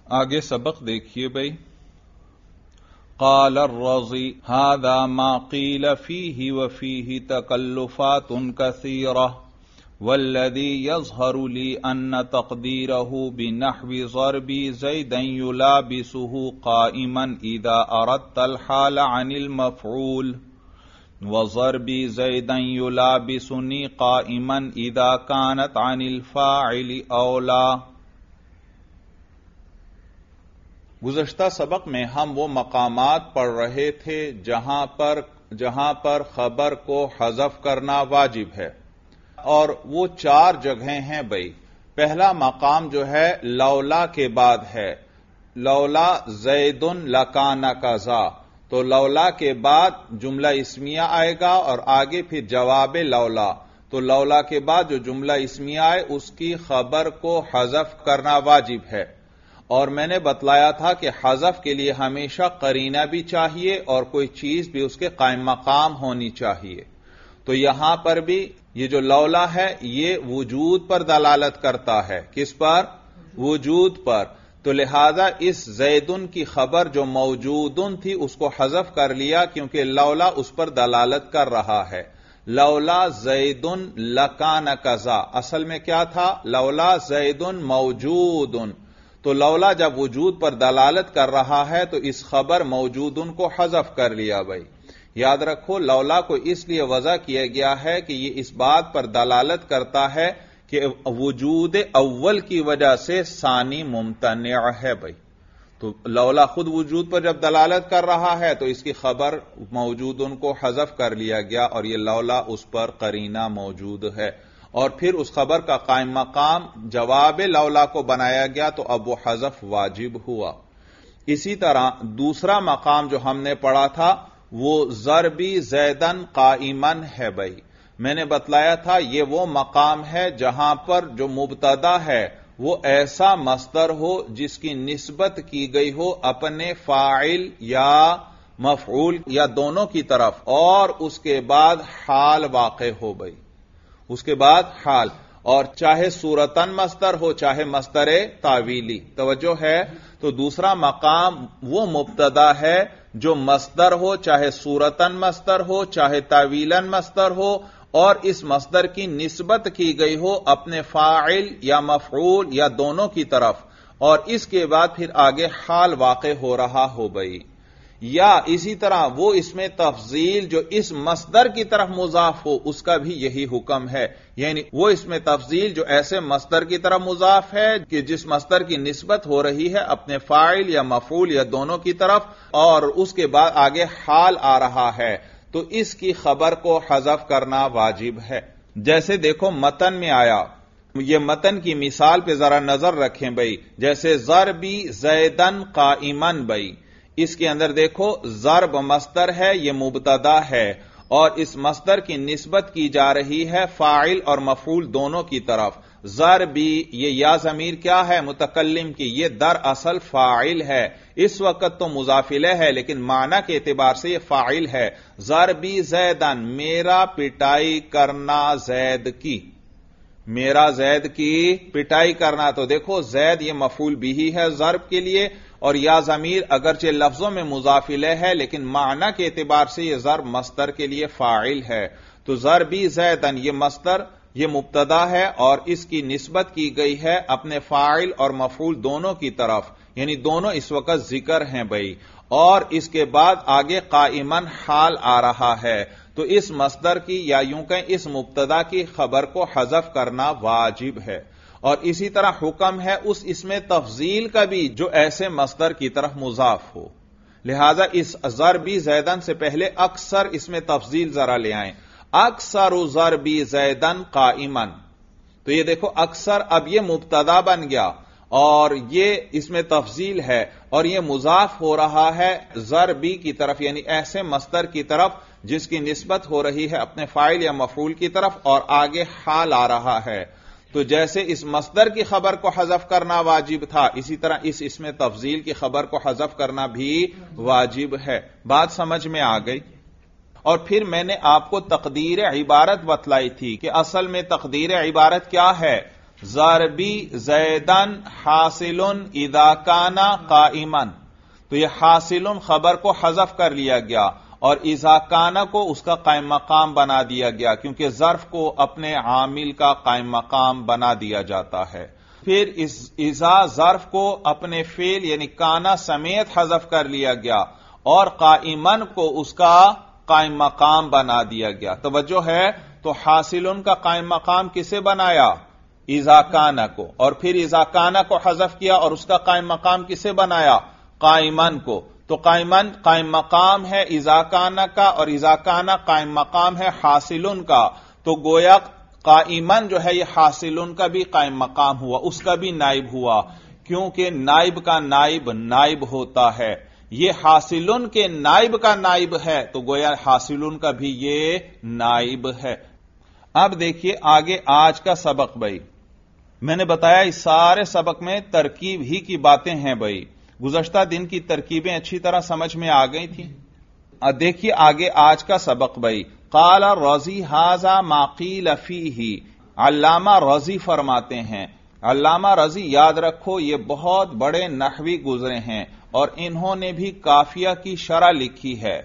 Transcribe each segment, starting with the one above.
آگے سبق دیکھیے بھائی. قال الرازی هذا ما قیل فیہ وفیہ تکلفات کثیرہ والذی یظہر لی ان تقدیرہ بنحو ضرب زیدا یلابسہ قائما اذا اردت الحال عن المفعول وضرب زیدا یلابسنی قائما اذا كانت عن الفاعل اولا. گزشتہ سبق میں ہم وہ مقامات پڑھ رہے تھے جہاں پر خبر کو حذف کرنا واجب ہے، اور وہ 4 جگہیں ہیں بھائی. پہلا مقام جو ہے لولا کے بعد ہے، لولا زید لکان کذا، تو لولا کے بعد جملہ اسمیہ آئے گا اور آگے پھر جواب لولا. تو لولا کے بعد جو جملہ اسمیہ آئے اس کی خبر کو حذف کرنا واجب ہے. اور میں نے بتلایا تھا کہ حذف کے لیے ہمیشہ قرینہ بھی چاہیے اور کوئی چیز بھی اس کے قائم مقام ہونی چاہیے. تو یہاں پر بھی یہ جو لولا ہے یہ وجود پر دلالت کرتا ہے. کس پر؟ وجود پر. تو لہذا اس زیدن کی خبر جو موجودن تھی اس کو حذف کر لیا کیونکہ لولا اس پر دلالت کر رہا ہے. لولا زیدن لکان کذا، اصل میں کیا تھا؟ لولا زیدن موجودن. تو لولا جب وجود پر دلالت کر رہا ہے تو اس خبر موجودن کو حذف کر لیا بھائی. یاد رکھو لولا کو اس لیے وضع کیا گیا ہے کہ یہ اس بات پر دلالت کرتا ہے کہ وجود اول کی وجہ سے ثانی ممتنع ہے بھائی. تو لولا خود وجود پر جب دلالت کر رہا ہے تو اس کی خبر موجودن کو حذف کر لیا گیا اور یہ لولا اس پر قرینہ موجود ہے، اور پھر اس خبر کا قائم مقام جواب لولا کو بنایا گیا تو اب وہ حذف واجب ہوا. اسی طرح دوسرا مقام جو ہم نے پڑھا تھا وہ ضربی زیدن قائمن ہے بھائی. میں نے بتلایا تھا یہ وہ مقام ہے جہاں پر جو مبتدا ہے وہ ایسا مصدر ہو جس کی نسبت کی گئی ہو اپنے فاعل یا مفعول یا دونوں کی طرف، اور اس کے بعد حال واقع ہو بھائی. اس کے بعد حال، اور چاہے صورتن مصدر ہو چاہے مصدر تعویلی. توجہ ہے؟ تو دوسرا مقام وہ مبتدا ہے جو مصدر ہو، چاہے صورتن مصدر ہو چاہے تعویلن مصدر ہو، اور اس مصدر کی نسبت کی گئی ہو اپنے فاعل یا مفعول یا دونوں کی طرف، اور اس کے بعد پھر آگے حال واقع ہو رہا ہو بھائی. یا اسی طرح وہ اس میں تفضیل جو اس مصدر کی طرف مضاف ہو اس کا بھی یہی حکم ہے. یعنی وہ اس میں تفضیل جو ایسے مصدر کی طرف مضاف ہے کہ جس مصدر کی نسبت ہو رہی ہے اپنے فاعل یا مفعول یا دونوں کی طرف، اور اس کے بعد آگے حال آ رہا ہے تو اس کی خبر کو حذف کرنا واجب ہے. جیسے دیکھو متن میں آیا، یہ متن کی مثال پہ ذرا نظر رکھیں بھائی. جیسے ضربی زیدن قائمن بھائی، اس کے اندر دیکھو ضرب مصدر ہے، یہ مبتدا ہے، اور اس مصدر کی نسبت کی جا رہی ہے فاعل اور مفعول دونوں کی طرف. ضربی یہ یا ضمیر کیا ہے؟ متکلم کی. یہ در اصل فاعل ہے، اس وقت تو مضاف الیہ ہے لیکن معنی کے اعتبار سے یہ فاعل ہے. ضربی زیدن میرا پٹائی کرنا زید کی، میرا زید کی پٹائی کرنا. تو دیکھو زید یہ مفعول بھی ہے ضرب کے لیے، اور یا ضمیر اگرچہ لفظوں میں مضاف الیہ ہے لیکن معنی کے اعتبار سے یہ ضرب مصدر کے لیے فاعل ہے. تو ضربی زیدن یہ مصدر یہ مبتدا ہے اور اس کی نسبت کی گئی ہے اپنے فاعل اور مفعول دونوں کی طرف، یعنی دونوں اس وقت ذکر ہیں بھائی. اور اس کے بعد آگے قائمن حال آ رہا ہے تو اس مصدر کی یا یوں کہیں اس مبتدا کی خبر کو حذف کرنا واجب ہے. اور اسی طرح حکم ہے اس اسم تفضیل کا بھی جو ایسے مصدر کی طرف مضاف ہو. لہذا اس ضربی زیدن سے پہلے اکثر اسم تفضیل ذرا لے آئیں. اکثر ضربی زیدن قائمن، تو یہ دیکھو اکثر اب یہ مبتدا بن گیا اور یہ اسم تفضیل ہے اور یہ مضاف ہو رہا ہے ضربی کی طرف، یعنی ایسے مصدر کی طرف جس کی نسبت ہو رہی ہے اپنے فاعل یا مفعول کی طرف اور آگے حال آ رہا ہے. تو جیسے اس مصدر کی خبر کو حذف کرنا واجب تھا اسی طرح اس اسم تفضیل کی خبر کو حذف کرنا بھی واجب ہے. بات سمجھ میں آ گئی؟ اور پھر میں نے آپ کو تقدیر عبارت بتلائی تھی کہ اصل میں تقدیر عبارت کیا ہے؟ ضربی زیدن حاصل اذا کان قائما، تو یہ حاصل خبر کو حذف کر لیا گیا اور اذا کان کو اس کا قائم مقام بنا دیا گیا، کیونکہ ظرف کو اپنے عامل کا قائم مقام بنا دیا جاتا ہے۔ پھر اذا ظرف کو اپنے فعل یعنی کانا سمیت حذف کر لیا گیا اور قائمن کو اس کا قائم مقام بنا دیا گیا۔ توجہ ہے، تو حاصل کا قائم مقام کسے بنایا؟ اذا کانا کو، اور پھر اذا کانا کو حذف کیا اور اس کا قائم مقام کسے بنایا؟ قائمن کو۔ تو قائمن قائم مقام ہے اذا کانا کا اور اذا کانا قائم مقام ہے حاصل کا، تو گویا قائمن جو ہے یہ حاصل کا بھی قائم مقام ہوا، اس کا بھی نائب ہوا، کیونکہ نائب کا نائب نائب ہوتا ہے۔ یہ حاصل کے نائب کا نائب ہے تو گویا حاصل کا بھی یہ نائب ہے۔ اب دیکھیے آگے آج کا سبق بھائی، میں نے بتایا اس سارے سبق میں ترکیب ہی کی باتیں ہیں بھائی، گزشتہ دن کی ترکیبیں اچھی طرح سمجھ میں آ گئی تھیں۔ اب دیکھیے آگے آج کا سبق بھائی، قال رضی ھذا ما قیل فیہ، علامہ رضی فرماتے ہیں، علامہ رضی یاد رکھو یہ بہت بڑے نحوی گزرے ہیں اور انہوں نے بھی قافیہ کی شرح لکھی ہے،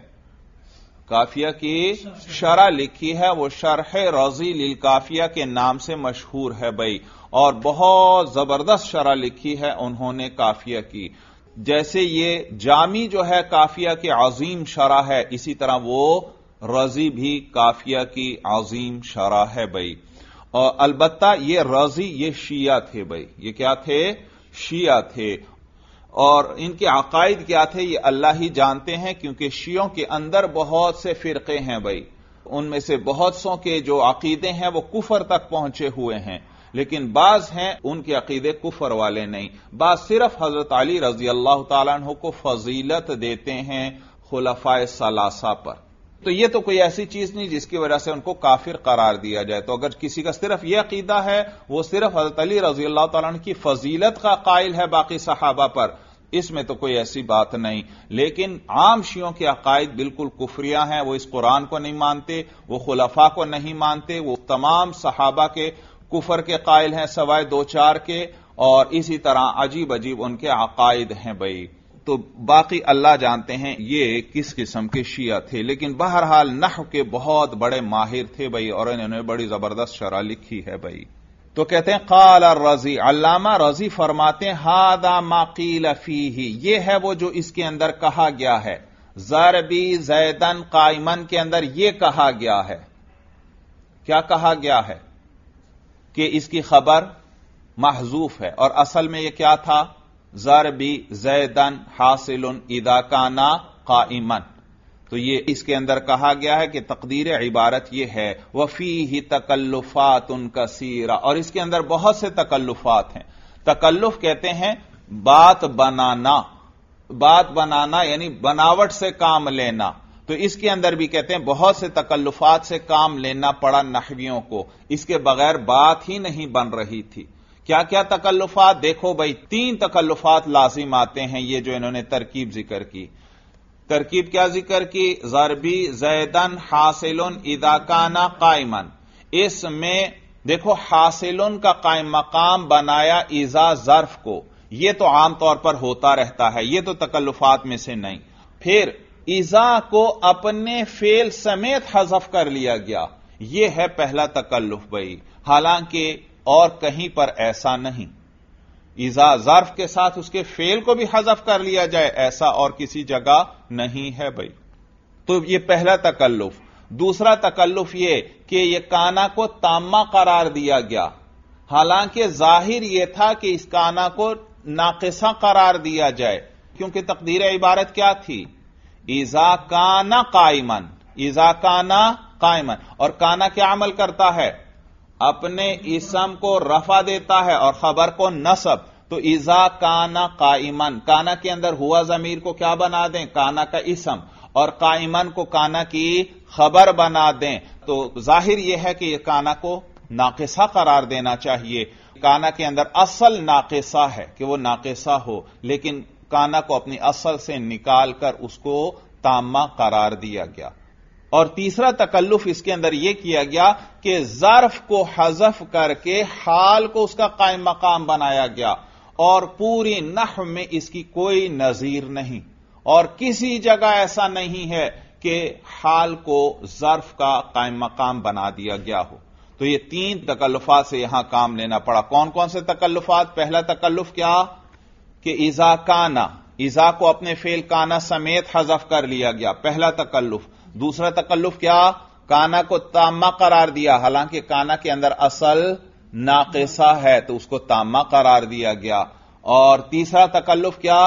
قافیہ کی شرح لکھی ہے، وہ شرح رضی للقافیہ کے نام سے مشہور ہے بھائی، اور بہت زبردست شرح لکھی ہے انہوں نے قافیہ کی۔ جیسے یہ جامی جو ہے قافیہ کی عظیم شرح ہے، اسی طرح وہ رضی بھی قافیہ کی عظیم شرح ہے بھائی۔ اور البتہ یہ رضی یہ شیعہ تھے بھائی، یہ کیا تھے؟ شیعہ تھے، اور ان کے عقائد کیا تھے یہ اللہ ہی جانتے ہیں، کیونکہ شیعوں کے اندر بہت سے فرقے ہیں بھائی، ان میں سے بہت سوں کے جو عقیدے ہیں وہ کفر تک پہنچے ہوئے ہیں، لیکن بعض ہیں ان کے عقیدے کفر والے نہیں، بعض صرف حضرت علی رضی اللہ تعالیٰ عنہ کو فضیلت دیتے ہیں خلفائے ثلاثہ پر۔ تو یہ تو کوئی ایسی چیز نہیں جس کی وجہ سے ان کو کافر قرار دیا جائے، تو اگر کسی کا صرف یہ عقیدہ ہے وہ صرف حضرت علی رضی اللہ تعالیٰ عنہ کی فضیلت کا قائل ہے باقی صحابہ پر، اس میں تو کوئی ایسی بات نہیں، لیکن عام شیعوں کے عقائد بالکل کفریہ ہیں، وہ اس قرآن کو نہیں مانتے، وہ خلفاء کو نہیں مانتے، وہ تمام صحابہ کے کفر کے قائل ہیں سوائے دو چار کے، اور اسی طرح عجیب عجیب ان کے عقائد ہیں بھائی۔ تو باقی اللہ جانتے ہیں یہ کس قسم کے شیعہ تھے، لیکن بہرحال نحو کے بہت بڑے ماہر تھے بھائی، اور انہوں نے بڑی زبردست شرح لکھی ہے بھائی۔ تو کہتے ہیں قال الرضی، علامہ رضی فرماتے ہیں ھذا ما قیل فیہ، یہ ہے وہ جو اس کے اندر کہا گیا ہے، ضربی زیدن قائمن کے اندر یہ کہا گیا ہے، کیا کہا گیا ہے؟ کہ اس کی خبر محذوف ہے، اور اصل میں یہ کیا تھا؟ ضربی زیدن حاصل اذا کان قائما، تو یہ اس کے اندر کہا گیا ہے کہ تقدیر عبارت یہ ہے وفیہ تکلفات کثیرہ، اور اس کے اندر بہت سے تکلفات ہیں۔ تکلف کہتے ہیں بات بنانا، بات بنانا یعنی بناوٹ سے کام لینا، تو اس کے اندر بھی کہتے ہیں بہت سے تکلفات سے کام لینا پڑا نحویوں کو، اس کے بغیر بات ہی نہیں بن رہی تھی۔ کیا کیا تکلفات؟ دیکھو بھائی 3 تکلفات لازم آتے ہیں، یہ جو انہوں نے ترکیب ذکر کی۔ ترکیب کیا ذکر کی؟ ضربی زیدن حاصل اذا کان قائما، اس میں دیکھو حاصل کا قائم مقام بنایا اذا ظرف کو، یہ تو عام طور پر ہوتا رہتا ہے، یہ تو تکلفات میں سے نہیں۔ پھر اذا کو اپنے فعل سمیت حذف کر لیا گیا، یہ ہے پہلا تکلف بھائی، حالانکہ اور کہیں پر ایسا نہیں، اذا ظرف کے ساتھ اس کے فعل کو بھی حذف کر لیا جائے ایسا اور کسی جگہ نہیں ہے بھائی۔ تو یہ پہلا تکلف۔ دوسرا تکلف یہ کہ یہ کانا کو تامہ قرار دیا گیا، حالانکہ ظاہر یہ تھا کہ اس کانا کو ناقصہ قرار دیا جائے، کیونکہ تقدیر عبارت کیا تھی؟ اذا کان قائما، اذا کان قائما، اور کانا کیا عمل کرتا ہے؟ اپنے اسم کو رفع دیتا ہے اور خبر کو نصب، تو اذا کانا قائما، کانا کے اندر ہوا ضمیر کو کیا بنا دیں؟ کانا کا اسم، اور قائمن کو کانا کی خبر بنا دیں، تو ظاہر یہ ہے کہ یہ کانا کو ناقصہ قرار دینا چاہیے۔ کانا کے اندر اصل ناقصہ ہے کہ وہ ناقصہ ہو، لیکن کانا کو اپنی اصل سے نکال کر اس کو تامہ قرار دیا گیا۔ اور تیسرا تکلف اس کے اندر یہ کیا گیا کہ ظرف کو حذف کر کے حال کو اس کا قائم مقام بنایا گیا، اور پوری نحو میں اس کی کوئی نظیر نہیں، اور کسی جگہ ایسا نہیں ہے کہ حال کو ظرف کا قائم مقام بنا دیا گیا ہو۔ تو یہ تین تکلفات سے یہاں کام لینا پڑا۔ کون کون سے تکلفات؟ پہلا تکلف کیا کہ اذا کانا، اذا کو اپنے فعل کانا سمیت حذف کر لیا گیا، پہلا تکلف۔ دوسرا تکلف کیا؟ کانا کو تامہ قرار دیا، حالانکہ کانا کے اندر اصل ناقصہ ہے تو اس کو تامہ قرار دیا گیا۔ اور تیسرا تکلف کیا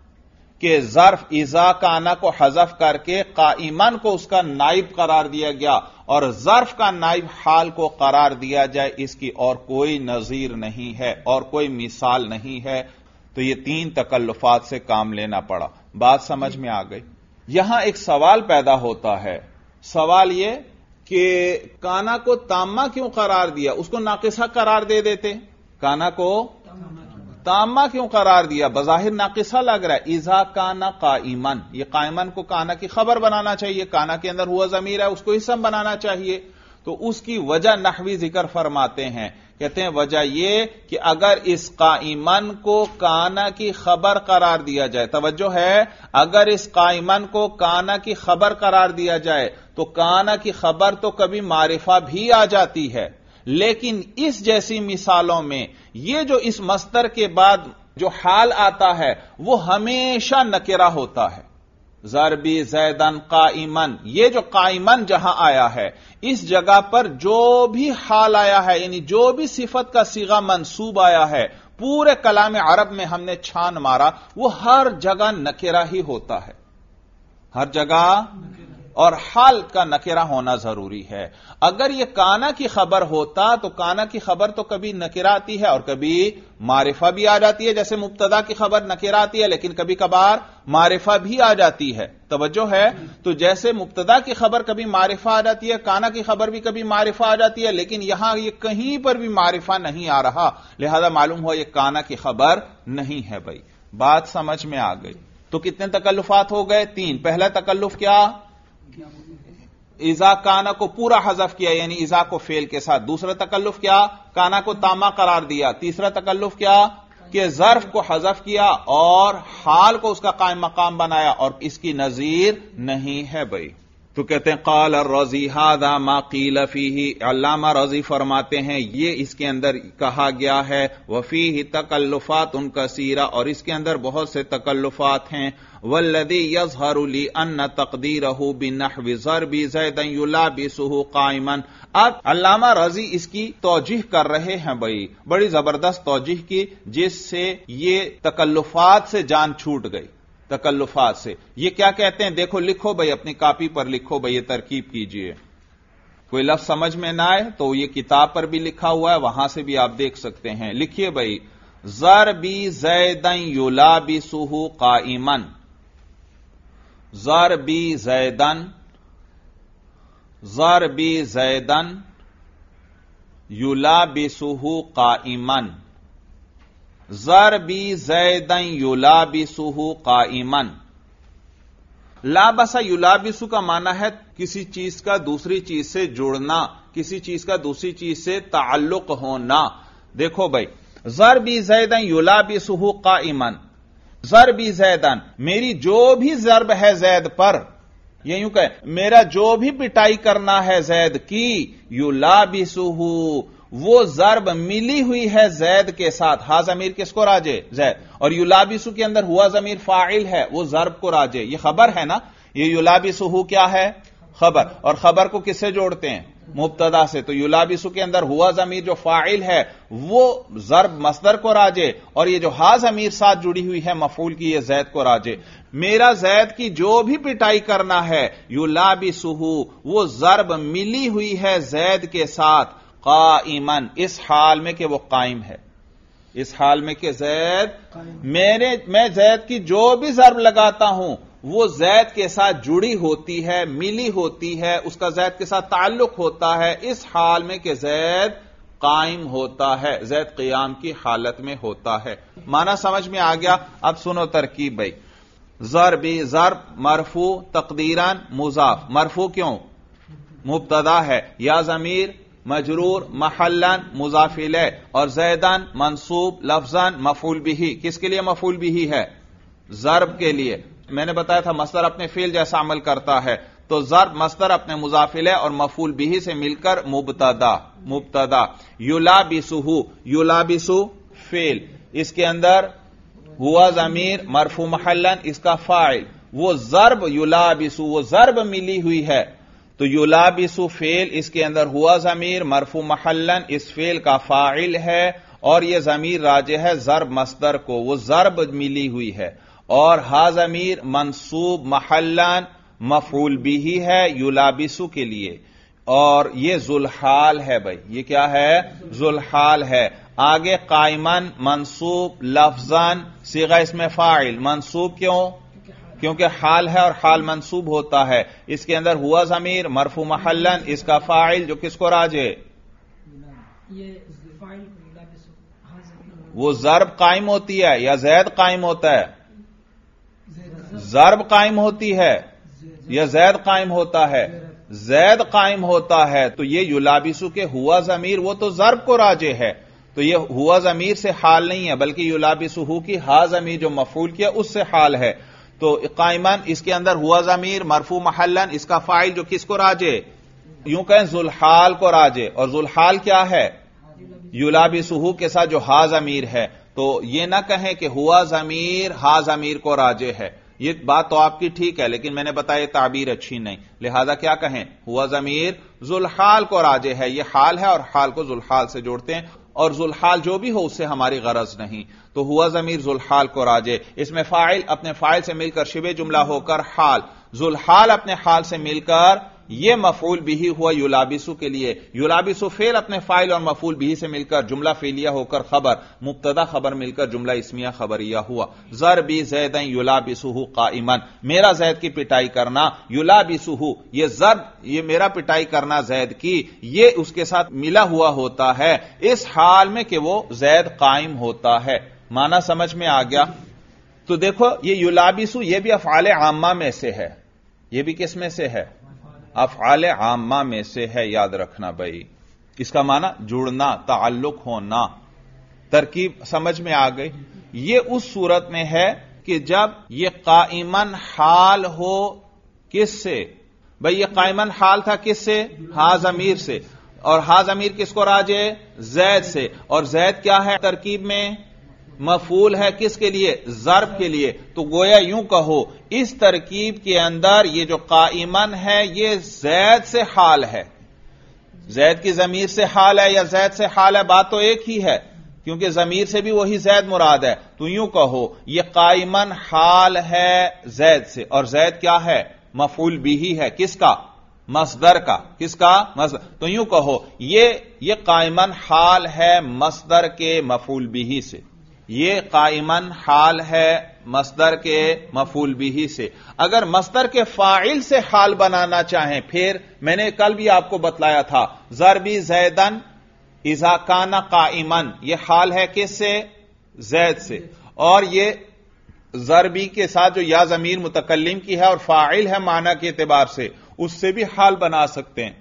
کہ ظرف اذا کانا کو حذف کر کے قائمن کو اس کا نائب قرار دیا گیا، اور ظرف کا نائب حال کو قرار دیا جائے، اس کی اور کوئی نظیر نہیں ہے اور کوئی مثال نہیں ہے۔ تو یہ تین تکلفات سے کام لینا پڑا۔ بات سمجھ میں آ گئی؟ یہاں ایک سوال پیدا ہوتا ہے، سوال یہ کہ کانا کو تامہ کیوں قرار دیا؟ اس کو ناقصہ قرار دے دیتے، کانا کو تامہ کیوں قرار دیا؟ بظاہر ناقصہ لگ رہا ہے۔ اذا کانا قائمن، یہ قائمن کو کانا کی خبر بنانا چاہیے، کانا کے اندر ہوا ضمیر ہے، اس کو اسم بنانا چاہیے۔ تو اس کی وجہ نحوی ذکر فرماتے ہیں، کہتے ہیں وجہ یہ کہ اگر اس قائمن کو کانا کی خبر قرار دیا جائے، توجہ ہے، اگر اس قائمن کو کانا کی خبر قرار دیا جائے تو کانا کی خبر تو کبھی معرفہ بھی آ جاتی ہے، لیکن اس جیسی مثالوں میں یہ جو اس مصدر کے بعد جو حال آتا ہے وہ ہمیشہ نکرہ ہوتا ہے۔ ضربی زیدن قائمن، یہ جو قائمن جہاں آیا ہے اس جگہ پر جو بھی حال آیا ہے، یعنی جو بھی صفت کا صیغہ منصوب آیا ہے، پورے کلام عرب میں ہم نے چھان مارا، وہ ہر جگہ نکرہ ہی ہوتا ہے، ہر جگہ، اور حال کا نکرہ ہونا ضروری ہے۔ اگر یہ کانا کی خبر ہوتا تو کانا کی خبر تو کبھی نکرہ آتی ہے اور کبھی معرفہ بھی آ جاتی ہے، جیسے مبتدا کی خبر نکرہ آتی ہے لیکن کبھی کبھار معرفہ بھی آ جاتی ہے، توجہ ہے۔ تو جیسے مبتدا کی خبر کبھی معرفہ آ جاتی ہے، کانا کی خبر بھی کبھی معرفہ آ جاتی ہے، لیکن یہاں یہ کہیں پر بھی معرفہ نہیں آ رہا، لہذا معلوم ہوا یہ کانا کی خبر نہیں ہے۔ بھائی بات سمجھ میں آ گئی؟ تو کتنے تکلفات ہو گئے؟ تین۔ پہلا تکلف کیا؟ اذا کانا کو پورا حذف کیا، یعنی اذا کو فعل کے ساتھ۔ دوسرا تکلف کیا؟ کانا کو تامہ قرار دیا۔ تیسرا تکلف کیا کہ ظرف کو حذف کیا اور حال کو اس کا قائم مقام بنایا، اور اس کی نظیر نہیں ہے۔ بھائی تو کہتے ہیں قال الرازی ھذا ما قیل فیہ، علامہ رازی فرماتے ہیں یہ اس کے اندر کہا گیا ہے، وفیہ تکلفات کثیرہ، اور اس کے اندر بہت سے تکلفات ہیں۔ والذی یظہر لی ان تقدیرہ بنحو ضرب زیدا یلابسہ قائما۔ اب علامہ رازی اس کی توجیح کر رہے ہیں، بھائی بڑی زبردست توجیح کی، جس سے یہ تکلفات سے جان چھوٹ گئی، تکلفات سے۔ یہ کیا کہتے ہیں؟ دیکھو لکھو بھائی، اپنی کاپی پر لکھو بھائی، یہ ترکیب کیجئے۔ کوئی لفظ سمجھ میں نہ آئے تو یہ کتاب پر بھی لکھا ہوا ہے، وہاں سے بھی آپ دیکھ سکتے ہیں۔ لکھیے بھائی، ضربی زیدا یلابسہ قائما، ضربی زیدن، ضربی زیدن یلابسہ قائما، ضربی زیدن یلابسہ قائما۔ لابسا یلابسو کا معنی ہے کسی چیز کا دوسری چیز سے جڑنا، کسی چیز کا دوسری چیز سے تعلق ہونا۔ دیکھو بھائی، ضربی زیدن یلابسہ قائما، ضربی زیدن، میری جو بھی ضرب ہے زید پر، یہ یوں کہ میرا جو بھی پٹائی کرنا ہے زید کی، یلابسہ، وہ ضرب ملی ہوئی ہے زید کے ساتھ۔ ہا ضمیر کس کو راجے؟ زید، اور یلابسو کے اندر ہوا ضمیر فاعل ہے، وہ ضرب کو راجے۔ یہ خبر ہے نا، یہ یلابسہ کیا ہے؟ خبر، اور خبر کو کس سے جوڑتے ہیں؟ مبتدا سے۔ تو یلابسو کے اندر ہوا ضمیر جو فاعل ہے وہ ضرب مصدر کو راجے، اور یہ جو ہا ضمیر ساتھ جڑی ہوئی ہے مفعول کی، یہ زید کو راجے۔ میرا زید کی جو بھی پٹائی کرنا ہے، یلابسہ، وہ ضرب ملی ہوئی ہے زید کے ساتھ، قائما، اس حال میں کہ وہ قائم ہے، اس حال میں کہ زید، میں زید کی جو بھی ضرب لگاتا ہوں وہ زید کے ساتھ جڑی ہوتی ہے، ملی ہوتی ہے، اس کا زید کے ساتھ تعلق ہوتا ہے، اس حال میں کہ زید قائم ہوتا ہے، زید قیام کی حالت میں ہوتا ہے۔ معنی سمجھ میں آ گیا؟ اب سنو ترکیب بھائی، ضربی، ضرب مرفوع تقدیراً مضاف، مرفوع کیوں؟ مبتدا ہے، یا ضمیر مجرور محلن مضاف الیہ، اور زیدن منصوب لفظاً مفعول بہ. کس کے لیے مفعول بہ ہے؟ ضرب کے لیے. میں نے بتایا تھا مصدر اپنے فعل جیسا عمل کرتا ہے، تو ضرب مصدر اپنے مضاف الیہ اور مفعول بہ سے مل کر مبتدا. یلابسہ، یلابسو فعل، اس کے اندر ہوا ضمیر مرفوع محلن، اس کا فاعل. وہ ضرب یلابسو، وہ ضرب ملی ہوئی ہے، تو یلابسو فعل، اس کے اندر ہوا ضمیر مرفوع محلن، اس فعل کا فاعل ہے، اور یہ ضمیر راجع ہے ضرب مصدر کو، وہ ضرب ملی ہوئی ہے. اور ہا ضمیر منصوب محلن مفعول بہ ہے یلابسو کے لیے. اور یہ ذوالحال ہے بھائی، یہ کیا ہے؟ ذوالحال ہے. آگے قائمن منصوب لفظاً صیغہ اسم فاعل، منصوب کیوں؟ کیونکہ حال ہے اور حال منصوب ہوتا ہے. اس کے اندر ہوا ضمیر مرفوع محلن، اس کا فاعل جو کس کو راجع ہے؟ وہ ضرب قائم ہوتی ہے یا زید قائم ہوتا ہے؟ ضرب قائم ہوتی ہے یا زید قائم ہوتا ہے؟ زید قائم ہوتا ہے. تو یہ یلابسو کے ہوا ضمیر وہ تو ضرب کو راجع ہے، تو یہ ہوا ضمیر سے حال نہیں ہے بلکہ یلابسو کی ہا ضمیر جو مفعول کیا اس سے حال ہے. تو قائمن اس کے اندر ہوا ضمیر مرفوع محلن، اس کا فاعل جو کس کو راجع؟ یوں کہیں ذوالحال کو راجع. اور ذوالحال کیا ہے؟ یلابسو کے ساتھ جو ہا ضمیر ہے. تو یہ نہ کہیں کہ ہوا ضمیر ہا ضمیر کو راجع ہے، یہ بات تو آپ کی ٹھیک ہے، لیکن میں نے بتایا یہ تعبیر اچھی نہیں، لہذا کیا کہیں؟ ہوا ضمیر ذوالحال کو راجع ہے. یہ حال ہے اور حال کو ذوالحال سے جوڑتے ہیں، اور ذوالحال جو بھی ہو اس سے ہماری غرض نہیں. تو ہوا ضمیر ذوالحال کو راجع، اس میں فاعل اپنے فاعل سے مل کر شبہ جملہ ہو کر حال، ذوالحال اپنے حال سے مل کر یہ مفعول بہ ہوا یلابسو کے لیے. یلابسو فعل اپنے فاعل اور مفعول بہ سے مل کر جملہ فعلیہ ہو کر خبر، مبتدا خبر مل کر جملہ اسمیہ خبریہ ہوا. ضربی زیدن یلابسہ قائما، میرا زید کی پٹائی کرنا، یلابسہ یہ ضرب، یہ میرا پٹائی کرنا زید کی، یہ اس کے ساتھ ملا ہوا ہوتا ہے اس حال میں کہ وہ زید قائم ہوتا ہے. معنی سمجھ میں آ گیا؟ تو دیکھو یہ یلابسو یہ بھی افعال عامہ میں سے ہے، یہ بھی کس میں سے ہے؟ افعال عامہ میں سے ہے، یاد رکھنا بھائی. اس کا معنی جڑنا، تعلق ہونا. ترکیب سمجھ میں آ گئی؟ یہ اس صورت میں ہے کہ جب یہ قائمن حال ہو کس سے؟ بھائی یہ قائمن حال تھا کس سے؟ ہا ضمیر سے. اور ہا ضمیر کس کو راجع؟ زید سے. اور زید کیا ہے ترکیب میں؟ مفعول ہے کس کے لیے؟ ضرب کے لیے. تو گویا یوں کہو اس ترکیب کے اندر یہ جو قائمن ہے یہ زید سے حال ہے. زید کی ضمیر سے حال ہے یا زید سے حال ہے؟ بات تو ایک ہی ہے کیونکہ ضمیر سے بھی وہی زید مراد ہے. تو یوں کہو یہ قائمن حال ہے زید سے، اور زید کیا ہے؟ مفعول بہ ہے کس کا؟ مصدر کا. کس کا؟ مصدر. تو یوں کہو یہ قائمن حال ہے مصدر کے مفعول بہ سے، یہ قائمن حال ہے مصدر کے مفعول بہ سے. اگر مصدر کے فاعل سے حال بنانا چاہیں پھر میں نے کل بھی آپ کو بتلایا تھا ضربی زیدن اذا کان قائمن، یہ حال ہے کس سے؟ زید سے. اور یہ ضربی کے ساتھ جو یا ضمیر متکلم کی ہے اور فاعل ہے معنی کے اعتبار سے، اس سے بھی حال بنا سکتے ہیں،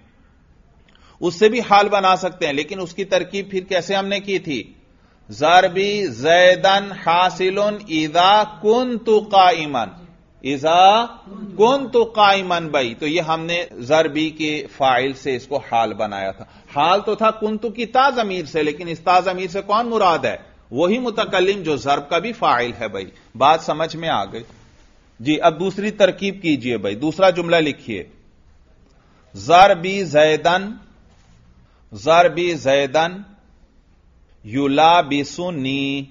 اس سے بھی حال بنا سکتے ہیں. لیکن اس کی ترکیب پھر کیسے ہم نے کی تھی؟ ضربی زیدن حاصل اذا کنت قائما، اذا کنت قائما. بھائی تو یہ ہم نے ضربی کے فاعل سے اس کو حال بنایا تھا. حال تو تھا کنت کی تا ضمیر سے، لیکن اس تا ضمیر سے کون مراد ہے؟ وہی متکلم جو ضرب کا بھی فاعل ہے. بھائی بات سمجھ میں آ گئی؟ جی اب دوسری ترکیب کیجئے بھائی، دوسرا جملہ لکھیے. ضربی زیدن، ضربی زیدن یلابسنی،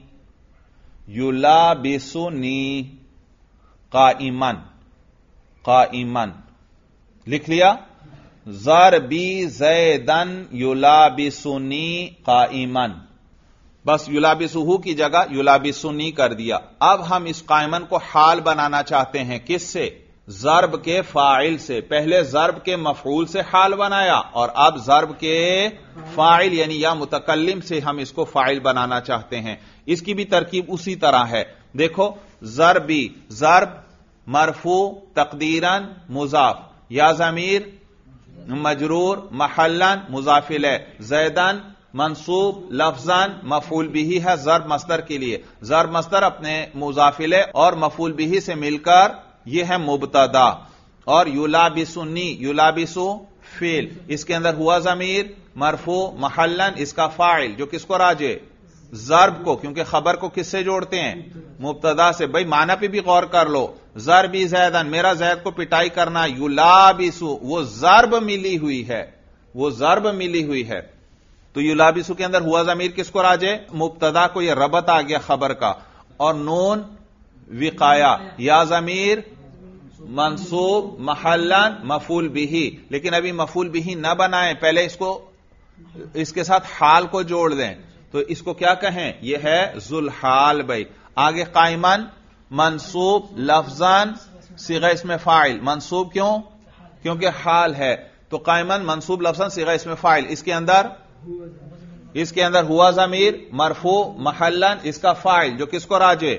یلابسنی قائمن، قائمن لکھ لیا. ضربی زیدن یلابسنی قائمن، بس یلابسہ کی جگہ یلابسنی کر دیا. اب ہم اس قائمن کو حال بنانا چاہتے ہیں کس سے؟ ضرب کے فاعل سے. پہلے ضرب کے مفعول سے حال بنایا اور اب ضرب کے فاعل یعنی یا متکلم سے ہم اس کو فاعل بنانا چاہتے ہیں. اس کی بھی ترکیب اسی طرح ہے. دیکھو ضربی، ضرب مرفوع تقدیراً مضاف، یا ضمیر مجرور محلن مضاف الیہ، زیدن منصوب لفظاً مفعول بھی ہے ضرب مصدر کے لیے، ضرب مصدر اپنے مضاف الیہ اور مفعول بھی سے مل کر یہ ہے مبتدا، اور یلابسنی یلابسو فعل، اس کے اندر ہوا ضمیر مرفوع محلن اس کا فاعل جو کس کو راجع، ضرب کو، کیونکہ خبر کو کس سے جوڑتے ہیں، مبتدا سے۔ بھائی معنی پہ بھی غور کر لو، ضربی زیدن میرا زید کو پٹائی کرنا، یلابسو وہ ضرب ملی ہوئی ہے، وہ ضرب ملی ہوئی ہے، تو یلابسو کے اندر ہوا ضمیر کس کو راجع، مبتدا کو، یہ ربط آ گیا خبر کا، اور نون وقایا یا ضمیر منصوب محلن مفعول بھی، لیکن ابھی مفعول بھی نہ بنائیں، پہلے اس کے ساتھ حال کو جوڑ دیں، تو اس کو کیا کہیں، یہ ہے ذوالحال۔ بھائی آگے قائمن منصوب لفظاً صیغہ اسم فاعل، منصوب کیوں، کیونکہ حال ہے، تو قائمن منصوب لفظاً صیغہ اسم فاعل، اس کے اندر ہوا ضمیر مرفوع محلن اس کا فاعل جو کس کو راجع،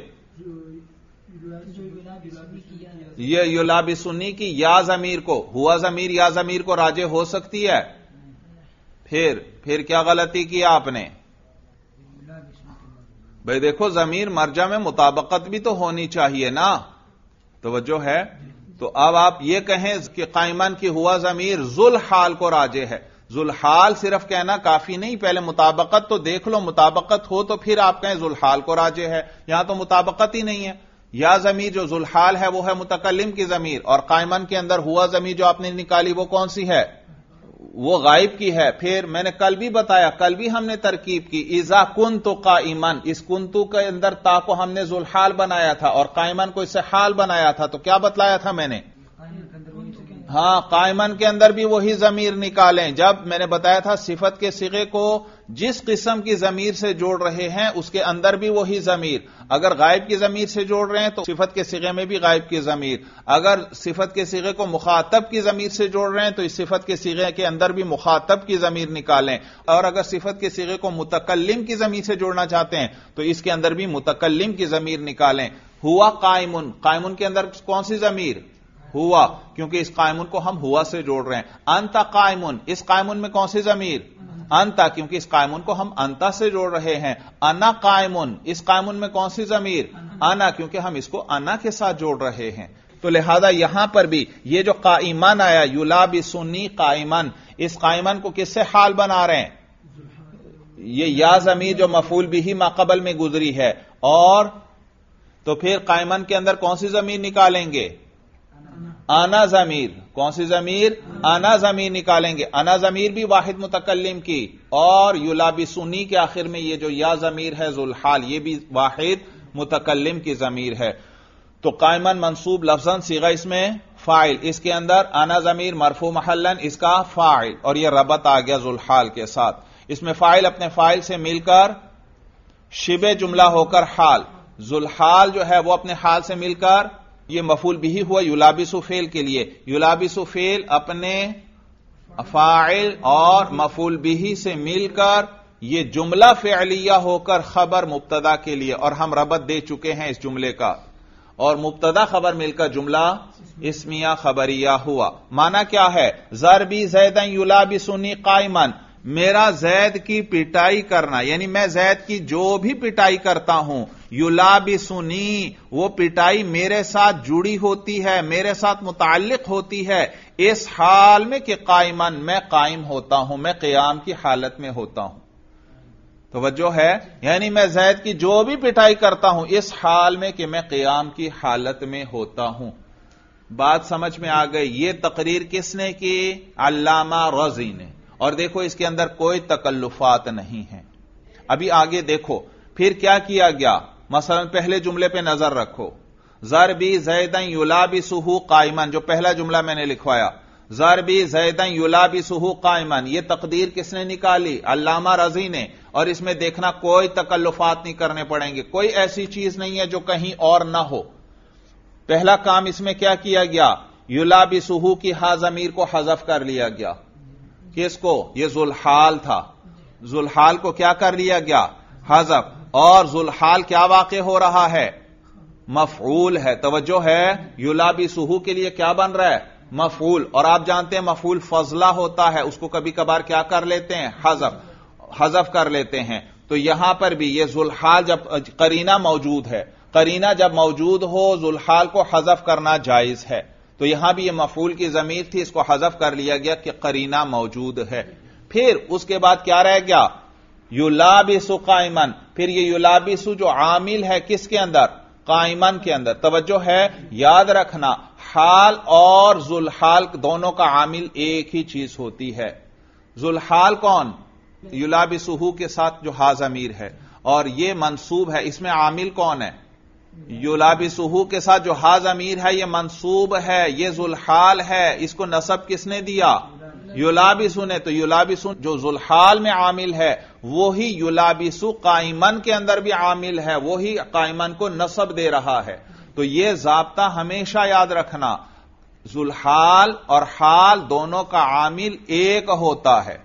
یہ یلابسنی کی یا ضمیر کو، ہوا ضمیر یا ضمیر کو راجع ہو سکتی ہے، پھر کیا غلطی کی آپ نے، بھئی دیکھو ضمیر مرجع میں مطابقت بھی تو ہونی چاہیے نا، توجہ ہے، تو اب آپ یہ کہیں کہ قائمن کی ہوا ضمیر ذوالحال کو راجع ہے، ذوالحال صرف کہنا کافی نہیں، پہلے مطابقت تو دیکھ لو، مطابقت ہو تو پھر آپ کہیں ذوالحال کو راجع ہے، یہاں تو مطابقت ہی نہیں ہے، یا ضمیر جو ذوالحال ہے وہ ہے متکلم کی ضمیر، اور قائمن کے اندر ہوا ضمیر جو آپ نے نکالی وہ کون سی ہے، وہ غائب کی ہے۔ پھر میں نے کل بھی بتایا، کل بھی ہم نے ترکیب کی، اذا کنت قائمن، اس کنتو کے اندر تا کو ہم نے ذوالحال بنایا تھا اور قائمن کو اس سے حال بنایا تھا، تو کیا بتلایا تھا میں نے، ہاں قائمن کے اندر بھی وہی ضمیر نکالیں، جب میں نے بتایا تھا صفت کے صیغے کو جس قسم کی ضمیر سے جوڑ رہے ہیں اس کے اندر بھی وہی ضمیر، اگر غائب کی ضمیر سے جوڑ رہے ہیں تو صفت کے صیغے میں بھی غائب کی ضمیر، اگر صفت کے صیغے کو مخاطب کی ضمیر سے جوڑ رہے ہیں تو اس صفت کے صیغے کے اندر بھی مخاطب کی ضمیر نکالیں، اور اگر صفت کے صیغے کو متکلم کی ضمیر سے جوڑنا چاہتے ہیں تو اس کے اندر بھی متکلم کی ضمیر نکالیں۔ ہوا قائمن، قائمن کے اندر کون سی ضمیر، ہوا، کیونکہ اس قائمن کو ہم ہوا سے جوڑ رہے ہیں۔ انت قائمن، اس قائمن میں کون سی ضمیر، انتا، کیونکہ اس قائمن کو ہم انتا سے جوڑ رہے ہیں۔ انا قائمن، اس قائمن میں کون سی ضمیر، انا، کیونکہ ہم اس کو انا کے ساتھ جوڑ رہے ہیں، تو لہذا یہاں پر بھی یہ جو قائمن آیا، یلابسنی قائمن، اس قائمن کو کس سے حال بنا رہے ہیں، یہ یا ضمیر جو مفعول بھی ما قبل میں گزری ہے، اور تو پھر قائمن کے اندر کون سی ضمیر نکالیں گے، انا ضمیر، کون سی ضمیر، انا ضمیر نکالیں گے، انا ضمیر بھی واحد متکلم کی، اور یلابسنی کے آخر میں یہ جو یا ضمیر ہے ذوالحال یہ بھی واحد متکلم کی ضمیر ہے، تو قائمن منصوب لفظاً صیغہ اس میں فاعل، اس کے اندر انا ضمیر مرفوع محلن اس کا فاعل، اور یہ ربط آ گیا ذوالحال کے ساتھ، اس میں فاعل اپنے فاعل سے مل کر شبہ جملہ ہو کر حال، ذوالحال جو ہے وہ اپنے حال سے مل کر یہ مفعول بھی ہوا یلابسو فعل کے لیے، یلابسو فعل اپنے فاعل اور مفعول بھی سے مل کر یہ جملہ فعلیہ ہو کر خبر مبتدا کے لیے، اور ہم ربط دے چکے ہیں اس جملے کا، اور مبتدا خبر مل کر جملہ اسمیہ خبریہ ہوا۔ معنی کیا ہے، ضربی زیدن یلابسنی قائمن، میرا زید کی پٹائی کرنا، یعنی میں زید کی جو بھی پٹائی کرتا ہوں، یلابسنی وہ پٹائی میرے ساتھ جڑی ہوتی ہے، میرے ساتھ متعلق ہوتی ہے، اس حال میں کہ قائمن میں قائم ہوتا ہوں، میں قیام کی حالت میں ہوتا ہوں، توجہ ہے، یعنی میں زید کی جو بھی پٹائی کرتا ہوں اس حال میں کہ میں قیام کی حالت میں ہوتا ہوں۔ بات سمجھ میں آ گئی، یہ تقریر کس نے کی، علامہ رضی نے، اور دیکھو اس کے اندر کوئی تکلفات نہیں ہیں۔ ابھی آگے دیکھو پھر کیا کیا گیا، مثلا پہلے جملے پہ نظر رکھو، ضربی زیدن یلابسہ قائمن، جو پہلا جملہ میں نے لکھوایا، ضربی زیدن یلابسہ قائمن، یہ تقدیر کس نے نکالی، علامہ رضی نے، اور اس میں دیکھنا کوئی تکلفات نہیں کرنے پڑیں گے، کوئی ایسی چیز نہیں ہے جو کہیں اور نہ ہو۔ پہلا کام اس میں کیا کیا گیا، یلابسہ کی ہا ضمیر کو حذف کر لیا گیا، کس کو، یہ ذوالحال تھا، ذوالحال کو کیا کر لیا گیا، حذف، اور ذوالحال کیا واقع ہو رہا ہے، مفعول ہے، توجہ ہے، یلابسہ کے لیے کیا بن رہا ہے، مفعول، اور آپ جانتے ہیں مفعول فضلہ ہوتا ہے، اس کو کبھی کبھار کیا کر لیتے ہیں؟ حذف کر لیتے ہیں. تو یہاں پر بھی یہ ذوالحال جب قرینہ موجود ہے، قرینہ جب موجود ہو ذوالحال کو حذف کرنا جائز ہے. تو یہاں بھی یہ مفعول کی ضمیر تھی، اس کو حذف کر لیا گیا کہ قرینہ موجود ہے. پھر اس کے بعد کیا رہ گیا؟ یلابس قائمن. پھر یہ یلابس جو عامل ہے کس کے اندر؟ قائمن کے اندر. توجہ ہے، یاد رکھنا حال اور ذوالحال دونوں کا عامل ایک ہی چیز ہوتی ہے. ذوالحال کون؟ یلابسہ کے ساتھ جو ہا ضمیر ہے، اور یہ منصوب ہے، اس میں عامل کون ہے؟ یلابسہ کے ساتھ جو ہا ضمیر ہے یہ منصوب ہے، یہ ذوالحال ہے. اس کو نصب کس نے دیا؟ یلابسو نے. تو یلابسو جو ذوالحال میں عامل ہے وہی یلابسو قائمن کے اندر بھی عامل ہے، وہی قائمن کو نصب دے رہا ہے. تو یہ ضابطہ ہمیشہ یاد رکھنا، ذوالحال اور حال دونوں کا عامل ایک ہوتا ہے.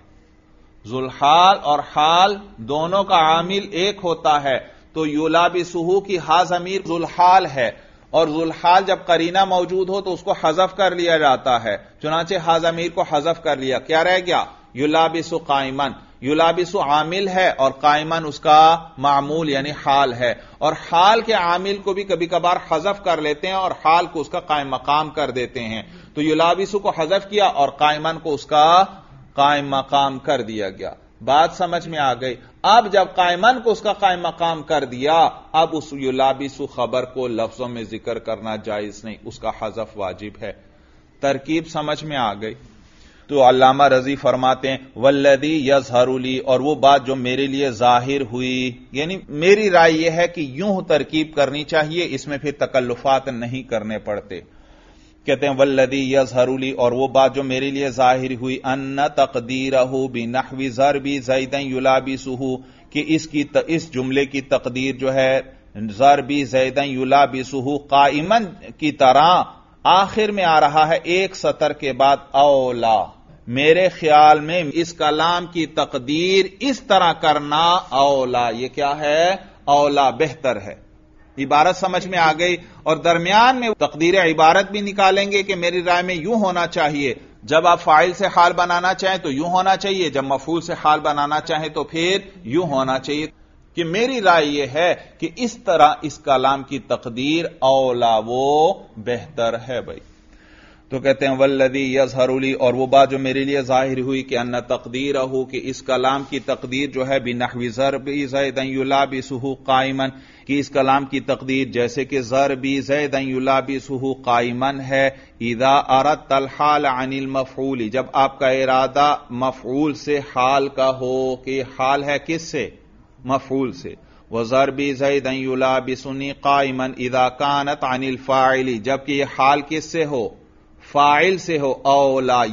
ذوالحال اور حال دونوں کا عامل ایک ہوتا ہے. تو یلابسہ کی ہا ضمیر ذوالحال ہے، اور ذوالحال جب قرینہ موجود ہو تو اس کو حذف کر لیا جاتا ہے. چنانچہ ہا ضمیر کو حذف کر لیا، کیا رہ گیا؟ یلابس قائمن. یلابس عامل ہے اور قائمن اس کا معمول یعنی حال ہے. اور حال کے عامل کو بھی کبھی کبھار حذف کر لیتے ہیں اور حال کو اس کا قائم مقام کر دیتے ہیں. تو یلابس کو حذف کیا اور قائمن کو اس کا قائم مقام کر دیا گیا. بات سمجھ میں آ گئی؟ اب جب قائمن کو اس کا قائم مقام کر دیا، اب اس یلابس خبر کو لفظوں میں ذکر کرنا جائز نہیں، اس کا حذف واجب ہے. ترکیب سمجھ میں آ گئی؟ تو علامہ رضی فرماتے ہیں والذی یظہر لی، اور وہ بات جو میرے لیے ظاہر ہوئی، یعنی میری رائے یہ ہے کہ یوں ترکیب کرنی چاہیے، اس میں پھر تکلفات نہیں کرنے پڑتے. کہتے ہیں والذی یظہر لی، اور وہ بات جو میرے لیے ظاہر ہوئی، ان تقدیرہ بنحو ضرب زیدا یلابسہ، کہ اس جملے کی تقدیر جو ہے ضرب زیدا یلابسہ قائمن کی طرح آخر میں آ رہا ہے ایک سطر کے بعد اولا. میرے خیال میں اس کلام کی تقدیر اس طرح کرنا اولا. یہ کیا ہے؟ اولا، بہتر ہے. عبارت سمجھ میں آ گئی؟ اور درمیان میں تقدیر عبارت بھی نکالیں گے کہ میری رائے میں یوں ہونا چاہیے. جب آپ فاعل سے حال بنانا چاہیں تو یوں ہونا چاہیے، جب مفعول سے حال بنانا چاہیں تو پھر یوں ہونا چاہیے. کہ میری رائے یہ ہے کہ اس طرح اس کلام کی تقدیر اولا، وہ بہتر ہے بھائی. تو کہتے ہیں والذی یظہر لی، اور وہ بات جو میرے لیے ظاہر ہوئی کہ ان تقدیرہ، کہ اس کلام کی تقدیر جو ہے بنحو ضرب زیدا یلابسہ قائمن، کہ اس کلام کی تقدیر جیسے کہ ضرب زیدا یلابسہ قائمن ہے. اذا اردت الحال عن المفعول، جب آپ کا ارادہ مفعول سے حال کا ہو، کہ حال ہے کس سے؟ مفعول سے. وضرب زیدا یلابسنی قائما اذا كانت عن الفاعل، جبکہ یہ حال کس سے ہو؟ فاعل سے ہو. اولا،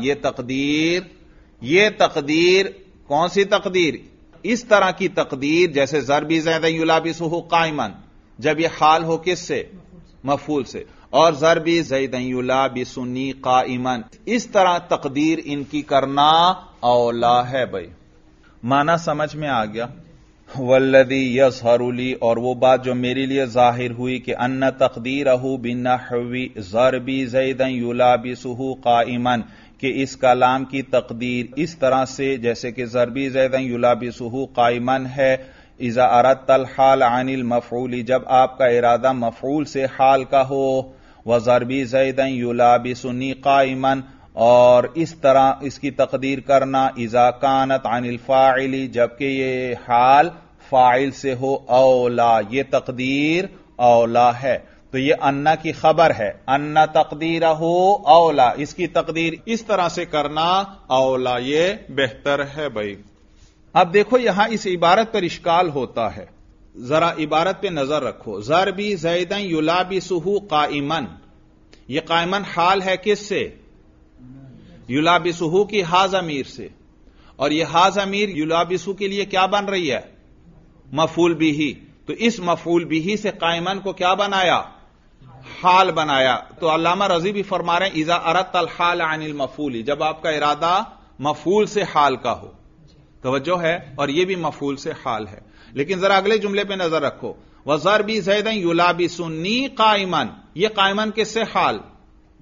یہ تقدیر کون سی تقدیر؟ اس طرح کی تقدیر جیسے ضرب زیدا یلابسہ قائما، جب یہ حال ہو کس سے؟ مفعول سے. اور ضرب زیدا یلابسنی قائما، اس طرح تقدیر ان کی کرنا اولا ہے بھائی. معنی سمجھ میں آ گیا؟ والذی یظہر لی، اور وہ بات جو میرے لیے ظاہر ہوئی کہ ان تقدیرہ بنحو ضرب زیدا یلابسہ قائما، کہ اس کلام کی تقدیر اس طرح سے جیسے کہ ضرب زیدا یلابسہ قائما ہے. اذا اردت الحال عن المفعول، جب آپ کا ارادہ مفعول سے حال کا ہو. وضرب زیدا یلابسنی قائما، اور اس طرح اس کی تقدیر کرنا اذا كانت عن الفاعل، جبکہ یہ حال فاعل سے ہو. اولا، یہ تقدیر اولا ہے. تو یہ انا کی خبر ہے، انا تقدیرہ اولا، اس کی تقدیر اس طرح سے کرنا اولا، یہ بہتر ہے بھائی. اب دیکھو یہاں اس عبارت پر اشکال ہوتا ہے، ذرا عبارت پہ نظر رکھو. ضرب زیدا یلابسہ قائما، یہ قائما حال ہے کس سے؟ یلابسہ کی ہا ضمیر سے. اور یہ ہا ضمیر یلابسہ کے لیے کیا بن رہی ہے؟ مفعول بھی. تو اس مفعول بھی سے قائمن کو کیا بنایا؟ حال بنایا. تو علامہ رضی بھی فرما رہے ہیں اذا اردت الحال عن المفعول، جب آپ کا ارادہ مفعول سے حال کا ہو. توجہ ہے؟ اور یہ بھی مفعول سے حال ہے. لیکن ذرا اگلے جملے پہ نظر رکھو. وضرب زیدا یلابسنی قائما، یہ قائمن کس سے حال؟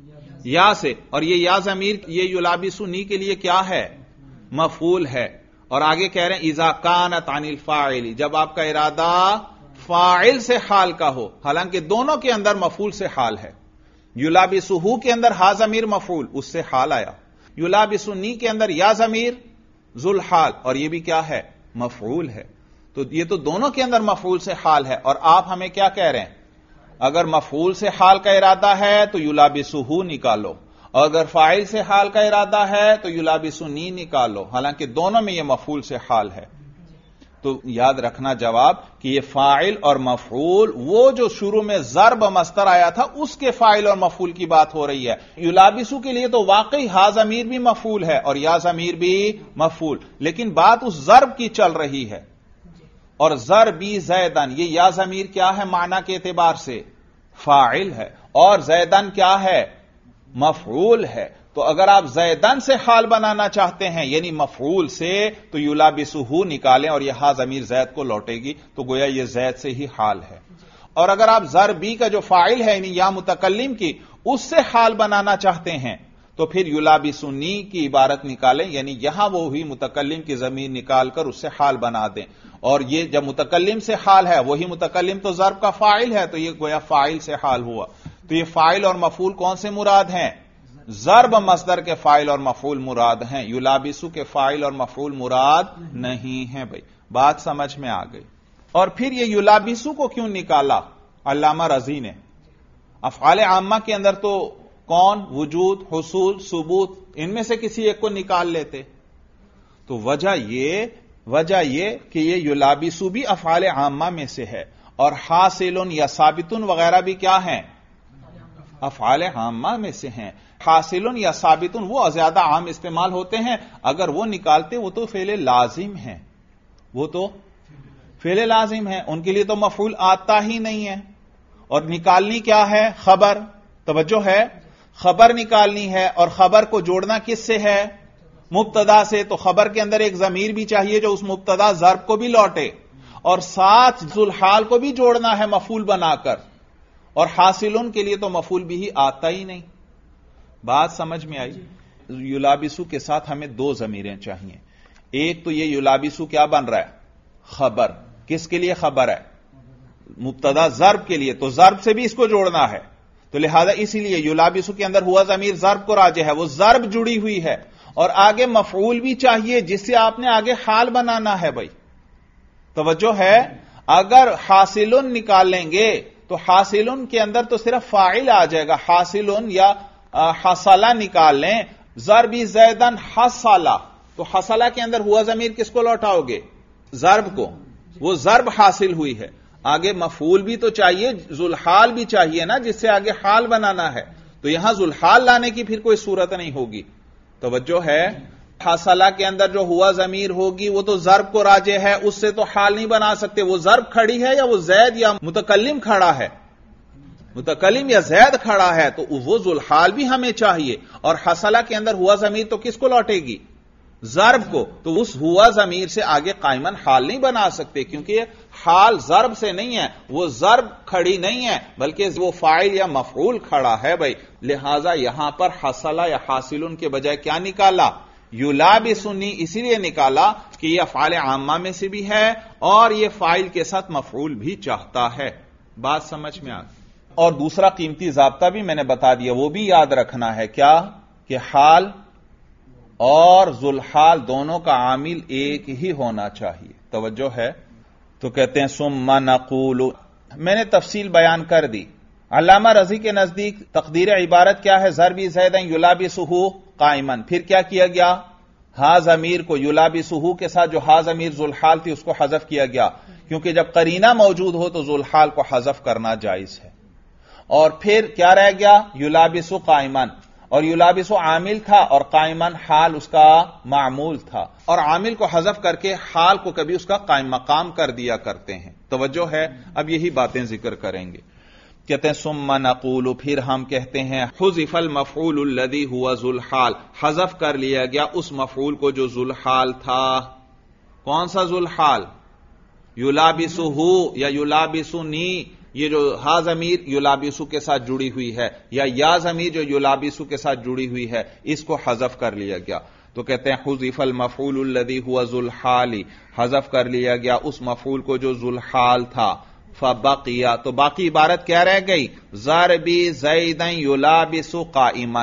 یا سے، اور یہ یا ضمیر یہ یلابسنی کے لیے کیا ہے؟ مفعول ہے. اور آگے کہہ رہے ہیں اذا کانت عن الفاعل، جب آپ کا ارادہ فاعل سے حال کا ہو، حالانکہ دونوں کے اندر مفعول سے حال ہے. یلابسہ کے اندر ہا ضمیر مفعول، اس سے حال آیا. یلابسنی کے اندر یا ضمیر ذل حال، اور یہ بھی کیا ہے؟ مفعول ہے. تو یہ تو دونوں کے اندر مفعول سے حال ہے. اور آپ ہمیں کیا کہہ رہے ہیں؟ اگر مفعول سے حال کا ارادہ ہے تو یلابسہ نکالو، اور اگر فاعل سے حال کا ارادہ ہے تو یلابسنی نکالو، حالانکہ دونوں میں یہ مفعول سے حال ہے. تو یاد رکھنا جواب کہ یہ فاعل اور مفعول، وہ جو شروع میں ضرب مصدر آیا تھا اس کے فاعل اور مفعول کی بات ہو رہی ہے. یلابسو کے لیے تو واقعی ہا ضمیر بھی مفعول ہے اور یا ضمیر بھی مفعول، لیکن بات اس ضرب کی چل رہی ہے. اور ضربی زیدن، یہ یا ضمیر کیا ہے معنی کے اعتبار سے؟ فاعل ہے، اور زیدن کیا ہے؟ مفعول ہے. تو اگر آپ زیدن سے حال بنانا چاہتے ہیں یعنی مفعول سے، تو یلابسہ نکالیں اور یہ ہا ضمیر زید کو لوٹے گی، تو گویا یہ زید سے ہی حال ہے. اور اگر آپ ضربی کا جو فاعل ہے یعنی یا متکلم کی، اس سے حال بنانا چاہتے ہیں تو پھر یلابسنی کی عبارت نکالیں، یعنی یہاں وہی متکلم کی ضمیر نکال کر اس سے حال بنا دیں. اور یہ جب متکلم سے حال ہے، وہی متکلم تو ضرب کا فاعل ہے، تو یہ گویا فاعل سے حال ہوا. تو یہ فاعل اور مفعول کون سے مراد ہیں؟ ضرب مصدر کے فاعل اور مفعول مراد ہیں، یلابسو کے فاعل اور مفعول مراد نہیں ہیں. بھائی بات سمجھ میں آ گئی. اور پھر یہ یلابسو کو کیوں نکالا علامہ رضی نے؟ افعال عامہ کے اندر تو کون، وجود، حصول، ثبوت، ان میں سے کسی ایک کو نکال لیتے. تو وجہ یہ کہ یہ یلابسو بھی افعال عامہ میں سے ہے، اور حاصل یا ثابت وغیرہ بھی کیا ہیں؟ افعال عامہ میں سے ہیں. حاصل یا ثابت وہ زیادہ عام استعمال ہوتے ہیں، اگر وہ نکالتے وہ تو فعل لازم ہیں، وہ تو فعل لازم ہیں، ان کے لیے تو مفعول آتا ہی نہیں ہے. اور نکالنی کیا ہے؟ خبر. توجہ ہے، خبر نکالنی ہے، اور خبر کو جوڑنا کس سے ہے؟ مبتدا سے. تو خبر کے اندر ایک ضمیر بھی چاہیے جو اس مبتدا ضرب کو بھی لوٹے، اور ساتھ ذل حال کو بھی جوڑنا ہے مفعول بنا کر. اور حاصلن کے لیے تو مفعول بھی ہی آتا ہی نہیں. بات سمجھ میں آئی؟ یلابسو کے ساتھ ہمیں دو ضمیریں چاہیے. ایک تو یہ یلابسو کیا بن رہا ہے؟ خبر. کس کے لیے خبر ہے؟ مبتدا ضرب کے لیے. تو ضرب سے بھی اس کو جوڑنا ہے، تو لہذا اسی لیے یلابسو کے اندر ہوا ضمیر ضرب کو راجع ہے، وہ ضرب جڑی ہوئی ہے. اور آگے مفعول بھی چاہیے جس سے آپ نے آگے حال بنانا ہے. بھائی توجہ ہے، اگر حاصلن نکال لیں گے تو حاصلن کے اندر تو صرف فاعل آ جائے گا. حاصلن یا حصلہ نکال لیں، ضربی زیدن حصلہ، تو حصلہ کے اندر ہوا ضمیر کس کو لوٹاؤ گے؟ ضرب کو. وہ ضرب حاصل ہوئی ہے. آگے مفعول بھی تو چاہیے، ذل حال بھی چاہیے نا جس سے آگے حال بنانا ہے. تو یہاں ذل حال لانے کی پھر کوئی صورت نہیں ہوگی. توجہ ہے، حصلہ کے اندر جو ہوا ضمیر ہوگی وہ تو ضرب کو راجع ہے، اس سے تو حال نہیں بنا سکتے. وہ ضرب کھڑی ہے یا وہ زید یا متکلم کھڑا ہے؟ متکلم یا زید کھڑا ہے، تو وہ ذل حال بھی ہمیں چاہیے. اور حصلہ کے اندر ہوا ضمیر تو کس کو لوٹے گی؟ ضرب کو. تو اس ہوا ضمیر سے آگے قائمن حال نہیں بنا سکتے، کیونکہ حال ضرب سے نہیں ہے، وہ ضرب کھڑی نہیں ہے بلکہ وہ فاعل یا مفعول کھڑا ہے. بھائی لہذا یہاں پر حصلہ یا حاصلن کے بجائے کیا نکالا؟ یلابسنی. اسی لیے نکالا کہ یہ افعال عامہ میں سے بھی ہے اور یہ فاعل کے ساتھ مفعول بھی چاہتا ہے. بات سمجھ میں آ گئی؟ اور دوسرا قیمتی ضابطہ بھی میں نے بتا دیا، وہ بھی یاد رکھنا ہے. کیا؟ کہ حال اور ذل حال دونوں کا عامل ایک ہی ہونا چاہیے. توجہ ہے. تو کہتے ہیں ثم نقول، میں نے تفصیل بیان کر دی. علامہ رضی کے نزدیک تقدیر عبارت کیا ہے؟ ضربی زیدن یلابسہ قائمن. پھر کیا کیا گیا؟ ہا ضمیر کو یلابسہ کے ساتھ جو ہا ضمیر ذل حال تھی اس کو حذف کیا گیا، کیونکہ جب قرینہ موجود ہو تو ذل حال کو حذف کرنا جائز ہے. اور پھر کیا رہ گیا؟ یلابسو قائمن. اور یلابسو عامل تھا اور قائمن حال اس کا معمول تھا، اور عامل کو حذف کر کے حال کو کبھی اس کا قائم مقام کر دیا کرتے ہیں. توجہ ہے، اب یہی باتیں ذکر کریں گے. کہتے ہیں ثم نقول، پھر ہم کہتے ہیں حذف المفعول الذی هو ذو الحال، حذف کر لیا گیا اس مفعول کو جو ذو الحال تھا. کون سا ذو الحال؟ یلابسہ یا یلابسنی یہ جو ہا ضمیر یلابسو کے ساتھ جڑی ہوئی ہے یا ضمیر جو یلابسو کے ساتھ جڑی ہوئی ہے اس کو حذف کر لیا گیا. تو کہتے ہیں حذف المفعول الذی هو ذو الحال، حذف کر لیا گیا اس مفعول کو جو ذو الحال تھا. فبقی، تو باقی عبارت کیا رہ گئی؟ ضربی زیدا یلابس قائما،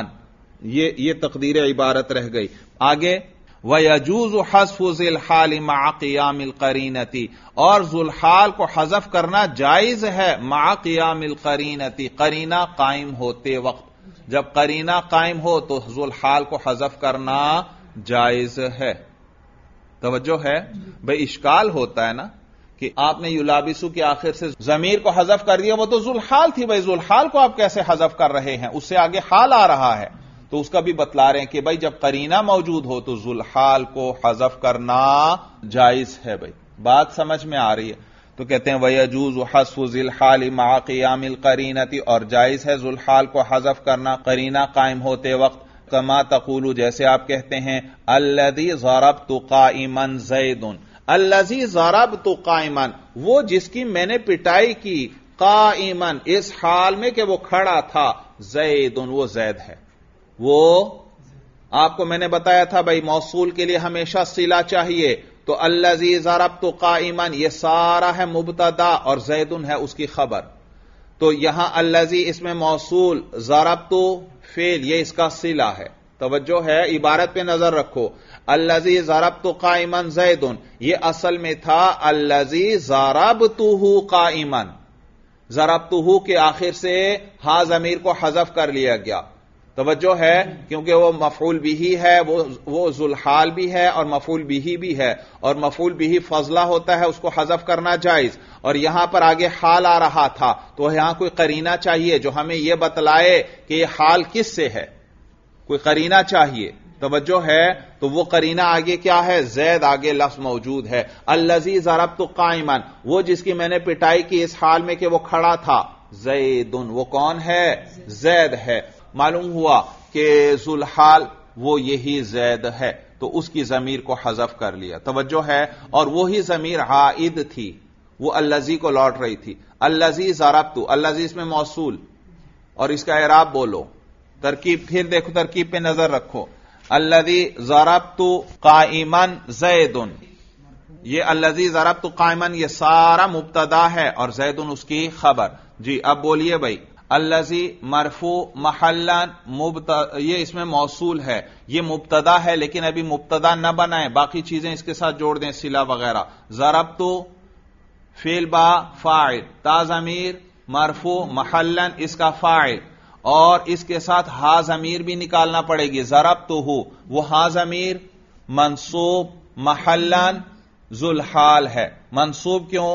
یہ تقدیر عبارت رہ گئی. آگے وَيَجُوزُ حَذْفُ ذِي الْحَالِ مَعَ قِيَامِ الْقَرِينَةِ، اور ذو الحال کو حذف کرنا جائز ہے مع قیام القرینتی، قرینہ قائم ہوتے وقت. جب قرینہ قائم ہو تو ذو الحال کو حذف کرنا جائز ہے. توجہ ہے بھئی، اشکال ہوتا ہے نا کہ آپ نے یلابسو کے آخر سے ضمیر کو حذف کر دیا، وہ تو ذو الحال تھی، بھئی ذو الحال کو آپ کیسے حذف کر رہے ہیں؟ اس سے آگے حال آ رہا ہے. تو اس کا بھی بتلا رہے ہیں کہ بھئی جب قرینہ موجود ہو تو ذو الحال کو حذف کرنا جائز ہے. بھئی بات سمجھ میں آ رہی ہے؟ تو کہتے ہیں وَيَجُوزُ حَذْفُ ذِي الْحَالِ مَعَ قِيَامِ الْقَرِينَةِ، اور جائز ہے ذو الحال کو حذف کرنا قرینہ قائم ہوتے وقت. کما تقول، جیسے آپ کہتے ہیں الذی ضربت قائما زید، الذی ضربت قائما، وہ جس کی میں نے پٹائی کی، قائما اس حال میں کہ وہ کھڑا تھا، زید وہ زید ہے. وہ آپ کو میں نے بتایا تھا بھائی موصول کے لیے ہمیشہ صلہ چاہیے، تو الذی ضربت قائما یہ سارا ہے مبتدا اور زیدن ہے اس کی خبر. تو یہاں الذی اس میں موصول، ضربت فعل یہ اس کا صلہ ہے. توجہ ہے، عبارت پہ نظر رکھو. الذی ضربت قائما زیدن، یہ اصل میں تھا الذی ضربتہ قائما، ضربتہ کے آخر سے ہا ضمیر کو حذف کر لیا گیا. توجہ ہے، کیونکہ وہ مفعول بھی ہے، وہ ذو الحال بھی ہے اور مفعول بھی ہے، اور مفعول بھی فضلہ ہوتا ہے، اس کو حذف کرنا جائز. اور یہاں پر آگے حال آ رہا تھا تو یہاں کوئی قرینہ چاہیے جو ہمیں یہ بتلائے کہ یہ حال کس سے ہے، کوئی قرینہ چاہیے. توجہ ہے، تو وہ قرینہ آگے کیا ہے؟ زید آگے لفظ موجود ہے. الذی ضربت قائما، وہ جس کی میں نے پٹائی کی اس حال میں کہ وہ کھڑا تھا، زیدن وہ کون ہے؟ زید ہے. معلوم ہوا کہ ذو الحال وہ یہی زید ہے، تو اس کی ضمیر کو حذف کر لیا. توجہ ہے، اور وہی ضمیر عائد تھی، وہ الذی کو لوٹ رہی تھی. الذی ضربت، الذی اس میں موصول، اور اس کا اعراب بولو. ترکیب پھر دیکھو، ترکیب پہ نظر رکھو. الذی ضربت قائما زید، یہ الذی ضربت قائما یہ سارا مبتدا ہے اور زید اس کی خبر. جی اب بولیے بھائی. الذی مرفوع محلا یہ اس میں موصول ہے، یہ مبتدا ہے لیکن ابھی مبتدا نہ بنائیں، باقی چیزیں اس کے ساتھ جوڑ دیں، صلہ وغیرہ. ضربت فعل با فاعل، تا ضمیر مرفوع محلا اس کا فاعل، اور اس کے ساتھ ہا ضمیر بھی نکالنا پڑے گی. ضربتہ وہ ہا ضمیر منصوب محلا ذو الحال ہے. منصوب کیوں؟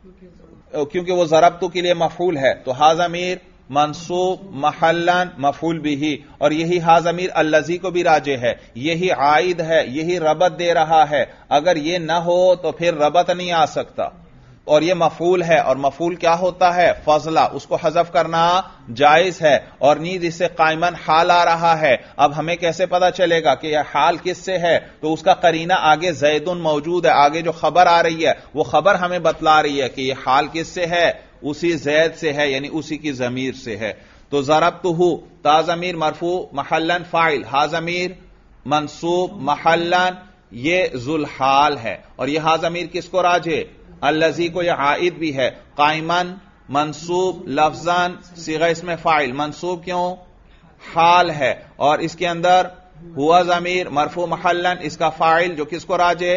کیونکہ وہ ضربتہ کے لیے مفعول ہے، تو ہا ضمیر منصوب محلا مفعول بھی، اور یہی ہا ضمیر الذی کو بھی راجع ہے، یہی عائد ہے، یہی ربط دے رہا ہے. اگر یہ نہ ہو تو پھر ربط نہیں آ سکتا. اور یہ مفعول ہے، اور مفعول کیا ہوتا ہے؟ فضلہ، اس کو حذف کرنا جائز ہے. اور نیز اس سے قائمن حال آ رہا ہے. اب ہمیں کیسے پتا چلے گا کہ یہ حال کس سے ہے؟ تو اس کا قرینہ آگے زیدن موجود ہے، آگے جو خبر آ رہی ہے وہ خبر ہمیں بتلا رہی ہے کہ یہ حال کس سے ہے؟ اسی زید سے ہے، یعنی اسی کی ضمیر سے ہے. تو ضربتہ تا ضمیر مرفوع محلا فاعل، ہا ضمیر منصوب محلا یہ ذو الحال ہے. اور یہ ہا ضمیر کس کو راجع؟ الذی کو یہ عائد بھی ہے. قائمن منصوب لفظاً صیغہ اسم فاعل، منصوب کیوں؟ حال ہے. اور اس کے اندر ہوا ضمیر مرفوع محلا اس کا فاعل جو کس کو راجع؟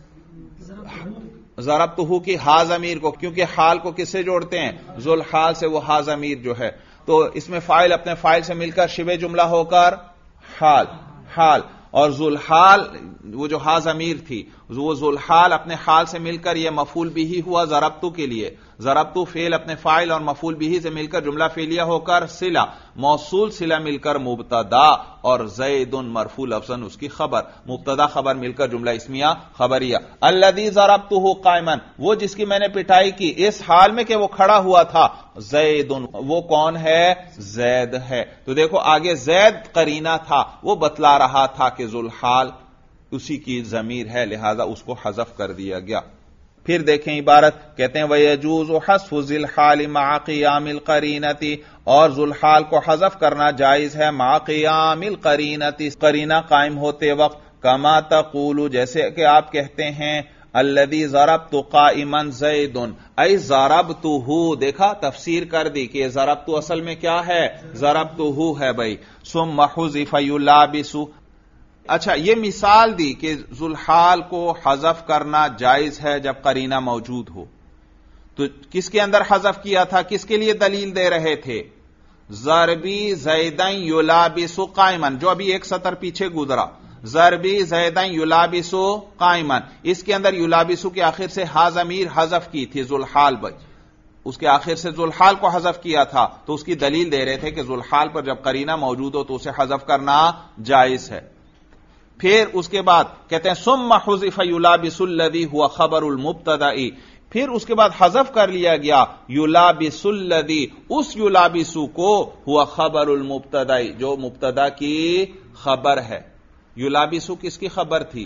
ضربتہ کی ہا ضمیر کو، کیونکہ حال کو کس سے جوڑتے ہیں؟ ذو الحال سے. وہ ہا ضمیر جو ہے تو اس میں فاعل اپنے فاعل سے مل کر شبہ جملہ ہو کر حال، اور ذو الحال وہ جو ہا ضمیر تھی وہ ذو الحال اپنے حال سے مل کر یہ مفعول بھی ہوا ضربتو کے لیے. ضربتو فعل اپنے فاعل اور مفعول بھی سے مل کر جملہ فعلیہ ہو کر صلہ، موصول صلہ مل کر مبتدا، اور زید مرفوع لفظاً اس کی خبر، مبتدا خبر مل کر جملہ اسمیہ خبریہ. الذی ضربتہ قائما وہ جس کی میں نے پٹائی کی اس حال میں کہ وہ کھڑا ہوا تھا، زید وہ کون ہے؟ زید ہے. تو دیکھو آگے زید قرینہ تھا، وہ بتلا رہا تھا کہ ذو الحال اسی کی ضمیر ہے، لہذا اس کو حذف کر دیا گیا. پھر دیکھیں عبارت، کہتے ہیں وَيَجُوزُ حَذْفُ ذِي الْحَالِ مَعَ قِيَامِ الْقَرِينَةِ، اور ذوالحال کو حذف کرنا جائز ہے مع قیام القرینۃ، قرینہ قائم ہوتے وقت، کما تقول، جیسے کہ آپ کہتے ہیں الذی ضربت قائما زید، ای ضربتہ، دیکھا تفسیر کر دی کہ ضربت اصل میں کیا ہے، ضربتہ ہے بھائی، ثم حذف یلابس۔ اچھا یہ مثال دی کہ ذوالحال کو حذف کرنا جائز ہے جب قرینہ موجود ہو، تو کس کے اندر حذف کیا تھا، کس کے لیے دلیل دے رہے تھے، ضربی زیدن یلابس قائما، جو ابھی ایک سطر پیچھے گزرا، ضربی زیدن یلابس قائما، اس کے اندر یلابسو کے آخر سے ہا ضمیر حذف کی تھی ذوالحال بھائی، اس کے آخر سے ذوالحال کو حذف کیا تھا، تو اس کی دلیل دے رہے تھے کہ ذوالحال پر جب قرینہ موجود ہو تو اسے حذف کرنا جائز ہے۔ پھر اس کے بعد کہتے ہیں ثم حذف یلابس الذی هو خبر المبتدأ، پھر اس کے بعد حذف کر لیا گیا یلابس الذی، اس یلابسو کو ہوا خبر المبتدأ، جو مبتدا کی خبر ہے۔ یلابسو کس کی خبر تھی،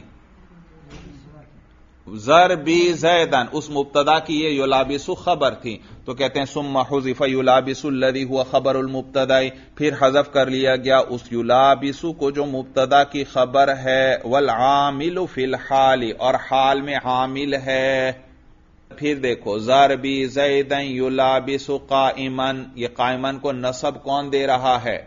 ضربی زیدن، اس مبتدا کی یہ یلابسو خبر تھی، تو کہتے ہیں ثم حذف یلابس الذی هو خبر المبتدأ، پھر حذف کر لیا گیا اس یلابسو کو جو مبتدا کی خبر ہے، والعامل فی الحال، اور حال میں عامل ہے۔ پھر دیکھو ضربی زیدن یلابس قائما، یہ قائما کو نصب کون دے رہا ہے،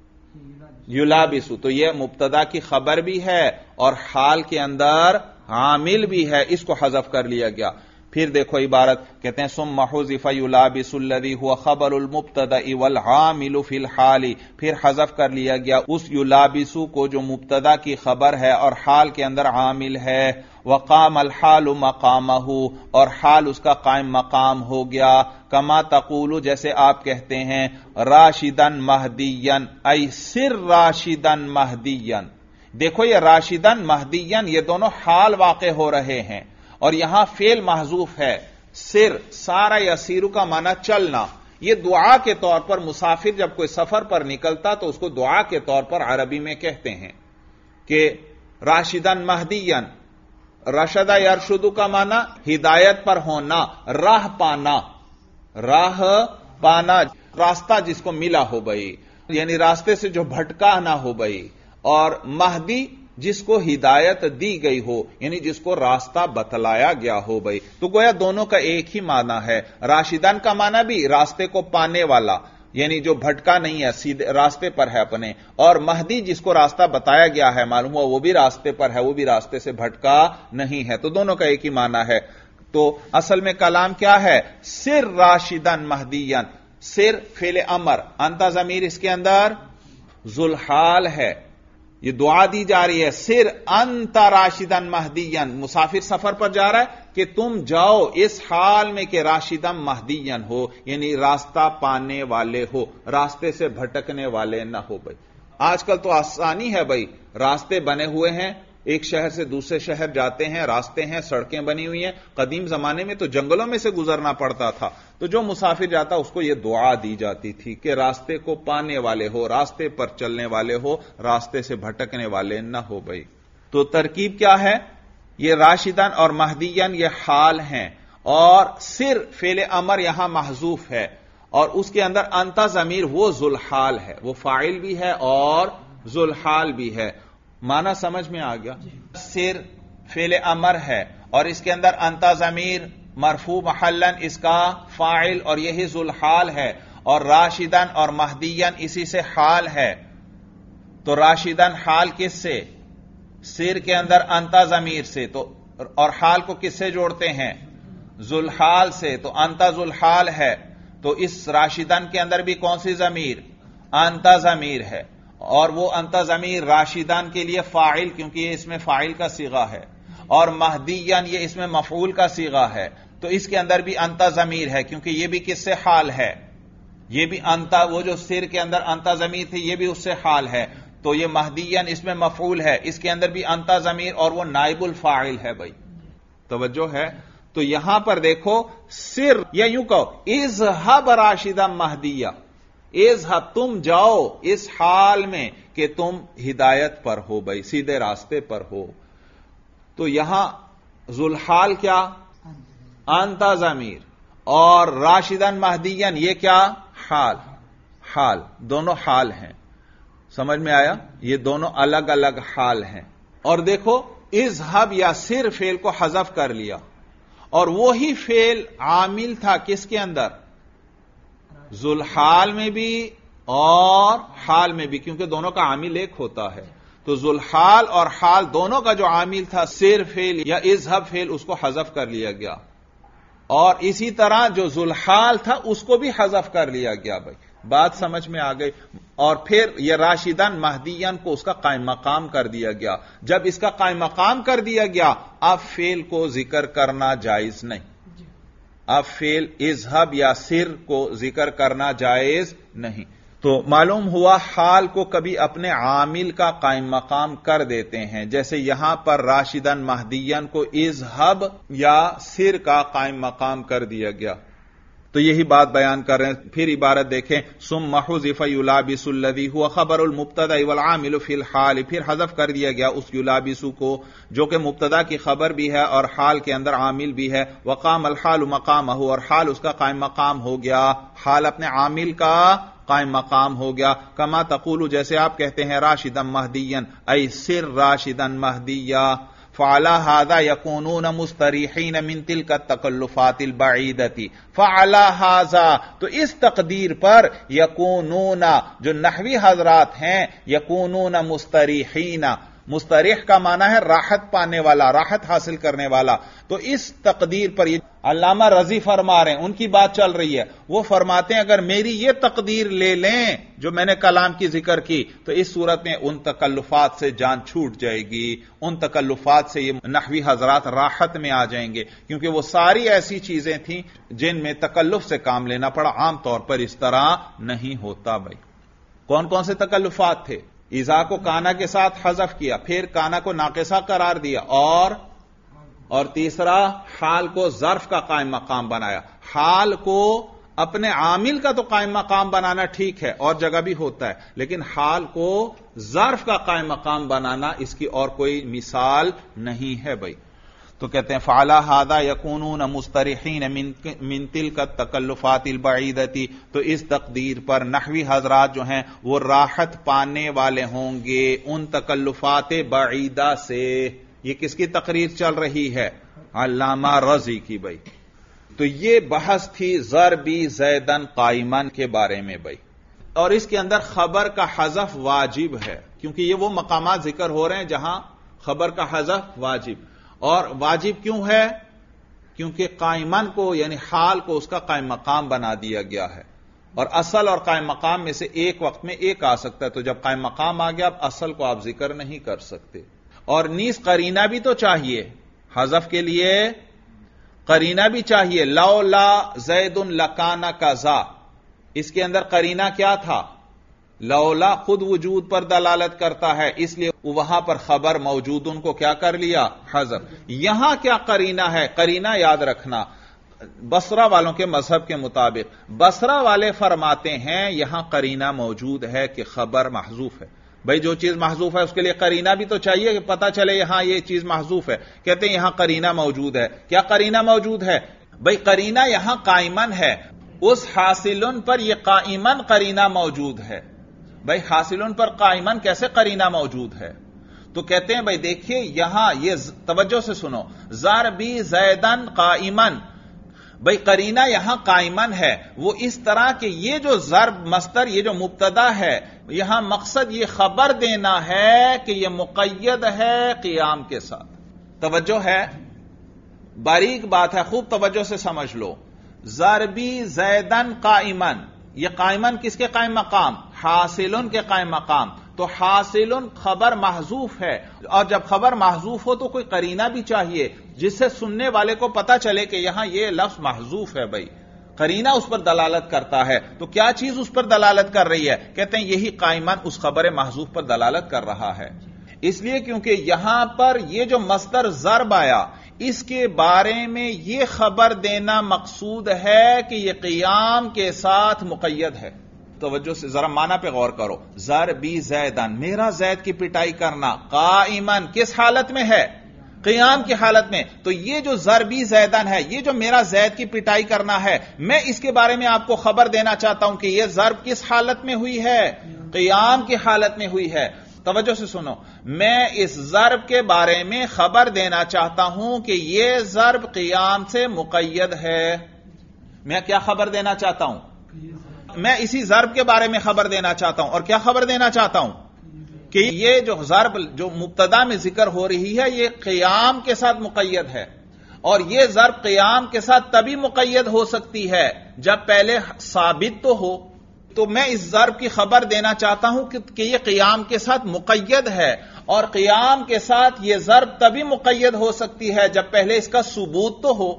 یلابسو، تو یہ مبتدا کی خبر بھی ہے اور حال کے اندر عامل بھی ہے، اس کو حذف کر لیا گیا۔ پھر دیکھو عبارت، کہتے ہیں ثم حذف یلابس الذی هو خبر المبتدأ والعامل فی الحال، پھر حذف کر لیا گیا اس یلابسو کو جو مبتدا کی خبر ہے اور حال کے اندر عامل ہے، وقام الحال مقامہ، اور حال اس کا قائم مقام ہو گیا، کما تقول، جیسے آپ کہتے ہیں راشدن مہدین، ای سر راشدن مہدین، دیکھو یہ راشدن مہدین یہ دونوں حال واقع ہو رہے ہیں، اور یہاں فعل محذوف ہے، سر، سارا یسیرو کا معنی چلنا، یہ دعا کے طور پر مسافر جب کوئی سفر پر نکلتا تو اس کو دعا کے طور پر عربی میں کہتے ہیں کہ راشدن مہدین، رشدہ یرشدو کا معنی ہدایت پر ہونا، راہ پانا، راہ پانا، راستہ جس کو ملا ہو بھئی، یعنی راستے سے جو بھٹکا نہ ہو بھئی، اور مہدی جس کو ہدایت دی گئی ہو، یعنی جس کو راستہ بتلایا گیا ہو بھئی، تو گویا دونوں کا ایک ہی معنی ہے۔ راشدان کا معنی بھی راستے کو پانے والا، یعنی جو بھٹکا نہیں ہے، سیدھے راستے پر ہے اپنے، اور مہدی جس کو راستہ بتایا گیا ہے، معلوم ہوا وہ بھی راستے پر ہے، وہ بھی راستے سے بھٹکا نہیں ہے، تو دونوں کا ایک ہی معنی ہے۔ تو اصل میں کلام کیا ہے، سر راشدن مہدین، سر فعل امر، انت ضمیر اس کے اندر ذوالحال ہے، یہ دعا دی جا رہی ہے، سر انت راشدن مہدین، مسافر سفر پر جا رہا ہے کہ تم جاؤ اس حال میں کہ راشدن مہدین ہو، یعنی راستہ پانے والے ہو، راستے سے بھٹکنے والے نہ ہو بھائی۔ آج کل تو آسانی ہے بھائی، راستے بنے ہوئے ہیں، ایک شہر سے دوسرے شہر جاتے ہیں، راستے ہیں، سڑکیں بنی ہوئی ہیں، قدیم زمانے میں تو جنگلوں میں سے گزرنا پڑتا تھا، تو جو مسافر جاتا اس کو یہ دعا دی جاتی تھی کہ راستے کو پانے والے ہو، راستے پر چلنے والے ہو، راستے سے بھٹکنے والے نہ ہو بھائی۔ تو ترکیب کیا ہے، یہ راشدن اور مہدین یہ حال ہیں، اور سر فعل امر یہاں محذوف ہے، اور اس کے اندر انت ضمیر وہ ذوالحال ہے، وہ فاعل بھی ہے اور ذوالحال بھی ہے۔ معنی سمجھ میں آ گیا، سر فعل امر ہے اور اس کے اندر انت ضمیر مرفوع محلن اس کا فاعل اور یہی ذوالحال ہے، اور راشدن اور مہدین اسی سے حال ہے، تو راشدن حال کس سے، سر کے اندر انت ضمیر سے، تو اور حال کو کس سے جوڑتے ہیں، ذوالحال سے، تو انت ذوالحال ہے، تو اس راشدن کے اندر بھی کون سی ضمیر، انت ضمیر ہے، اور وہ انت ضمیر راشدان کے لیے فاعل، کیونکہ یہ اس میں فاعل کا صیغہ ہے، اور مہدیان یہ اس میں مفعول کا صیغہ ہے، تو اس کے اندر بھی انت ضمیر ہے، کیونکہ یہ بھی کس سے حال ہے، یہ بھی انت، وہ جو سر کے اندر انت ضمیر تھی یہ بھی اس سے حال ہے، تو یہ مہدیان اس میں مفعول ہے، اس کے اندر بھی انت ضمیر اور وہ نائب الفاعل ہے بھائی، توجہ ہے۔ تو یہاں پر دیکھو سر، یا یوں کہو اذهب راشدا مہدیہ، اذهب تم جاؤ اس حال میں کہ تم ہدایت پر ہو بھائی، سیدھے راستے پر ہو، تو یہاں ذوالحال کیا، انتا ضمیر، اور راشدن مہدین یہ کیا؟ حال، دونوں حال ہیں. سمجھ میں آیا؟ یہ دونوں الگ الگ حال ہیں. اور دیکھو اذهب یا سر فعل کو حذف کر لیا، اور وہی فعل عامل تھا کس کے اندر؟ ذوالحال میں بھی اور حال میں بھی، کیونکہ دونوں کا عامل ایک ہوتا ہے. تو ذوالحال اور حال دونوں کا جو عامل تھا سر فعل یا اذهب فعل، اس کو حذف کر لیا گیا. اور اسی طرح جو ذوالحال تھا اس کو بھی حذف کر لیا گیا. بھائی بات سمجھ میں آ گئی؟ اور پھر یہ راشدن مہدین کو اس کا قائم مقام کر دیا گیا. جب اس کا قائم مقام کر دیا گیا، اب فعل کو ذکر کرنا جائز نہیں. اب فعل اذهب یا سر کو ذکر کرنا جائز نہیں. تو معلوم ہوا حال کو کبھی اپنے عامل کا قائم مقام کر دیتے ہیں، جیسے یہاں پر راشدن مہدین کو اذهب یا سر کا قائم مقام کر دیا گیا. تو یہی بات بیان کر رہے ہیں. پھر عبارت دیکھیں، ثم حذف یلابس الذی هو خبر المبتدا والعامل فی الحال، پھر حذف کر دیا گیا اس یلابس کو جو کہ مبتدا کی خبر بھی ہے اور حال کے اندر عامل بھی ہے. وقام الحال مقامہ، اور حال اس کا قائم مقام ہو گیا، حال اپنے عامل کا قائم مقام ہو گیا. کما تقول، جیسے آپ کہتے ہیں راشدن مہدین ای سر راشدن مہدیہ. فعلى هذا يكونون مستريحين من تلك التكلفات البعيدة. فعلى هذا، تو اس تقدیر پر يكونون جو نحوی حضرات ہیں، يكونون مستریحین، مستریح کا معنی ہے راحت پانے والا، راحت حاصل کرنے والا. تو اس تقدیر پر یہ علامہ رضی فرما رہے ہیں، ان کی بات چل رہی ہے. وہ فرماتے ہیں اگر میری یہ تقدیر لے لیں جو میں نے کلام کی ذکر کی، تو اس صورت میں ان تکلفات سے جان چھوٹ جائے گی، ان تکلفات سے یہ نحوی حضرات راحت میں آ جائیں گے، کیونکہ وہ ساری ایسی چیزیں تھیں جن میں تکلف سے کام لینا پڑا. عام طور پر اس طرح نہیں ہوتا. بھائی کون کون سے تکلفات تھے؟ اذا کو کانا کے ساتھ حذف کیا، پھر کانا کو ناقصہ قرار دیا، اور تیسرا حال کو ظرف کا قائم مقام بنایا. حال کو اپنے عامل کا تو قائم مقام بنانا ٹھیک ہے، اور جگہ بھی ہوتا ہے، لیکن حال کو ظرف کا قائم مقام بنانا اس کی اور کوئی مثال نہیں ہے. بھائی تو کہتے ہیں فعلی ھذا یکونون مستریحین من تلک التکلفات البعیدۃ، تو اس تقدیر پر نحوی حضرات جو ہیں وہ راحت پانے والے ہوں گے ان تکلفات بعیدہ سے. یہ کس کی تقریر چل رہی ہے؟ علامہ رضی کی. بھائی تو یہ بحث تھی ضربی زیدن قائمن کے بارے میں. بھائی اور اس کے اندر خبر کا حذف واجب ہے، کیونکہ یہ وہ مقامات ذکر ہو رہے ہیں جہاں خبر کا حذف واجب. اور واجب کیوں ہے؟ کیونکہ قائمن کو یعنی حال کو اس کا قائم مقام بنا دیا گیا ہے، اور اصل اور قائم مقام میں سے ایک وقت میں ایک آ سکتا ہے. تو جب قائم مقام آ گیا، اب اصل کو آپ ذکر نہیں کر سکتے. اور نیز قرینہ بھی تو چاہیے، حذف کے لیے قرینہ بھی چاہیے. لولا زید لکان کذا، اس کے اندر قرینہ کیا تھا؟ لولا خود وجود پر دلالت کرتا ہے، اس لیے وہاں پر خبر موجود ان کو کیا کر لیا؟ حذف. یہاں کیا قرینہ ہے؟ قرینہ یاد رکھنا بصرہ والوں کے مذہب کے مطابق، بصرہ والے فرماتے ہیں یہاں قرینہ موجود ہے کہ خبر محذوف ہے. بھائی جو چیز محذوف ہے اس کے لیے قرینہ بھی تو چاہیے کہ پتہ چلے یہاں یہ چیز محذوف ہے. کہتے ہیں یہاں قرینہ موجود ہے. کیا قرینہ موجود ہے؟ بھائی قرینہ یہاں قائمن ہے، اس حاصلن پر یہ قائمن قرینہ موجود ہے. بھائی حاصلن پر قائمن کیسے قرینہ موجود ہے؟ تو کہتے ہیں بھائی دیکھیے یہاں یہ توجہ سے سنو، ضربی زیدن قائمن. بھائی قرینہ یہاں قائمن ہے، وہ اس طرح کہ یہ جو ضرب مصدر، یہ جو مبتدا ہے، یہاں مقصد یہ خبر دینا ہے کہ یہ مقید ہے قیام کے ساتھ. توجہ ہے، باریک بات ہے، خوب توجہ سے سمجھ لو. ضربی زیدن قائمن، یہ قائمن کس کے قائم مقام؟ حاصلن کے قائم مقام. تو حاصلن خبر محذوف ہے، اور جب خبر محذوف ہو تو کوئی قرینہ بھی چاہیے جس سے سننے والے کو پتا چلے کہ یہاں یہ لفظ محذوف ہے. بھائی قرینہ اس پر دلالت کرتا ہے. تو کیا چیز اس پر دلالت کر رہی ہے؟ کہتے ہیں یہی قائمن اس خبر محذوف پر دلالت کر رہا ہے. اس لیے کیونکہ یہاں پر یہ جو مصدر ضرب آیا، اس کے بارے میں یہ خبر دینا مقصود ہے کہ یہ قیام کے ساتھ مقید ہے. توجہ سے ذرا معنی پہ غور کرو. ضربی زیدن، میرا زید کی پٹائی کرنا، قائمن کس حالت میں ہے؟ قیام کی حالت میں. تو یہ جو ضربی زیدن ہے، یہ جو میرا زید کی پٹائی کرنا ہے، میں اس کے بارے میں آپ کو خبر دینا چاہتا ہوں کہ یہ ضرب کس حالت میں ہوئی ہے؟ قیام کی حالت میں ہوئی ہے. توجہ سے سنو، میں اس ضرب کے بارے میں خبر دینا چاہتا ہوں کہ یہ ضرب قیام سے مقید ہے. میں کیا خبر دینا چاہتا ہوں؟ میں اسی ضرب کے بارے میں خبر دینا چاہتا ہوں. اور کیا خبر دینا چاہتا ہوں؟ کہ یہ جو ضرب جو مبتدا میں ذکر ہو رہی ہے یہ قیام کے ساتھ مقید ہے. اور یہ ضرب قیام کے ساتھ تبھی مقید ہو سکتی ہے جب پہلے ثابت تو ہو. تو میں اس ضرب کی خبر دینا چاہتا ہوں کہ یہ قیام کے ساتھ مقید ہے. اور قیام کے ساتھ یہ ضرب تبھی مقید ہو سکتی ہے جب پہلے اس کا ثبوت تو ہو.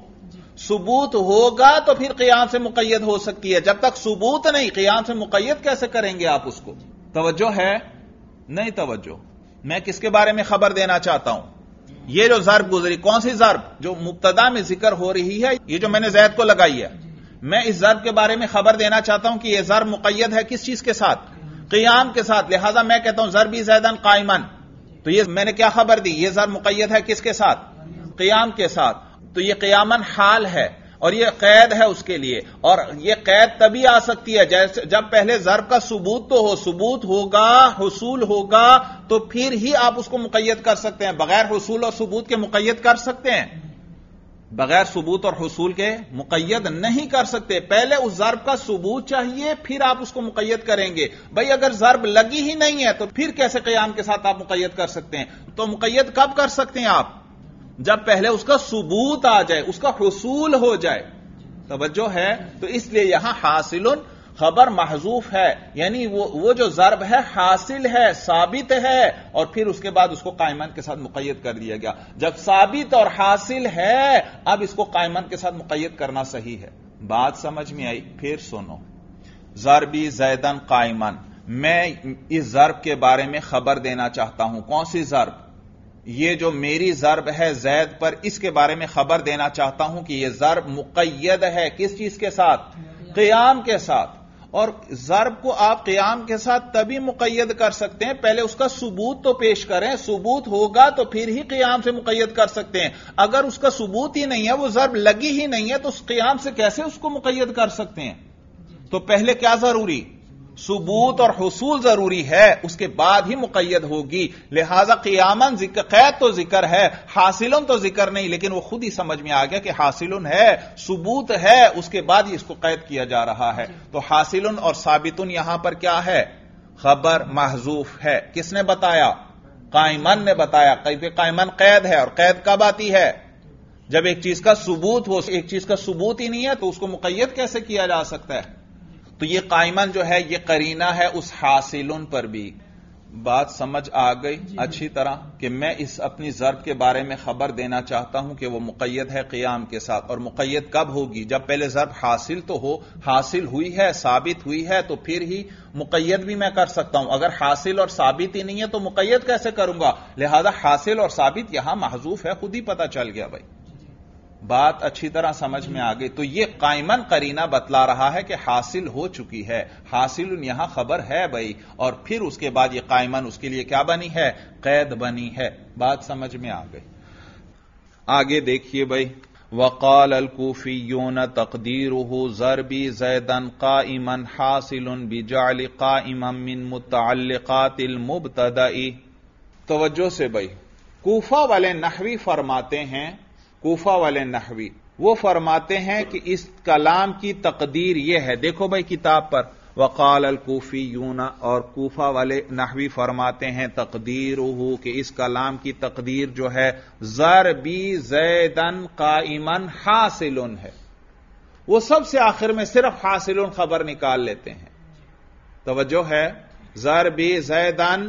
ثبوت ہوگا تو پھر قیام سے مقید ہو سکتی ہے. جب تک ثبوت نہیں، قیام سے مقید کیسے کریں گے آپ اس کو؟ توجہ ہے؟ نہیں توجہ. میں کس کے بارے میں خبر دینا چاہتا ہوں؟ یہ جو ضرب گزری، کون سی ضرب؟ جو مبتدا میں ذکر ہو رہی ہے، یہ جو میں نے زید کو لگائی ہے، میں اس ضرب کے بارے میں خبر دینا چاہتا ہوں کہ یہ ضرب مقید ہے کس چیز کے ساتھ؟ قیام کے ساتھ. لہذا میں کہتا ہوں ضربی زیدن قائمن. تو یہ میں نے کیا خبر دی؟ یہ ضرب مقید ہے کس کے ساتھ؟ قیام کے ساتھ. تو یہ قیامن حال ہے اور یہ قید ہے اس کے لیے. اور یہ قید تبھی آ سکتی ہے جب پہلے ضرب کا ثبوت تو ہو. ثبوت ہوگا، حصول ہوگا تو پھر ہی آپ اس کو مقید کر سکتے ہیں. بغیر حصول اور ثبوت کے مقید کر سکتے ہیں؟ بغیر ثبوت اور حصول کے مقید نہیں کر سکتے. پہلے اس ضرب کا ثبوت چاہیے، پھر آپ اس کو مقید کریں گے. بھئی اگر ضرب لگی ہی نہیں ہے تو پھر کیسے قیام کے ساتھ آپ مقید کر سکتے ہیں؟ تو مقید کب کر سکتے ہیں آپ؟ جب پہلے اس کا ثبوت آ جائے، اس کا حصول ہو جائے. توجہ ہے؟ تو اس لیے یہاں حاصل خبر محذوف ہے، یعنی وہ جو ضرب ہے حاصل ہے، ثابت ہے، اور پھر اس کے بعد اس کو قائمن کے ساتھ مقید کر دیا گیا. جب ثابت اور حاصل ہے، اب اس کو قائمن کے ساتھ مقید کرنا صحیح ہے. بات سمجھ میں آئی؟ پھر سنو، ضربی زیدن قائمن، میں اس ضرب کے بارے میں خبر دینا چاہتا ہوں. کون سی ضرب؟ یہ جو میری ضرب ہے زید پر، اس کے بارے میں خبر دینا چاہتا ہوں کہ یہ ضرب مقید ہے کس چیز کے ساتھ؟ قیام کے ساتھ. اور ضرب کو آپ قیام کے ساتھ تبھی مقید کر سکتے ہیں پہلے اس کا ثبوت تو پیش کریں. ثبوت ہوگا تو پھر ہی قیام سے مقید کر سکتے ہیں. اگر اس کا ثبوت ہی نہیں ہے، وہ ضرب لگی ہی نہیں ہے، تو اس قیام سے کیسے اس کو مقید کر سکتے ہیں؟ تو پہلے کیا ضروری؟ ثبوت اور حصول ضروری ہے، اس کے بعد ہی مقید ہوگی. لہذا قیامن قید تو ذکر ہے، حاصلن تو ذکر نہیں. لیکن وہ خود ہی سمجھ میں آ گیا کہ حاصلن ہے، ثبوت ہے، اس کے بعد ہی اس کو قید کیا جا رہا ہے. تو حاصلن اور ثابتن یہاں پر کیا ہے؟ خبر محذوف ہے. کس نے بتایا؟ قائمن نے بتایا. قائمن قید ہے، اور قید کب آتی ہے؟ جب ایک چیز کا ثبوت ہو. ایک چیز کا ثبوت ہی نہیں ہے تو اس کو مقید کیسے کیا جا سکتا ہے؟ تو یہ قائمن جو ہے یہ قرینہ ہے اس حاصلن پر بھی. بات سمجھ آ گئی اچھی طرح کہ میں اس اپنی ضرب کے بارے میں خبر دینا چاہتا ہوں کہ وہ مقید ہے قیام کے ساتھ. اور مقید کب ہوگی؟ جب پہلے ضرب حاصل تو ہو. حاصل ہوئی ہے، ثابت ہوئی ہے، تو پھر ہی مقید بھی میں کر سکتا ہوں. اگر حاصل اور ثابت ہی نہیں ہے تو مقید کیسے کروں گا؟ لہذا حاصل اور ثابت یہاں محذوف ہے. خود ہی پتہ چل گیا بھائی. بات اچھی طرح سمجھ میں آ گئی. تو یہ قائمن قرینہ بتلا رہا ہے کہ حاصل ہو چکی ہے. حاصل یہاں خبر ہے بھائی، اور پھر اس کے بعد یہ قائمن اس کے لیے کیا بنی ہے؟ قید بنی ہے. بات سمجھ میں آ گئی. آگے دیکھیے بھائی، وقال الکوفیون تقدیرہ ضربی زیدن قائما حاصل بجعل قائما من متعلقات المبتدأ. توجہ سے بھائی، کوفہ والے نحوی فرماتے ہیں، کوفہ والے نحوی وہ فرماتے ہیں کہ اس کلام کی تقدیر یہ ہے. دیکھو بھائی کتاب پر وقال الکوفیون، اور کوفہ والے نحوی فرماتے ہیں تقدیرہ کہ اس کلام کی تقدیر جو ہے ضربی زیدن قائما حاصل ہے. وہ سب سے آخر میں صرف حاصل خبر نکال لیتے ہیں. توجہ ہے؟ ضربی زیدن،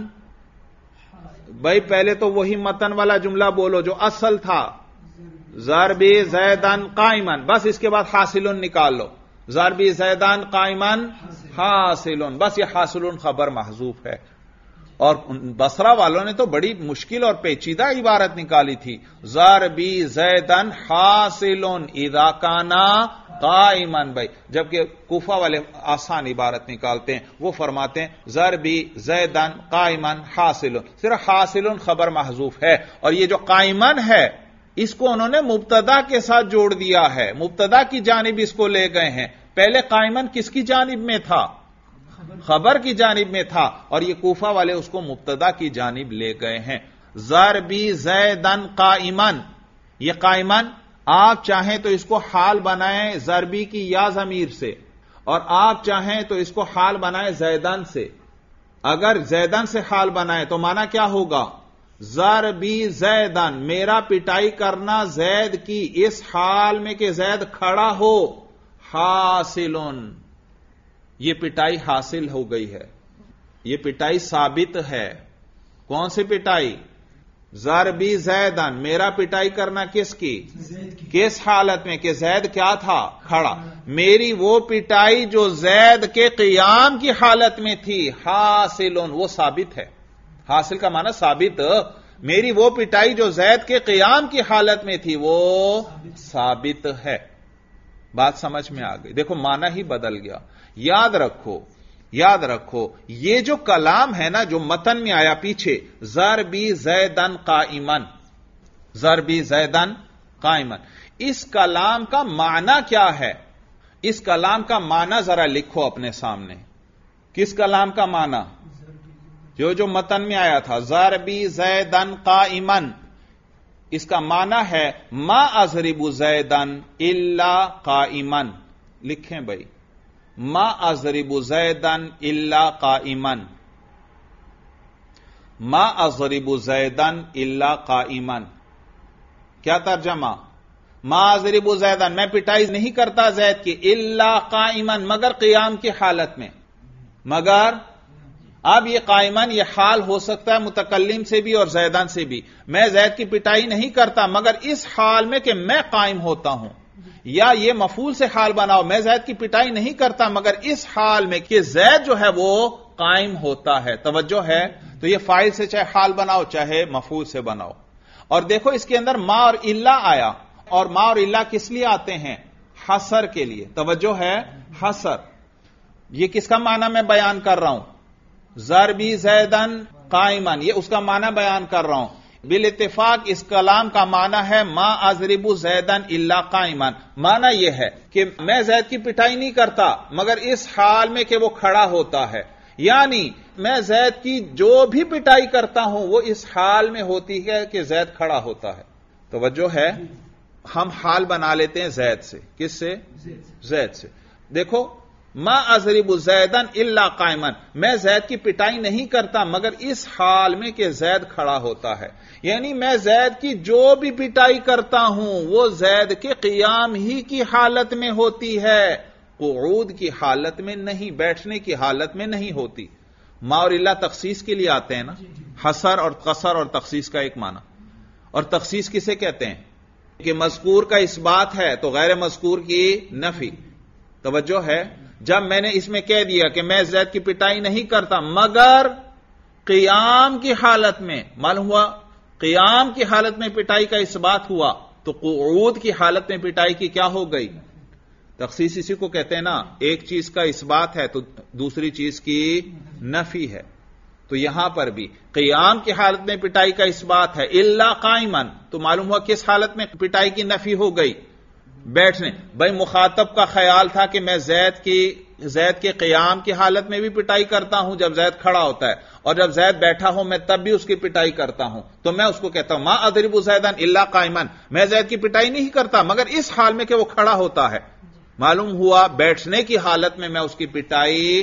بھائی پہلے تو وہی متن والا جملہ بولو جو اصل تھا، ضربی زیدن قائمن، بس اس کے بعد حاصلن نکال لو. ضربی زیدن قائمن حاصلن، بس یہ حاصلن خبر محذوف ہے. اور بصرہ والوں نے تو بڑی مشکل اور پیچیدہ عبارت نکالی تھی، ضربی زیدن حاصل اذا کانا قائما، بھائی، جبکہ کوفہ والے آسان عبارت نکالتے ہیں، وہ فرماتے ہیں ضربی زیدن قائما حاصل، صرف حاصل خبر محذوف ہے، اور یہ جو قائما ہے اس کو انہوں نے مبتدا کے ساتھ جوڑ دیا ہے، مبتدا کی جانب اس کو لے گئے ہیں، پہلے قائما کس کی جانب میں تھا؟ خبر کی جانب میں تھا، اور یہ کوفہ والے اس کو مبتدا کی جانب لے گئے ہیں۔ ضربی زیدن قائما، یہ قائما آپ چاہیں تو اس کو حال بنائیں ضربی کی یا ضمیر سے، اور آپ چاہیں تو اس کو حال بنائیں زیدن سے۔ اگر زیدن سے حال بنائیں تو معنی کیا ہوگا؟ ضربی زیدن، میرا پٹائی کرنا زید کی اس حال میں کہ زید کھڑا ہو، حاصلن، یہ پٹائی حاصل ہو گئی ہے، یہ پٹائی ثابت ہے۔ کون سی پٹائی؟ ضربی زیدن، میرا پٹائی کرنا کس کی؟ کس حالت میں کہ زید کیا تھا؟ کھڑا۔ میری وہ پٹائی جو زید کے قیام کی حالت میں تھی، حاصلن، وہ ثابت ہے۔ حاصل کا معنی ثابت، میری وہ پٹائی جو زید کے قیام کی حالت میں تھی وہ ثابت ہے۔ بات سمجھ میں آ گئی؟ دیکھو معنی ہی بدل گیا۔ یاد رکھو یہ جو کلام ہے نا جو متن میں آیا پیچھے، ضربی زیدن قائما، ضربی زیدن قائما، اس کلام کا معنی کیا ہے؟ اس کلام کا معنی ذرا لکھو اپنے سامنے۔ کس کلام کا معنی؟ جو متن میں آیا تھا، ضربی زیدن قائما، اس کا معنی ہے ما اضرب زیدن الا قائما۔ لکھیں بھائی، ما اضرب زیدن الا قائما، ما اضرب زیدن الا قائما، کیا ترجمہ؟ ما اضرب زیدن، میں پٹائی نہیں کرتا زید کی، الا قائما، مگر قیام کی حالت میں۔ مگر اب یہ قائمن یہ حال ہو سکتا ہے متکلم سے بھی اور زیدان سے بھی، میں زید کی پٹائی نہیں کرتا مگر اس حال میں کہ میں قائم ہوتا ہوں، یا یہ مفعول سے حال بناؤ، میں زید کی پٹائی نہیں کرتا مگر اس حال میں کہ زید جو ہے وہ قائم ہوتا ہے۔ توجہ ہے؟ تو یہ فاعل سے چاہے حال بناؤ چاہے مفعول سے بناؤ۔ اور دیکھو اس کے اندر ما اور الا آیا، اور ما اور الا کس لیے آتے ہیں؟ حصر کے لیے۔ توجہ ہے؟ حصر۔ یہ کس کا معنی میں بیان کر رہا ہوں؟ ضربی زیدن قائمن، یہ اس کا معنی بیان کر رہا ہوں۔ بالاتفاق اس کلام کا معنی ہے ما اضرب زیدن الا قائمن، معنی یہ ہے کہ میں زید کی پٹائی نہیں کرتا مگر اس حال میں کہ وہ کھڑا ہوتا ہے، یعنی میں زید کی جو بھی پٹائی کرتا ہوں وہ اس حال میں ہوتی ہے کہ زید کھڑا ہوتا ہے۔ توجہ ہے؟ ہم حال بنا لیتے ہیں زید سے۔ کس سے؟ زید سے۔ دیکھو ما اضرب زیدن الا قائما، میں زید کی پٹائی نہیں کرتا مگر اس حال میں کہ زید کھڑا ہوتا ہے، یعنی میں زید کی جو بھی پٹائی کرتا ہوں وہ زید کے قیام ہی کی حالت میں ہوتی ہے، قعود کی حالت میں نہیں، بیٹھنے کی حالت میں نہیں ہوتی۔ ما اور الا تخصیص کے لیے آتے ہیں نا، حصر اور قصر اور تخصیص کا ایک معنی۔ اور تخصیص کسے کہتے ہیں؟ کہ مذکور کا اس بات ہے تو غیر مذکور کی نفی۔ توجہ ہے؟ جب میں نے اس میں کہہ دیا کہ میں زید کی پٹائی نہیں کرتا مگر قیام کی حالت میں، معلوم ہوا قیام کی حالت میں پٹائی کا اس بات ہوا، تو قعود کی حالت میں پٹائی کی کیا ہو گئی؟ تخصیص اسی کو کہتے ہیں نا، ایک چیز کا اس بات ہے تو دوسری چیز کی نفی ہے۔ تو یہاں پر بھی قیام کی حالت میں پٹائی کا اس بات ہے، الا قائمن، تو معلوم ہوا کس حالت میں پٹائی کی نفی ہو گئی؟ بیٹھنے۔ بھائی مخاطب کا خیال تھا کہ میں زید کے قیام کی حالت میں بھی پٹائی کرتا ہوں جب زید کھڑا ہوتا ہے، اور جب زید بیٹھا ہوں میں تب بھی اس کی پٹائی کرتا ہوں، تو میں اس کو کہتا ہوں ما اضرب زیدن الا قائمن، میں زید کی پٹائی نہیں کرتا مگر اس حال میں کہ وہ کھڑا ہوتا ہے۔ معلوم ہوا بیٹھنے کی حالت میں اس کی پٹائی۔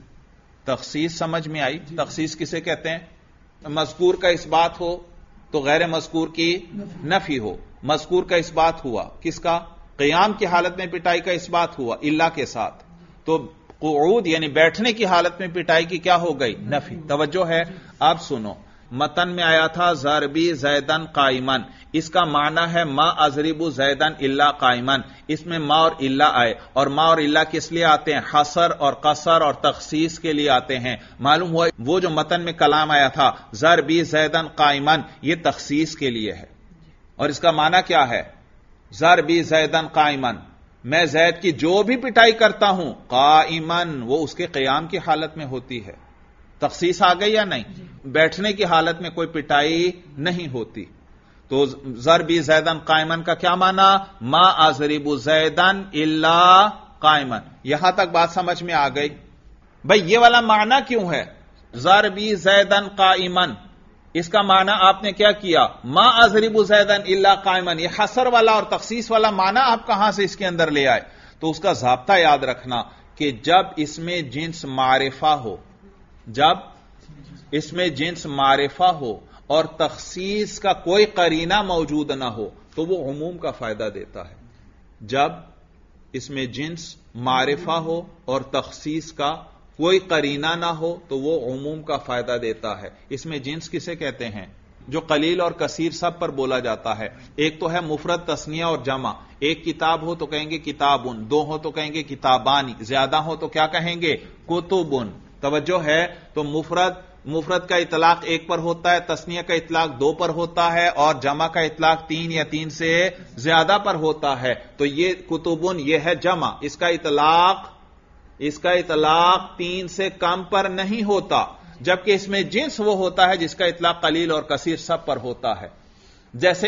تخصیص سمجھ میں آئی؟ تخصیص کسے کہتے ہیں؟ مذکور کا اس بات ہو تو غیر مذکور کی نفی ہو۔ مذکور کا اس بات ہوا، کس کا؟ قیام کی حالت میں پٹائی کا اس بات ہوا الا کے ساتھ، تو قعود یعنی بیٹھنے کی حالت میں پٹائی کی کیا ہو گئی؟ نفی۔ توجہ ہے؟ اب سنو، متن میں آیا تھا ضربی زیدن قائمن، اس کا معنی ہے ما اضرب زیدن الا قائمن، اس میں ما اور الا آئے، اور ما اور الا کس لیے آتے ہیں؟ حصر اور قصر اور تخصیص کے لیے آتے ہیں۔ معلوم ہوا وہ جو متن میں کلام آیا تھا ضربی زیدن قائمن، یہ تخصیص کے لیے ہے، اور اس کا معنی کیا ہے؟ ضربی زیدن قائمن، میں زید کی جو بھی پٹائی کرتا ہوں قائمن، وہ اس کے قیام کی حالت میں ہوتی ہے۔ تخصیص آ گئی یا نہیں؟ بیٹھنے کی حالت میں کوئی پٹائی نہیں ہوتی۔ تو ضربی زیدن قائمن کا کیا معنی؟ ما اضرب زیدن الا قائمن۔ یہاں تک بات سمجھ میں آ گئی؟ بھئی یہ والا معنی کیوں ہے ضربی زیدن قائمن؟ اس کا معنی آپ نے کیا کیا؟ ما اضرب زیدن الا قائمن، یہ حصر والا اور تخصیص والا معنی آپ کہاں سے اس کے اندر لے آئے؟ تو اس کا ضابطہ یاد رکھنا کہ جب اس میں جنس معرفہ ہو، جب اس میں جنس معرفہ ہو اور تخصیص کا کوئی قرینہ موجود نہ ہو تو وہ عموم کا فائدہ دیتا ہے۔ جب اس میں جنس معرفہ ہو اور تخصیص کا کوئی قرینہ نہ ہو تو وہ عموم کا فائدہ دیتا ہے۔ اس میں جنس کسے کہتے ہیں؟ جو قلیل اور کثیر سب پر بولا جاتا ہے۔ ایک تو ہے مفرد، تثنیہ اور جمع۔ ایک کتاب ہو تو کہیں گے کتابن، دو ہو تو کہیں گے کتابانی، زیادہ ہو تو کیا کہیں گے؟ کتبن۔ توجہ ہے؟ تو مفرد کا اطلاق ایک پر ہوتا ہے، تثنیہ کا اطلاق دو پر ہوتا ہے، اور جمع کا اطلاق تین یا تین سے زیادہ پر ہوتا ہے۔ تو یہ کتبن یہ ہے جمع، اس کا اطلاق تین سے کم پر نہیں ہوتا، جبکہ اس میں جنس وہ ہوتا ہے جس کا اطلاق قلیل اور کثیر سب پر ہوتا ہے۔ جیسے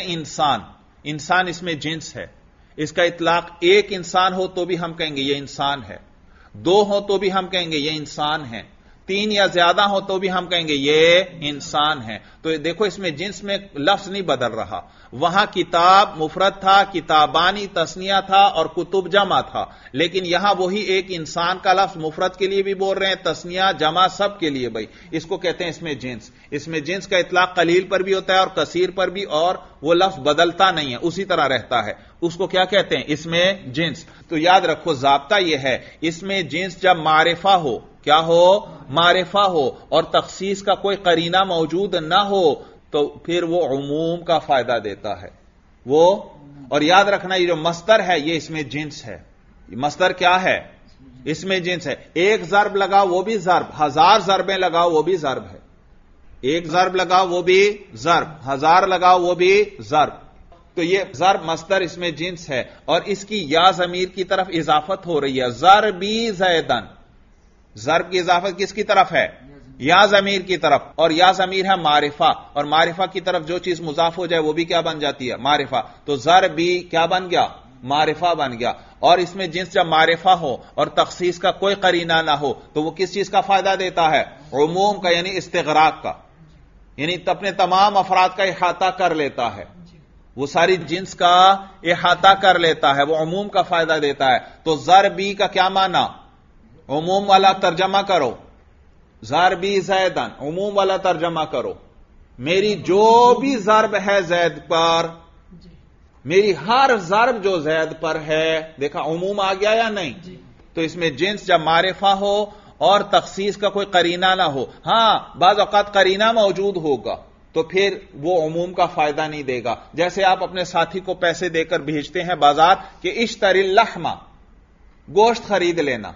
انسان اس میں جنس ہے، اس کا اطلاق ایک انسان ہو تو بھی ہم کہیں گے یہ انسان ہے، دو ہو تو بھی ہم کہیں گے یہ انسان ہے، تین یا زیادہ ہو تو بھی ہم کہیں گے یہ انسان ہے۔ تو دیکھو اس میں جنس میں لفظ نہیں بدل رہا، وہاں کتاب مفرد تھا، کتابانی تثنیہ تھا اور کتب جمع تھا، لیکن یہاں وہی ایک انسان کا لفظ مفرد کے لیے بھی بول رہے ہیں، تثنیہ جمع سب کے لیے۔ بھائی اس کو کہتے ہیں اس میں جنس۔ اس میں جنس کا اطلاق قلیل پر بھی ہوتا ہے اور کثیر پر بھی، اور وہ لفظ بدلتا نہیں ہے، اسی طرح رہتا ہے۔ اس کو کیا کہتے ہیں؟ اس میں جنس۔ تو یاد رکھو ضابطہ یہ ہے، اس میں جنس جب معرفہ ہو، کیا ہو؟ معرفہ ہو، اور تخصیص کا کوئی قرینہ موجود نہ ہو تو پھر وہ عموم کا فائدہ دیتا ہے۔ اور یاد رکھنا یہ جو مصدر ہے یہ اس میں جنس ہے۔ مصدر کیا ہے؟ اس میں جنس ہے۔ ایک ضرب لگاؤ وہ بھی ضرب، ہزار ضربیں لگاؤ وہ بھی ضرب ہے۔ ایک ضرب لگاؤ وہ بھی ضرب، ہزار لگاؤ وہ بھی ضرب۔ تو یہ ضرب مصدر اس میں جنس ہے، اور اس کی یا ضمیر کی طرف اضافت ہو رہی ہے، ضربی زیدن۔ ضرب کی اضافت کس کی طرف ہے؟ یا ضمیر کی طرف، اور یا ضمیر ہے معرفہ، اور معرفہ کی طرف جو چیز مضاف ہو جائے وہ بھی کیا بن جاتی ہے؟ معرفہ۔ تو ضربی کیا بن گیا؟ معرفہ بن گیا۔ اور اس میں جنس جب معرفہ ہو اور تخصیص کا کوئی قرینہ نہ ہو تو وہ کس چیز کا فائدہ دیتا ہے؟ عموم کا، یعنی استغراق کا، یعنی اپنے تمام افراد کا احاطہ کر لیتا ہے، وہ ساری جنس کا احاطہ کر لیتا ہے، وہ عموم کا فائدہ دیتا ہے۔ تو ضربی کا کیا معنی؟ عموم والا ترجمہ کرو، ضربی زیدن، عموم والا ترجمہ کرو، میری جو بھی ضرب ہے زید پر، میری ہر ضرب جو زید پر ہے، دیکھا عموم آ گیا یا نہیں؟ تو اس میں جنس جب معرفہ ہو اور تخصیص کا کوئی قرینہ نہ ہو، ہاں بعض اوقات قرینہ موجود ہوگا تو پھر وہ عموم کا فائدہ نہیں دے گا۔ جیسے آپ اپنے ساتھی کو پیسے دے کر بھیجتے ہیں بازار کہ اشتری اللحم، گوشت خرید لینا،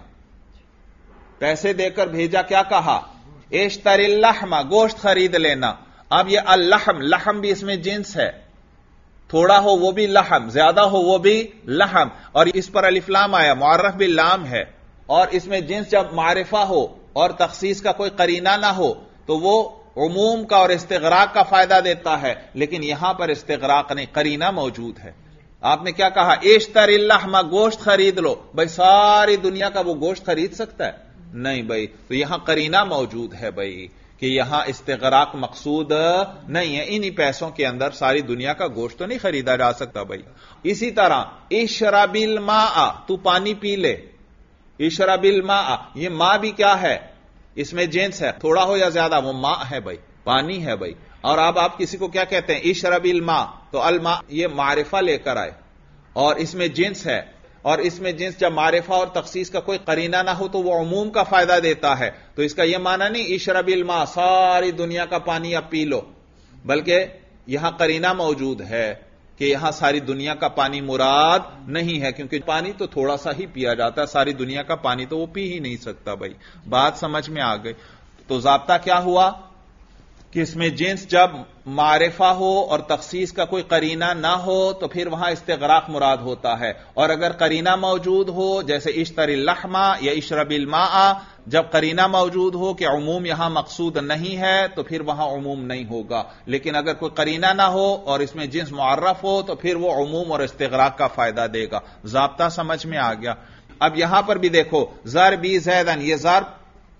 پیسے دے کر بھیجا، کیا کہا؟ اشتری اللحم، گوشت خرید لینا۔ اب یہ اللحم، لحم بھی اس میں جنس ہے، تھوڑا ہو وہ بھی لحم، زیادہ ہو وہ بھی لحم، اور اس پر الف لام آیا، معرف باللام ہے۔ اور اس میں جنس جب معرفہ ہو اور تخصیص کا کوئی قرینہ نہ ہو تو وہ عموم کا اور استغراق کا فائدہ دیتا ہے، لیکن یہاں پر استغراق نہیں، قرینہ موجود ہے۔ آپ نے کیا کہا؟ اشتری اللحم، گوشت خرید لو۔ بھائی ساری دنیا کا وہ گوشت خرید سکتا ہے؟ نہیں بھائی، تو یہاں قرینہ موجود ہے بھائی کہ یہاں استغراق مقصود نہیں ہے، انہی پیسوں کے اندر ساری دنیا کا گوشت تو نہیں خریدا جا سکتا بھائی۔ اسی طرح اشرب الماء، تو پانی پی لے، اشرب الماء، یہ ماء بھی کیا ہے؟ اس میں جنس ہے، تھوڑا ہو یا زیادہ وہ ماء ہے بھائی، پانی ہے بھائی۔ اور اب آپ کسی کو کیا کہتے ہیں؟ اشرب الماء، تو الماء یہ معرفہ لے کر آئے اور اس میں جنس ہے، اور اس میں جنس جب معرفہ اور تخصیص کا کوئی قرینہ نہ ہو تو وہ عموم کا فائدہ دیتا ہے. تو اس کا یہ معنی نہیں اشرب الماء ساری دنیا کا پانی اب پی لو، بلکہ یہاں قرینہ موجود ہے کہ یہاں ساری دنیا کا پانی مراد نہیں ہے، کیونکہ پانی تو تھوڑا سا ہی پیا جاتا ہے، ساری دنیا کا پانی تو وہ پی ہی نہیں سکتا. بھائی بات سمجھ میں آ گئی. تو ضابطہ کیا ہوا کہ اس میں جنس جب معرفہ ہو اور تخصیص کا کوئی قرینہ نہ ہو تو پھر وہاں استغراق مراد ہوتا ہے، اور اگر قرینہ موجود ہو جیسے اشتر اللحم یا اشرب الماء، جب قرینہ موجود ہو کہ عموم یہاں مقصود نہیں ہے تو پھر وہاں عموم نہیں ہوگا. لیکن اگر کوئی قرینہ نہ ہو اور اس میں جنس معرف ہو تو پھر وہ عموم اور استغراق کا فائدہ دے گا. ضابطہ سمجھ میں آ گیا. اب یہاں پر بھی دیکھو ضربی زیدن، یہ ضرب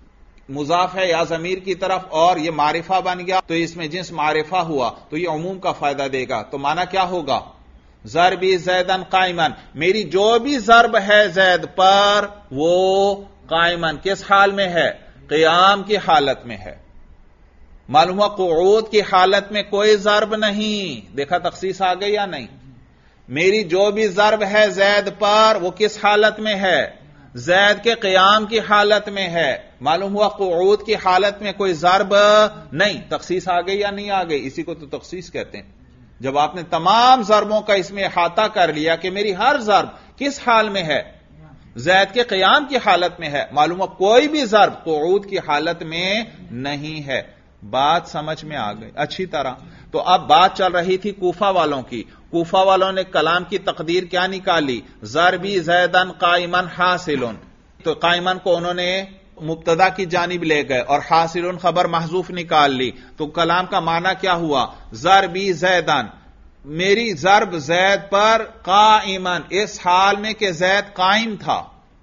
مضاف ہے یا ضمیر کی طرف اور یہ معرفہ بن گیا تو اس میں جنس معرفہ ہوا تو یہ عموم کا فائدہ دے گا. تو معنی کیا ہوگا؟ ضربی زیدن قائمن، میری جو بھی ضرب ہے زید پر وہ قائمن کس حال میں ہے؟ قیام کی حالت میں ہے. معلوم ہوا قعود کی حالت میں کوئی ضرب نہیں. دیکھا تخصیص آ گئی یا نہیں؟ میری جو بھی ضرب ہے زید پر وہ کس حالت میں ہے؟ زید کے قیام کی حالت میں ہے. معلوم ہوا قعود کی حالت میں کوئی ضرب نہیں. تخصیص آ گئی یا نہیں آ گئی؟ اسی کو تو تخصیص کہتے ہیں. جب آپ نے تمام ضربوں کا اس میں احاطہ کر لیا کہ میری ہر ضرب کس حال میں ہے؟ زید کے قیام کی حالت میں ہے. معلوم ہوا کوئی بھی ضرب قعود کی حالت میں نہیں ہے. بات سمجھ میں آ گئی اچھی طرح. تو اب بات چل رہی تھی کوفہ والوں کی. کوفہ والوں نے کلام کی تقدیر کیا نکالی؟ ضربی زیدن قائمن حاصلن. تو قائمن کو انہوں نے مبتدا کی جانب لے گئے اور حاصلن خبر محذوف نکال لی. تو کلام کا معنی کیا ہوا؟ ضربی زیدن، میری ضرب زید پر قائمن، اس حال میں کہ زید قائم تھا.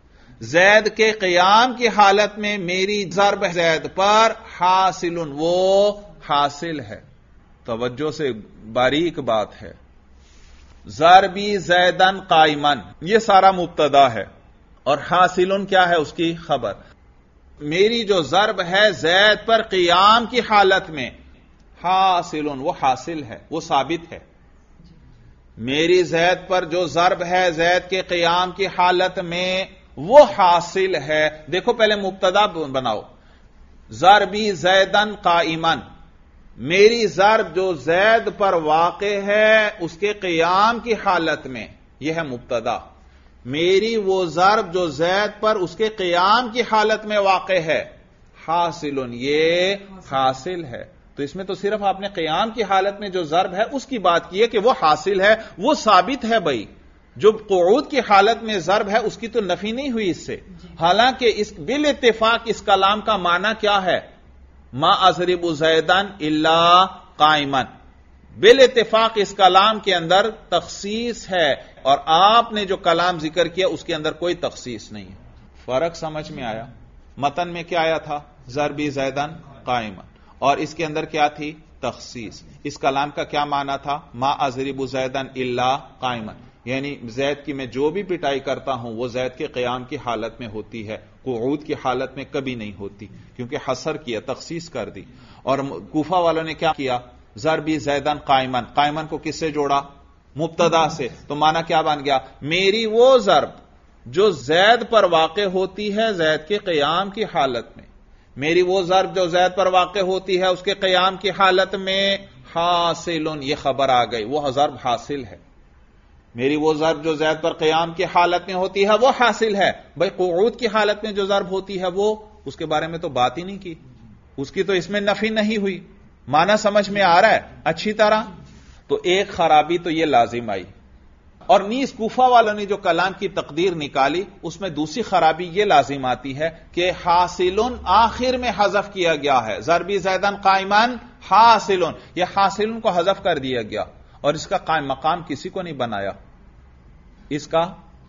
زید کے قیام کی حالت میں میری ضرب زید پر حاصلن، وہ حاصل ہے. توجہ سے باریک بات ہے. ضربی زیدن قائمن یہ سارا مبتدا ہے اور حاصلن کیا ہے؟ اس کی خبر. میری جو ضرب ہے زید پر قیام کی حالت میں، حاصلن وہ حاصل ہے، وہ ثابت ہے. میری زید پر جو ضرب ہے زید کے قیام کی حالت میں وہ حاصل ہے. دیکھو پہلے مبتدا بناؤ. ضربی زیدن قائمن، میری ضرب جو زید پر واقع ہے اس کے قیام کی حالت میں، یہ ہے مبتدا. میری وہ ضرب جو زید پر اس کے قیام کی حالت میں واقع ہے، حاصلن یہ حاصل ہے. تو اس میں تو صرف آپ نے قیام کی حالت میں جو ضرب ہے اس کی بات کی ہے کہ وہ حاصل ہے، وہ ثابت ہے. بھائی جو قعود کی حالت میں ضرب ہے اس کی تو نفی نہیں ہوئی اس سے. حالانکہ اس بالاتفاق اس کلام کا معنی کیا ہے؟ ما اضرب زیدن الا قائمن. بالاتفاق اس کلام کے اندر تخصیص ہے اور آپ نے جو کلام ذکر کیا اس کے اندر کوئی تخصیص نہیں ہے. فرق سمجھ میں آیا؟ متن میں کیا آیا تھا؟ ضربی زیدن قائمن، اور اس کے اندر کیا تھی؟ تخصیص. اس کلام کا کیا معنی تھا؟ ما اضرب زیدن الا قائمن، یعنی زید کی میں جو بھی پٹائی کرتا ہوں وہ زید کے قیام کی حالت میں ہوتی ہے، قعود کی حالت میں کبھی نہیں ہوتی، کیونکہ حصر کیا، تخصیص کر دی. اور کوفہ والوں نے کیا کیا؟ ضربی زیدن قائمن، قائمن کو کس سے جوڑا؟ مبتدا سے. تو معنی کیا بن گیا؟ میری وہ ضرب جو زید پر واقع ہوتی ہے زید کے قیام کی حالت میں، میری وہ ضرب جو زید پر واقع ہوتی ہے اس کے قیام کی حالت میں، حاصلن یہ خبر آ گئی، وہ ضرب حاصل ہے. میری وہ ضرب جو زید پر قیام کی حالت میں ہوتی ہے وہ حاصل ہے. بھائی قعود کی حالت میں جو ضرب ہوتی ہے وہ اس کے بارے میں تو بات ہی نہیں کی، اس کی تو اس میں نفی نہیں ہوئی. معنی سمجھ میں آ رہا ہے اچھی طرح؟ تو ایک خرابی تو یہ لازم آئی. اور نیز کوفہ والوں نے جو کلام کی تقدیر نکالی اس میں دوسری خرابی یہ لازم آتی ہے کہ حاصلن آخر میں حذف کیا گیا ہے. ضربی زیدن قائمن حاصلن، یہ حاصلن کو حذف کر دیا گیا اور اس کا قائم مقام کسی کو نہیں بنایا. اس کا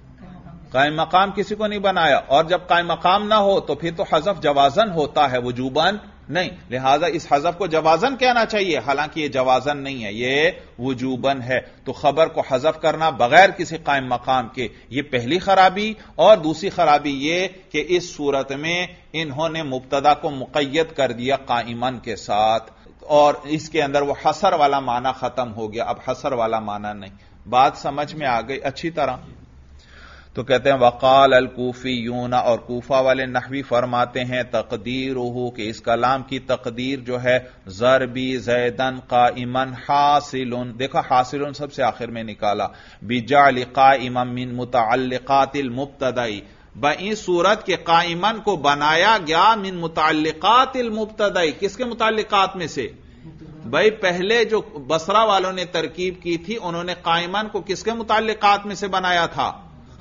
قائم مقام کسی کو نہیں بنایا. اور جب قائم مقام نہ ہو تو پھر تو حذف جوازن ہوتا ہے، وجوبن نہیں. لہذا اس حذف کو جوازن کہنا چاہیے، حالانکہ یہ جوازن نہیں ہے، یہ وجوبن ہے. تو خبر کو حذف کرنا بغیر کسی قائم مقام کے، یہ پہلی خرابی. اور دوسری خرابی یہ کہ اس صورت میں انہوں نے مبتدا کو مقید کر دیا قائمن کے ساتھ، اور اس کے اندر وہ حصر والا معنی ختم ہو گیا، اب حصر والا معنی نہیں. بات سمجھ میں آ گئی اچھی طرح؟ تو کہتے ہیں وقال الکوفیون، اور کوفہ والے نحوی فرماتے ہیں تقدیرہ، کہ اس کلام کی تقدیر جو ہے ضربی زیدن قائما حاصل، دیکھا حاصل سب سے آخر میں نکالا، بجعل قائما من متعلقات المبتدائی، بئی صورت کے قائمن کو بنایا گیا من متعلقات المبتدائی، کس کے متعلقات میں سے؟ بھائی پہلے جو بصرہ والوں نے ترکیب کی تھی انہوں نے قائمن کو کس کے متعلقات میں سے بنایا تھا؟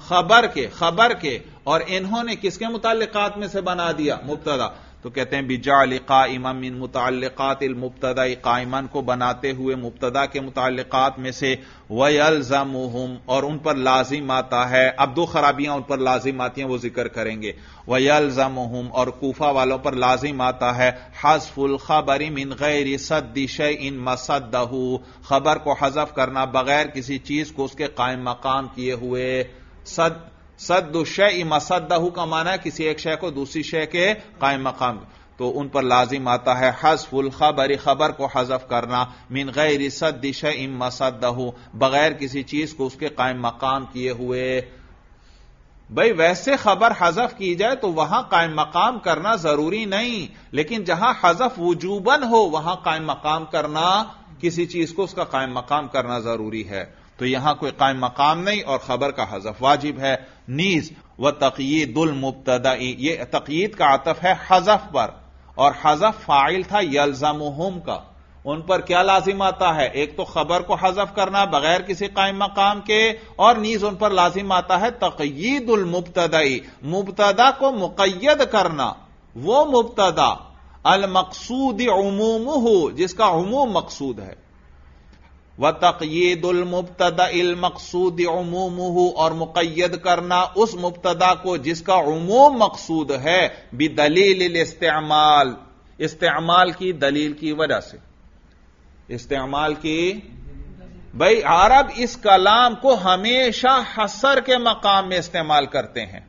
خبر کے، اور انہوں نے کس کے متعلقات میں سے بنا دیا؟ مبتدا۔ تو کہتے ہیں بجعل قائما من متعلقات المبتدا، قائمن کو بناتے ہوئے مبتدا کے متعلقات میں سے، ویلزمہم، اور ان پر لازم آتا ہے، اب دو خرابیاں ان پر لازم آتی ہیں وہ ذکر کریں گے، ویلزمہم، اور کوفہ والوں پر لازم آتا ہے حذف الخبر من غیر سد شیء مسدہ، خبر کو حذف کرنا بغیر کسی چیز کو اس کے قائم مقام کیے ہوئے۔ صد الشیء مسدہ کا معنی ہے کسی ایک شے کو دوسری شے کے قائم مقام، تو ان پر لازم آتا ہے حذف الخبر، خبر کو حذف کرنا، من غیر صد شیء مسدہ، بغیر کسی چیز کو اس کے قائم مقام کیے ہوئے۔ بھئی ویسے خبر حذف کی جائے تو وہاں قائم مقام کرنا ضروری نہیں، لیکن جہاں حذف وجوباً ہو وہاں قائم مقام کرنا، کسی چیز کو اس کا قائم مقام کرنا ضروری ہے، تو یہاں کوئی قائم مقام نہیں اور خبر کا حذف واجب ہے۔ نیز وتقیید المبتدا، یہ تقیید کا عطف ہے حذف پر، اور حذف فاعل تھا یلزمہم کا، ان پر کیا لازم آتا ہے؟ ایک تو خبر کو حذف کرنا بغیر کسی قائم مقام کے، اور نیز ان پر لازم آتا ہے تقیید المبتدا، مبتدا کو مقید کرنا، وہ مبتدا المقصود عمومہ، جس کا عموم مقصود ہے، وتقیید المبتدا المقصود عمومہ، اور مقید کرنا اس مبتدا کو جس کا عموم مقصود ہے، بدلیل الاستعمال، استعمال کی دلیل کی وجہ سے، استعمال کی، بھئی عرب اس کلام کو ہمیشہ حصر کے مقام میں استعمال کرتے ہیں،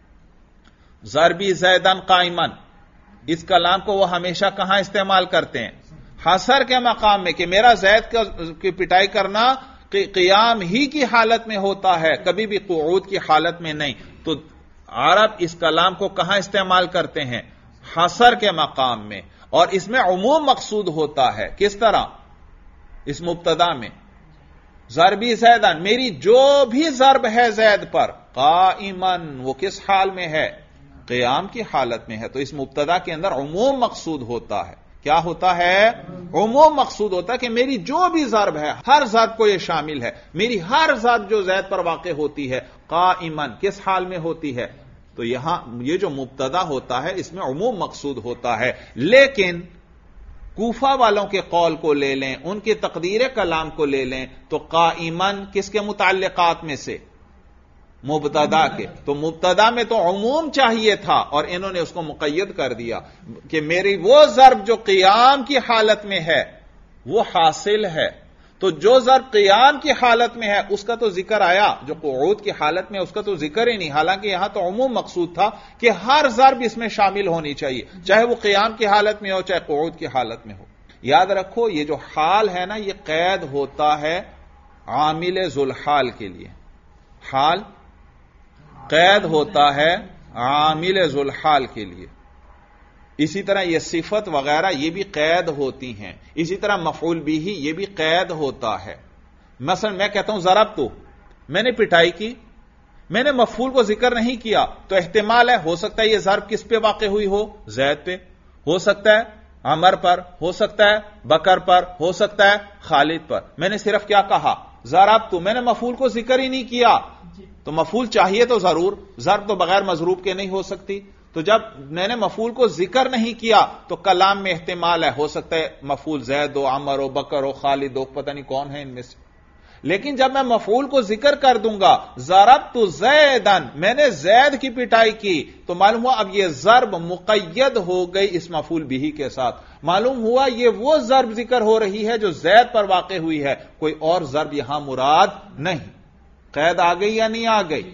ضربی زیدن قائمن، اس کلام کو وہ ہمیشہ کہاں استعمال کرتے ہیں؟ حصر کے مقام میں، کہ میرا زید کی پٹائی کرنا قیام ہی کی حالت میں ہوتا ہے، کبھی بھی قعود کی حالت میں نہیں، تو عرب اس کلام کو کہاں استعمال کرتے ہیں؟ حصر کے مقام میں، اور اس میں عموم مقصود ہوتا ہے، کس طرح؟ اس مبتدا میں ضربی زیدن، میری جو بھی ضرب ہے زید پر، قائمن، وہ کس حال میں ہے؟ قیام کی حالت میں ہے، تو اس مبتدا کے اندر عموم مقصود ہوتا ہے، کیا ہوتا ہے؟ عموم مقصود ہوتا ہے کہ میری جو بھی ضرب ہے، ہر ضرب کو یہ شامل ہے، میری ہر ضرب جو زید پر واقع ہوتی ہے قائمن، کس حال میں ہوتی ہے؟ تو یہاں یہ جو مبتدا ہوتا ہے اس میں عموم مقصود ہوتا ہے، لیکن کوفہ والوں کے قول کو لے لیں، ان کی تقدیر کلام کو لے لیں، تو قائمن کس کے متعلقات میں سے؟ مبتدا کے، تو مبتدا میں تو عموم چاہیے تھا اور انہوں نے اس کو مقید کر دیا کہ میری وہ ضرب جو قیام کی حالت میں ہے وہ حاصل ہے، تو جو ضرب قیام کی حالت میں ہے اس کا تو ذکر آیا، جو قعود کی حالت میں اس کا تو ذکر ہی نہیں، حالانکہ یہاں تو عموم مقصود تھا کہ ہر ضرب اس میں شامل ہونی چاہیے، چاہے وہ قیام کی حالت میں ہو چاہے قعود کی حالت میں ہو۔ یاد رکھو یہ جو حال ہے نا، یہ قید ہوتا ہے عامل ذوالحال کے لیے، حال قید ہوتا ہے عامل ذوالحال کے لیے، اسی طرح یہ صفت وغیرہ یہ بھی قید ہوتی ہیں، اسی طرح مفعول بھی یہ بھی قید ہوتا ہے۔ مثلا میں کہتا ہوں ضرب تو، میں نے پٹائی کی، میں نے مفعول کو ذکر نہیں کیا، تو احتمال ہے ہو سکتا ہے یہ ضرب کس پہ واقع ہوئی ہو؟ زید پہ، ہو سکتا ہے عمر پر، ہو سکتا ہے بکر پر، ہو سکتا ہے خالد پر، میں نے صرف کیا کہا؟ ضرب تو، میں نے مفعول کو ذکر ہی نہیں کیا، تو مفعول چاہیے تو ضرور، ضرب تو بغیر مضروب کے نہیں ہو سکتی، تو جب میں نے مفعول کو ذکر نہیں کیا تو کلام میں احتمال ہے ہو سکتا ہے مفعول زید ہو، عمر ہو، بکر ہو، خالد ہو، پتہ نہیں کون ہے ان میں سے، لیکن جب میں مفعول کو ذکر کر دوں گا ضربت زیدن، میں نے زید کی پٹائی کی، تو معلوم ہوا اب یہ ضرب مقید ہو گئی اس مفعول بھی کے ساتھ، معلوم ہوا یہ وہ ضرب ذکر ہو رہی ہے جو زید پر واقع ہوئی ہے، کوئی اور ضرب یہاں مراد نہیں۔ قید آ گئی یا نہیں آ گئی؟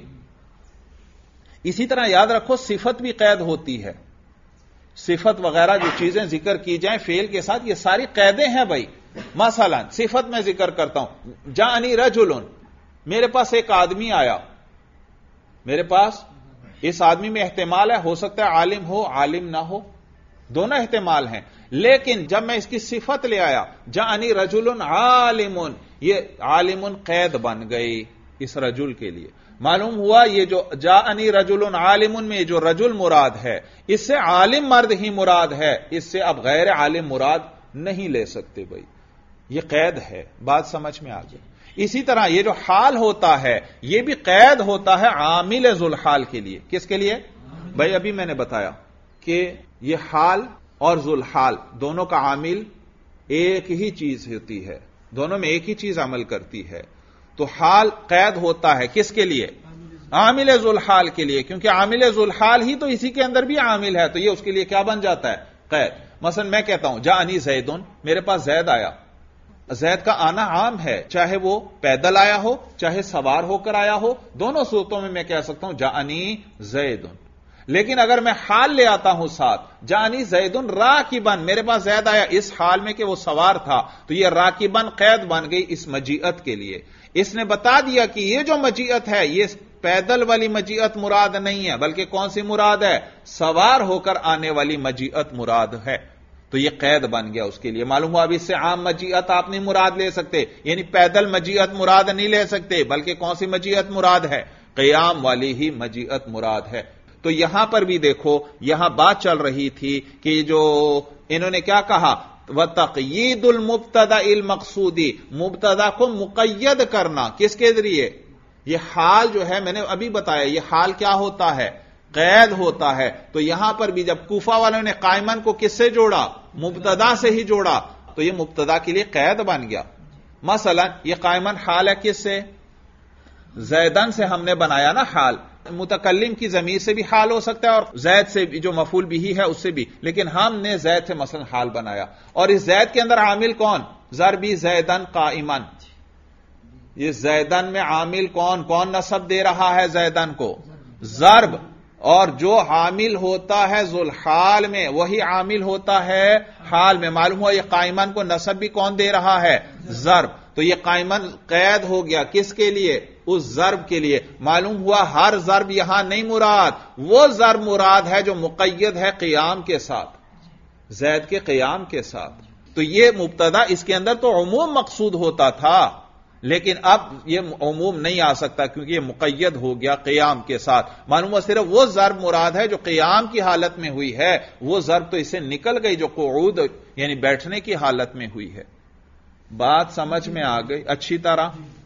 اسی طرح یاد رکھو صفت بھی قید ہوتی ہے، صفت وغیرہ جو چیزیں ذکر کی جائیں فعل کے ساتھ یہ ساری قیدیں ہیں بھائی۔ مثلا صفت میں ذکر کرتا ہوں، جاءنی رجل، میرے پاس ایک آدمی آیا، میرے پاس اس آدمی میں احتمال ہے، ہو سکتا ہے عالم ہو عالم نہ ہو، دونوں احتمال ہیں، لیکن جب میں اس کی صفت لے آیا جاءنی رجل عالم، یہ عالم قید بن گئی اس رجل کے لیے. معلوم ہوا یہ جو جاءنی رجل عالم میں جو رجل مراد ہے اس سے عالم مرد ہی مراد ہے، اس سے اب غیر عالم مراد نہیں لے سکتے بھائی، یہ قید ہے. بات سمجھ میں آ گئی. اسی طرح یہ جو حال ہوتا ہے یہ بھی قید ہوتا ہے عامل ذوالحال کے لیے. کس کے لیے بھائی؟ ابھی میں نے بتایا کہ یہ حال اور ذوالحال دونوں کا عامل ایک ہی چیز ہوتی ہے، دونوں میں ایک ہی چیز عمل کرتی ہے. تو حال قید ہوتا ہے کس کے لیے؟ عامل ذوالحال کے لیے، کیونکہ عامل ذوالحال ہی تو اسی کے اندر بھی عامل ہے، تو یہ اس کے لیے کیا بن جاتا ہے؟ قید. مثلا میں کہتا ہوں جاءنی زیدن، میرے پاس زید آیا. زید کا آنا عام ہے، چاہے وہ پیدل آیا ہو چاہے سوار ہو کر آیا ہو، دونوں صورتوں میں کہہ سکتا ہوں جاءنی زیدن. لیکن اگر میں حال لے آتا ہوں ساتھ جاءنی زیدن راکبن، میرے پاس زید آیا اس حال میں کہ وہ سوار تھا، تو یہ راکبن قید بن گئی اس مجیت کے لیے. اس نے بتا دیا کہ یہ جو مجیت ہے یہ پیدل والی مجیت مراد نہیں ہے، بلکہ کون سی مراد ہے؟ سوار ہو کر آنے والی مجیت مراد ہے. تو یہ قید بن گیا اس کے لیے. معلوم ہوا اب اس سے عام مجیت آپ نہیں مراد لے سکتے، یعنی پیدل مجیت مراد نہیں لے سکتے، بلکہ کون سی مجیت مراد ہے؟ قیام والی ہی مجیت مراد ہے. تو یہاں پر بھی دیکھو، یہاں بات چل رہی تھی کہ جو انہوں نے کیا کہا، وَتَقْيِيدُ الْمُبْتَدَإِ الْمَقْصُودِ، مبتدا کو مقید کرنا. کس کے ذریعے؟ یہ حال جو ہے میں نے ابھی بتایا، یہ حال کیا ہوتا ہے؟ قید ہوتا ہے. تو یہاں پر بھی جب کوفہ والوں نے قائمن کو کس سے جوڑا؟ مبتدا سے ہی جوڑا، تو یہ مبتدا کے لیے قید بن گیا. مثلا یہ قائمن حال ہے کس سے؟ زیدن سے ہم نے بنایا نا حال. متکلم کی ضمیر سے بھی حال ہو سکتا ہے اور زید سے جو مفعول بھی ہے اس سے بھی، لیکن ہم نے زید سے مثلا حال بنایا. اور اس زید کے اندر عامل کون؟ ضربی زیدن قائمن. یہ زیدن میں عامل کون نصب دے رہا ہے زیدن کو؟ ضرب. اور جو عامل ہوتا ہے ذوالحال میں وہی عامل ہوتا ہے حال میں. معلوم ہوا یہ قائمن کو نصب بھی کون دے رہا ہے؟ ضرب. تو یہ قائمن قید ہو گیا کس کے لیے؟ اس ضرب کے لیے. معلوم ہوا ہر ضرب یہاں نہیں مراد، وہ ضرب مراد ہے جو مقید ہے قیام کے ساتھ، زید کے قیام کے ساتھ. تو یہ مبتدا اس کے اندر تو عموم مقصود ہوتا تھا، لیکن اب یہ عموم نہیں آ سکتا کیونکہ یہ مقید ہو گیا قیام کے ساتھ. معلوم ہوا صرف وہ ضرب مراد ہے جو قیام کی حالت میں ہوئی ہے، وہ ضرب تو اسے نکل گئی جو قعود یعنی بیٹھنے کی حالت میں ہوئی ہے. بات سمجھ میں آ گئی اچھی طرح؟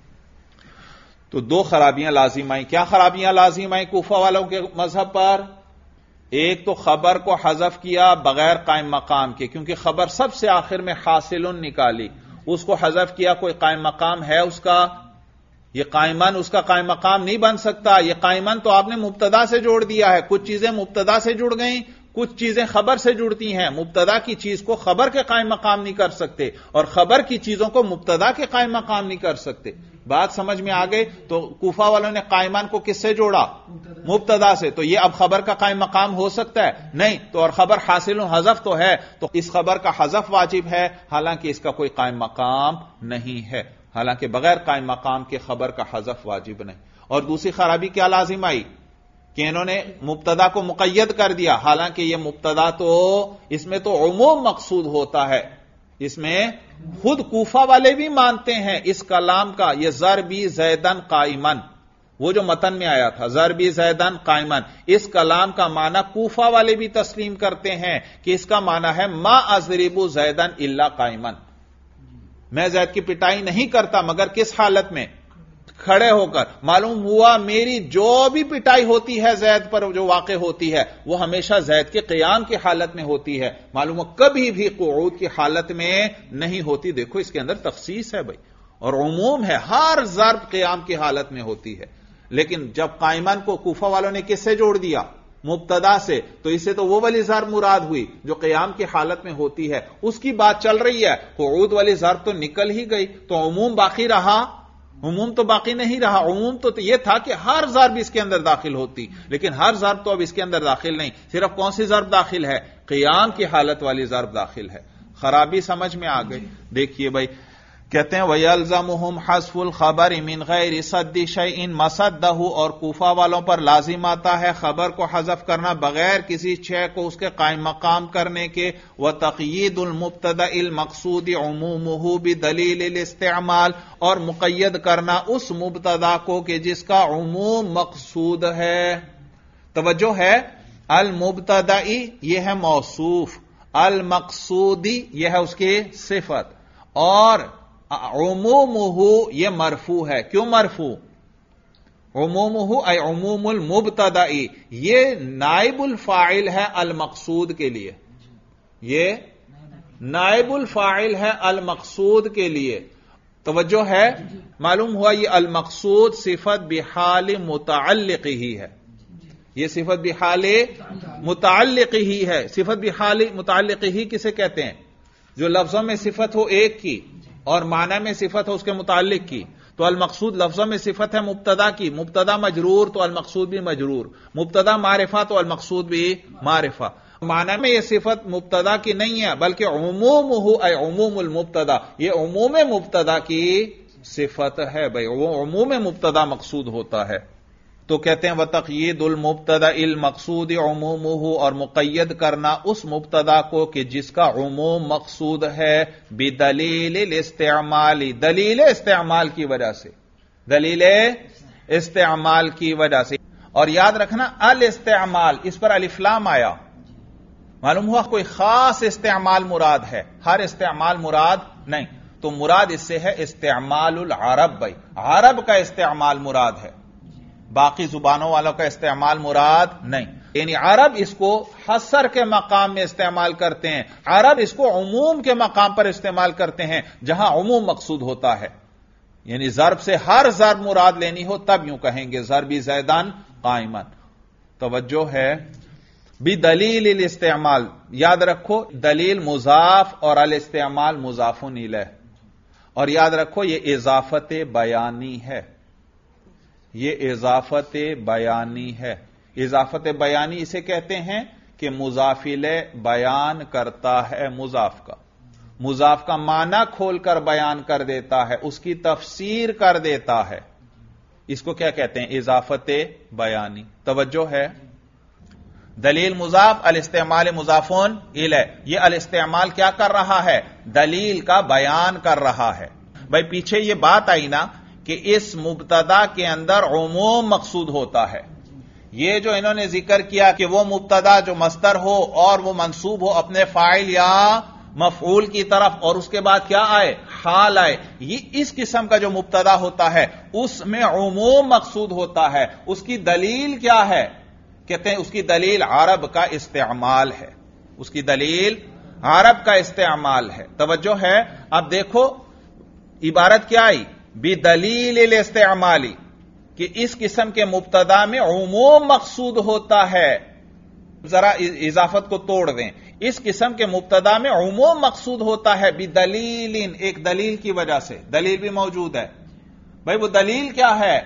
تو دو خرابیاں لازم آئیں. کیا خرابیاں لازم آئیں کوفہ والوں کے مذہب پر؟ ایک تو خبر کو حذف کیا بغیر قائم مقام کے، کیونکہ خبر سب سے آخر میں حاصل نکالی، اس کو حذف کیا. کوئی قائم مقام ہے اس کا؟ یہ قائمن اس کا قائم مقام نہیں بن سکتا. یہ قائمن تو آپ نے مبتدا سے جوڑ دیا ہے. کچھ چیزیں مبتدا سے جڑ گئیں، کچھ چیزیں خبر سے جڑتی ہیں. مبتدا کی چیز کو خبر کے قائم مقام نہیں کر سکتے، اور خبر کی چیزوں کو مبتدا کے قائم مقام نہیں کر سکتے. بات سمجھ میں آ گئی؟ تو کوفہ والوں نے قائمن کو کس سے جوڑا؟ مبتدا سے. تو یہ اب خبر کا قائم مقام ہو سکتا ہے؟ نہیں. تو اور خبر حاصل حذف تو ہے، تو اس خبر کا حذف واجب ہے، حالانکہ اس کا کوئی قائم مقام نہیں ہے. حالانکہ بغیر قائم مقام کے خبر کا حذف واجب نہیں. اور دوسری خرابی کیا لازم آئی کہ انہوں نے مبتدا کو مقید کر دیا، حالانکہ یہ مبتدا تو اس میں تو عموم مقصود ہوتا ہے. اس میں خود کوفہ والے بھی مانتے ہیں اس کلام کا، یہ ضربی زیدن قائمن، وہ جو متن میں آیا تھا ضربی زیدن قائمن، اس کلام کا معنی کوفہ والے بھی تسلیم کرتے ہیں کہ اس کا معنی ہے ما اضرب زیدن الا قائمن. میں زید کی پٹائی نہیں کرتا مگر کس حالت میں؟ کھڑے ہو کر. معلوم ہوا میری جو بھی پٹائی ہوتی ہے زید پر جو واقع ہوتی ہے وہ ہمیشہ زید کے قیام کی حالت میں ہوتی ہے. معلوم ہوا کبھی بھی قعود کی حالت میں نہیں ہوتی. دیکھو اس کے اندر تخصیص ہے بھائی، اور عموم ہے، ہر ضرب قیام کی حالت میں ہوتی ہے. لیکن جب قائمن کو کوفہ والوں نے کس سے جوڑ دیا؟ مبتدا سے، تو اسے تو وہ والی ضرب مراد ہوئی جو قیام کی حالت میں ہوتی ہے، اس کی بات چل رہی ہے. قعود والی ضرب تو نکل ہی گئی، تو عموم باقی رہا؟ عموم تو باقی نہیں رہا. عموم تو یہ تھا کہ ہر ضرب اس کے اندر داخل ہوتی، لیکن ہر ضرب تو اب اس کے اندر داخل نہیں. صرف کون سی ضرب داخل ہے؟ قیام کی حالت والی ضرب داخل ہے. خرابی سمجھ میں آ گئی؟ دیکھیے بھائی کہتے ہیں وَيَلْزَمُهُمْ حَذْفُ الْخَبَرِ مِنْ غَيْرِ صَدِّ شَيْءٍ مَصَدَّهُ، اور کوفہ والوں پر لازم آتا ہے خبر کو حذف کرنا بغیر کسی شے کو اس کے قائم مقام کرنے کے، وَتَقْيِيدُ الْمُبْتَدَإِ الْمَقْصُودِ عُمُومُهُ بِدَلِيلِ الْاِسْتِعْمَال، اور مقید کرنا اس مبتدا کو کہ جس کا عموم مقصود ہے۔ توجہ ہے، المبتدئی یہ ہے موصوف، المقصودی یہ ہے اس کی صفت، اور عمومہ یہ مرفوع ہے۔ کیوں مرفوع؟ عمومہ ای عموم المبتدئی، یہ نائب الفاعل ہے المقصود کے لیے، یہ نائب الفاعل ہے المقصود کے لیے۔ توجہ ہے، معلوم ہوا یہ المقصود صفت بحال متعلق ہی ہے، یہ صفت بحال متعلق ہی ہے۔ صفت بحال متعلق ہی کسے کہتے ہیں؟ جو لفظوں میں صفت ہو ایک کی اور معنی میں صفت ہو اس کے متعلق کی۔ تو المقصود لفظوں میں صفت ہے مبتدا کی، مبتدا مجرور تو المقصود بھی مجرور، مبتدا معرفہ تو المقصود بھی معرفہ۔ معنی میں یہ صفت مبتدا کی نہیں ہے بلکہ عمومہ ای عموم المبتدا، یہ عموم مبتدا کی صفت ہے۔ بھائی وہ عموم مبتدا مقصود ہوتا ہے۔ تو کہتے ہیں وَتَقْيِيدُ الْمُبْتَدَإِ الْمَقْصُودِ عُمُومُهُ، اور مقید کرنا اس مبتدا کو کہ جس کا عموم مقصود ہے، بِدَلِيلِ الْاِسْتِعْمَالِ، دلیل استعمال کی وجہ سے، دلیل استعمال کی وجہ سے۔ اور یاد رکھنا الاستعمال، اس پر الف لام آیا، معلوم ہوا کوئی خاص استعمال مراد ہے، ہر استعمال مراد نہیں، تو مراد اس سے ہے استعمال العرب۔ بھائی عرب کا استعمال مراد ہے، باقی زبانوں والوں کا استعمال مراد نہیں۔ یعنی عرب اس کو حصر کے مقام میں استعمال کرتے ہیں، عرب اس کو عموم کے مقام پر استعمال کرتے ہیں جہاں عموم مقصود ہوتا ہے۔ یعنی ضرب سے ہر ضرب مراد لینی ہو تب یوں کہیں گے ضربی زیدان قائمن۔ توجہ ہے، بدلیل الاستعمال، یاد رکھو دلیل مضاف اور الاستعمال مضاف الیہ، اور یاد رکھو یہ اضافت بیانی ہے، یہ اضافت بیانی ہے۔ اضافت بیانی اسے کہتے ہیں کہ مضاف الیہ بیان کرتا ہے مضاف کا، مضاف کا معنی کھول کر بیان کر دیتا ہے، اس کی تفسیر کر دیتا ہے، اس کو کیا کہتے ہیں؟ اضافت بیانی۔ توجہ ہے، دلیل مضاف، الاستعمال مضافون الیہ، یہ الاستعمال کیا کر رہا ہے؟ دلیل کا بیان کر رہا ہے۔ بھائی پیچھے یہ بات آئی نا کہ اس مبتدا کے اندر عموم مقصود ہوتا ہے۔ یہ جو انہوں نے ذکر کیا کہ وہ مبتدا جو مصدر ہو اور وہ منصوب ہو اپنے فاعل یا مفعول کی طرف، اور اس کے بعد کیا آئے؟ حال آئے، یہ اس قسم کا جو مبتدا ہوتا ہے اس میں عموم مقصود ہوتا ہے۔ اس کی دلیل کیا ہے؟ کہتے ہیں اس کی دلیل عرب کا استعمال ہے، اس کی دلیل عرب کا استعمال ہے۔ توجہ ہے، اب دیکھو عبارت کیا آئی؟ بدلیل الاستعمالی، کہ اس قسم کے مبتدا میں عموم مقصود ہوتا ہے۔ ذرا اضافت کو توڑ دیں، اس قسم کے مبتدا میں عموم مقصود ہوتا ہے بدلیل، ایک دلیل کی وجہ سے، دلیل بھی موجود ہے۔ بھائی وہ دلیل کیا ہے؟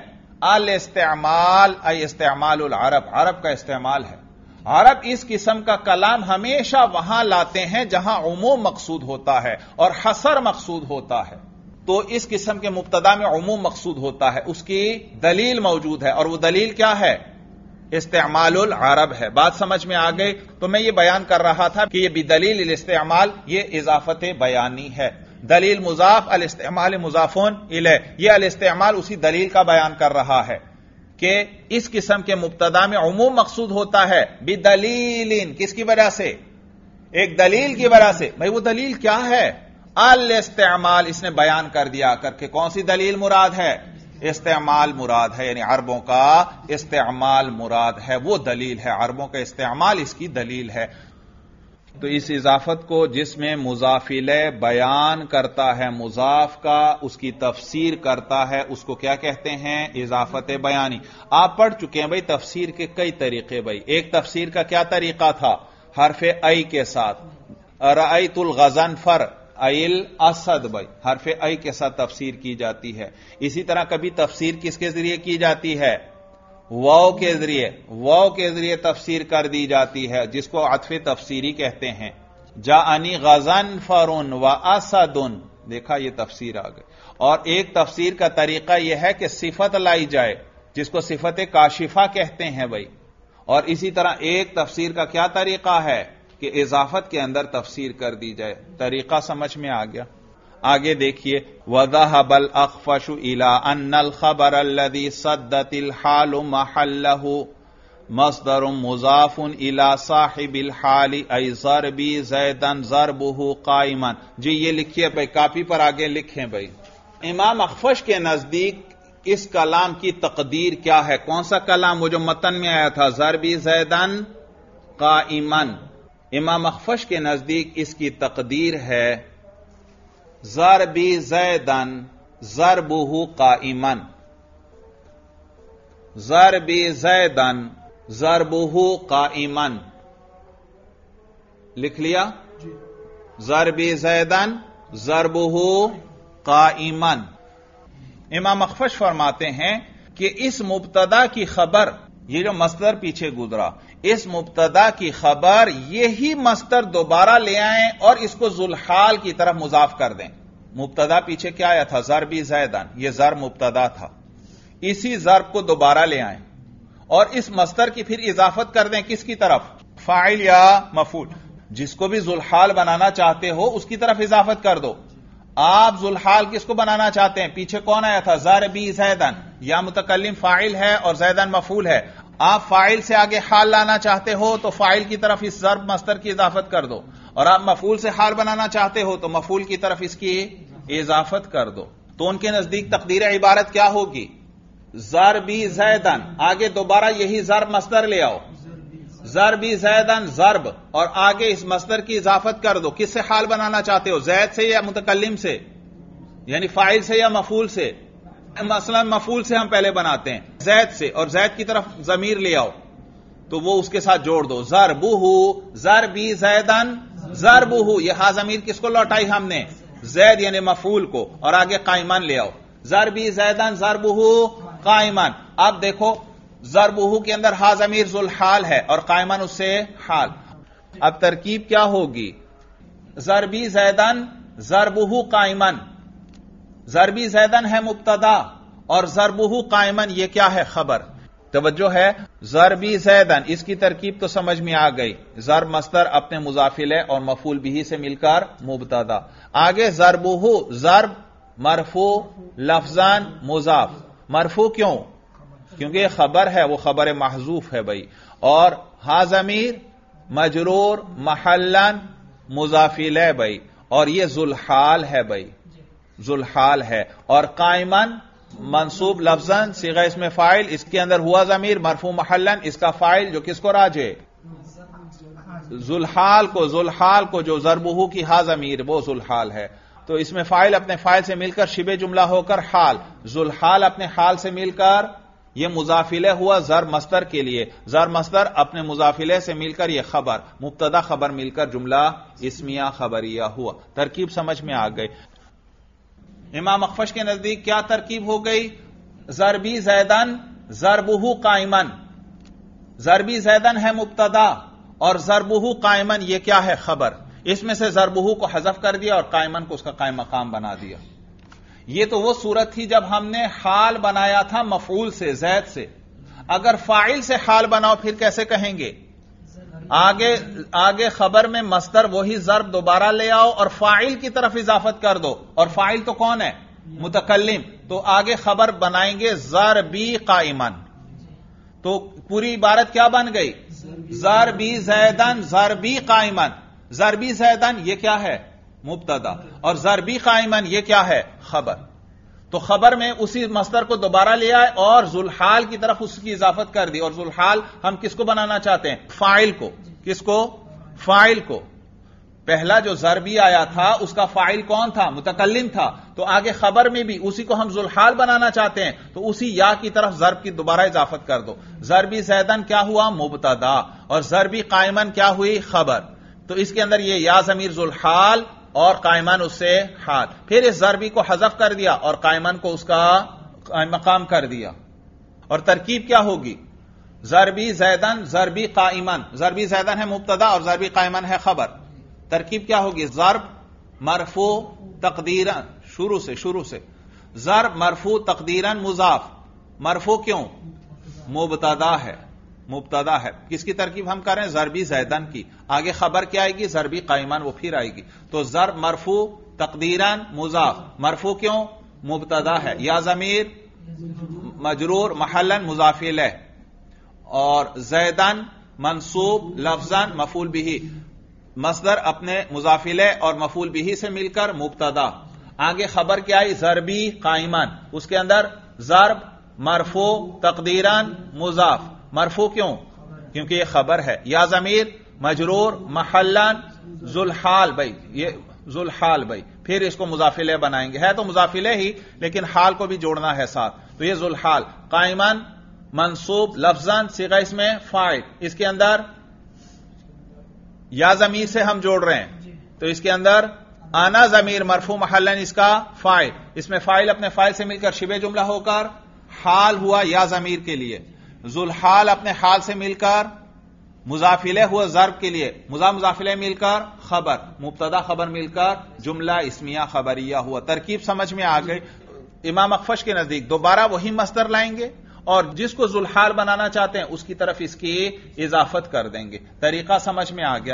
الاستعمال ای استعمال العرب، عرب کا استعمال ہے۔ عرب اس قسم کا کلام ہمیشہ وہاں لاتے ہیں جہاں عموم مقصود ہوتا ہے اور حصر مقصود ہوتا ہے۔ تو اس قسم کے مبتدا میں عموم مقصود ہوتا ہے، اس کی دلیل موجود ہے، اور وہ دلیل کیا ہے؟ استعمال العرب ہے۔ بات سمجھ میں آ گئی؟ تو میں یہ بیان کر رہا تھا کہ یہ بدلیل الاستعمال یہ اضافت بیانی ہے۔ دلیل مضاف، الاستعمال مضافون الیہ، یہ الاستعمال اسی دلیل کا بیان کر رہا ہے کہ اس قسم کے مبتدا میں عموم مقصود ہوتا ہے بدلیل، کس کی وجہ سے؟ ایک دلیل کی وجہ سے۔ بھائی وہ دلیل کیا ہے؟ الاستعمال، اس نے بیان کر دیا کر کے کون سی دلیل مراد ہے؟ استعمال مراد ہے، یعنی عربوں کا استعمال مراد ہے، وہ دلیل ہے، عربوں کا استعمال اس کی دلیل ہے۔ تو اس اضافت کو جس میں مضاف الیہ بیان کرتا ہے مضاف کا، اس کی تفسیر کرتا ہے، اس کو کیا کہتے ہیں؟ اضافت بیانی۔ آپ پڑھ چکے ہیں بھائی تفسیر کے کئی طریقے۔ بھائی ایک تفسیر کا کیا طریقہ تھا؟ حرف ای کے ساتھ، رأیت الغضنفر ای الاسد، بھائی حرف ای کے ساتھ تفسیر کی جاتی ہے۔ اسی طرح کبھی تفسیر کس کے ذریعے کی جاتی ہے؟ واو کے ذریعے، واو کے ذریعے تفسیر کر دی جاتی ہے، جس کو عطف تفسیری کہتے ہیں۔ جاءنی غضنفر واسد، دیکھا یہ تفسیر آ گئی. اور ایک تفسیر کا طریقہ یہ ہے کہ صفت لائی جائے جس کو صفت کاشفہ کہتے ہیں بھائی. اور اسی طرح ایک تفسیر کا کیا طریقہ ہے کہ اضافت کے اندر تفسیر کر دی جائے. طریقہ سمجھ میں آ گیا. آگے دیکھیے وَذَهَبَ الْأَخْفَشُ إِلَىٰ أَنَّ الْخَبَرَ الَّذِي صَدَّتِ الْحَالُ مَحَلَّهُ مصدر مضاف الى صاحب الحال ای ضربی زیدن ضربہ قائما. جی یہ لکھیے بھائی, کاپی پر آگے لکھیں بھائی. امام اخفش کے نزدیک اس کلام کی تقدیر کیا ہے؟ کون سا کلام؟ وہ جو متن میں آیا تھا ضربی زیدن قائما. امام اخفش کے نزدیک اس کی تقدیر ہے ضربی زیدن ضربہ قائما. ضربی زیدن ضربہ قائما. لکھ لیا؟ ضربی زیدن ضربہ قائما. امام اخفش فرماتے ہیں کہ اس مبتدا کی خبر, یہ جو مصدر پیچھے گزرا, اس مبتدا کی خبر یہی مصدر دوبارہ لے آئیں اور اس کو ذوالحال کی طرف مضاف کر دیں. مبتدا پیچھے کیا آیا تھا؟ ضربی زیدن. یہ ضرب مبتدا تھا. اسی ضرب کو دوبارہ لے آئیں اور اس مصدر کی پھر اضافت کر دیں. کس کی طرف؟ فاعل یا مفعول. جس کو بھی ذوالحال بنانا چاہتے ہو اس کی طرف اضافت کر دو. آپ ذوالحال کس کو بنانا چاہتے ہیں؟ پیچھے کون آیا تھا؟ ضربی زیدن. یا متکلم فاعل ہے اور زیدن مفعول ہے. آپ فاعل سے آگے حال لانا چاہتے ہو تو فاعل کی طرف اس ضرب مصدر کی اضافت کر دو, اور آپ مفعول سے حال بنانا چاہتے ہو تو مفعول کی طرف اس کی اضافت کر دو. تو ان کے نزدیک تقدیر عبارت کیا ہوگی؟ ضربی زیدن, آگے دوبارہ یہی ضرب مصدر لے آؤ, ضربی زیدن ضرب, اور آگے اس مصدر کی اضافت کر دو. کس سے حال بنانا چاہتے ہو؟ زید سے یا متکلم سے؟ یعنی فاعل سے یا مفعول سے؟ مثلا مفعول سے ہم پہلے بناتے ہیں, زید سے, اور زید کی طرف ضمیر لے آؤ تو وہ اس کے ساتھ جوڑ دو. ضربہ ضربی زیدن ضربہ. یہ ہا ضمیر کس کو لوٹائی ہم نے؟ زید یعنی مفعول کو, اور آگے قائمان لے آؤ. ضربی زیدن ضربہ قائمان. اب دیکھو ضربہ کے اندر ہا ضمیر ذوالحال ہے اور قائمان اس سے حال. اب ترکیب کیا ہوگی؟ ضربی زیدن ضربہ قائمان. ضربی زیدن ہے مبتدا اور ضربہ قائمان یہ کیا ہے؟ خبر. توجہ ہے, ضربی زیدن اس کی ترکیب تو سمجھ میں آ گئی. ضرب مصدر اپنے مضاف الیہ اور مفعول بہ سے مل کر مبتدا. آگے ضربہ ضرب مرفوع لفظان مضاف. مرفوع کیوں؟ کیونکہ یہ خبر ہے, وہ خبر محذوف ہے بھائی. اور ہا ضمیر مجرور محلن مضاف الیہ بھائی, اور یہ ذوالحال ہے بھائی, ذوالحال ہے. اور قائمن منصوب لفظاً صیغہ اسم فاعل, اس کے اندر ہوا ضمیر مرفوع محلن, اس کا فاعل جو کس کو راجع؟ ذوالحال کو. ذوالحال کو جو ضربہ کی ہا ضمیر وہ ذوالحال ہے. تو اس میں فاعل اپنے فاعل سے مل کر شبہ جملہ ہو کر حال, ذوالحال اپنے حال سے مل کر یہ مضاف الیہ ہوا ضرب مصدر کے لیے. ضرب مصدر اپنے مضاف الیہ سے مل کر یہ خبر, مبتدا خبر مل کر جملہ اسمیہ خبریہ ہوا. ترکیب سمجھ میں آ گئی. امام اخفش کے نزدیک کیا ترکیب ہو گئی؟ ضربی زیدن ضربہ قائمن. ضربی زیدن ہے مبتدا اور ضربہ قائمن یہ کیا ہے؟ خبر. اس میں سے ضربہ کو حذف کر دیا اور قائمن کو اس کا قائم مقام بنا دیا. یہ تو وہ صورت تھی جب ہم نے حال بنایا تھا مفعول سے, زید سے. اگر فاعل سے حال بناؤ پھر کیسے کہیں گے؟ آگے خبر میں مصدر وہی ضرب دوبارہ لے آؤ اور فاعل کی طرف اضافت کر دو, اور فاعل تو کون ہے؟ متکلم. تو آگے خبر بنائیں گے ضربی قائمن. تو پوری عبارت کیا بن گئی؟ ضربی زیدن ضربی قائمن. ضربی زیدن یہ کیا ہے؟ مبتدا, اور ضربی قائمن یہ کیا ہے؟ خبر. تو خبر میں اسی مصدر کو دوبارہ لے آئے اور ذوالحال کی طرف اس کی اضافت کر دی. اور ذوالحال ہم کس کو بنانا چاہتے ہیں؟ فاعل کو. کس کو؟ فاعل کو. پہلا جو ضربی آیا تھا اس کا فاعل کون تھا؟ متکلم تھا. تو آگے خبر میں بھی اسی کو ہم ذوالحال بنانا چاہتے ہیں تو اسی یا کی طرف ضرب کی دوبارہ اضافت کر دو. ضربی زیدن کیا ہوا؟ مبتدا, اور ضربی قائمن کیا ہوئی؟ خبر. تو اس کے اندر یہ یا ضمیر ذوالحال اور قائمان اس سے حال. پھر اس ضربی کو حذف کر دیا اور قائمان کو اس کا مقام کر دیا. اور ترکیب کیا ہوگی؟ ضربی زیدن ضربی قائمن. ضربی زیدن ہے مبتدا اور ضربی قائمن ہے خبر. ترکیب کیا ہوگی؟ ضرب مرفوع تقدیرن، شروع سے ضرب مرفوع تقدیرن مضاف، مرفوع کیوں؟ مبتدا ہے، کس کی ترکیب ہم کر رہے ہیں؟ ضربی زیدن کی، آگے خبر کیا آئے گی؟ ضربی قائمن، وہ پھر آئے گی، تو ضرب مرفوع تقدیرن مضاف، مرفوع کیوں؟ مبتدا ہے، یا ضمیر مجرور محلن مضاف الیہ، اور زیدن منصوب لفظاً مفعول به، مصدر اپنے مضاف الیہ اور مفعول به سے مل کر مبتدا، آگے خبر کیا آئی؟ ضربی قائمن، اس کے اندر ضرب مرفوع تقدیرن مضاف، مرفوع کیوں؟ کیونکہ یہ خبر ہے، یا ضمیر مجرور محلن ذوالحال، بھائی یہ ذوالحال، بھائی پھر اس کو مضاف الیہ بنائیں گے، ہے تو مضاف الیہ ہی لیکن حال کو بھی جوڑنا ہے ساتھ، تو یہ ذوالحال قائمن منصوب لفظاً صیغہ اس میں فاعل، اس کے اندر یا ضمیر سے ہم جوڑ رہے ہیں تو اس کے اندر انا ضمیر مرفوع محلن اس کا فاعل، اس میں فاعل اپنے فاعل سے مل کر شبہ جملہ ہو کر حال ہوا یا ضمیر کے لیے، ذوالحال اپنے حال سے مل کر مضاف الیہ ہوا ضرب کے لیے، مضاف الیہ مل کر خبر، مبتدا خبر مل کر جملہ اسمیہ خبریہ ہوا۔ ترکیب سمجھ میں آ گئی؟ امام اخفش کے نزدیک دوبارہ وہی مصدر لائیں گے اور جس کو ذوالحال بنانا چاہتے ہیں اس کی طرف اس کی اضافت کر دیں گے۔ طریقہ سمجھ میں آ گیا؟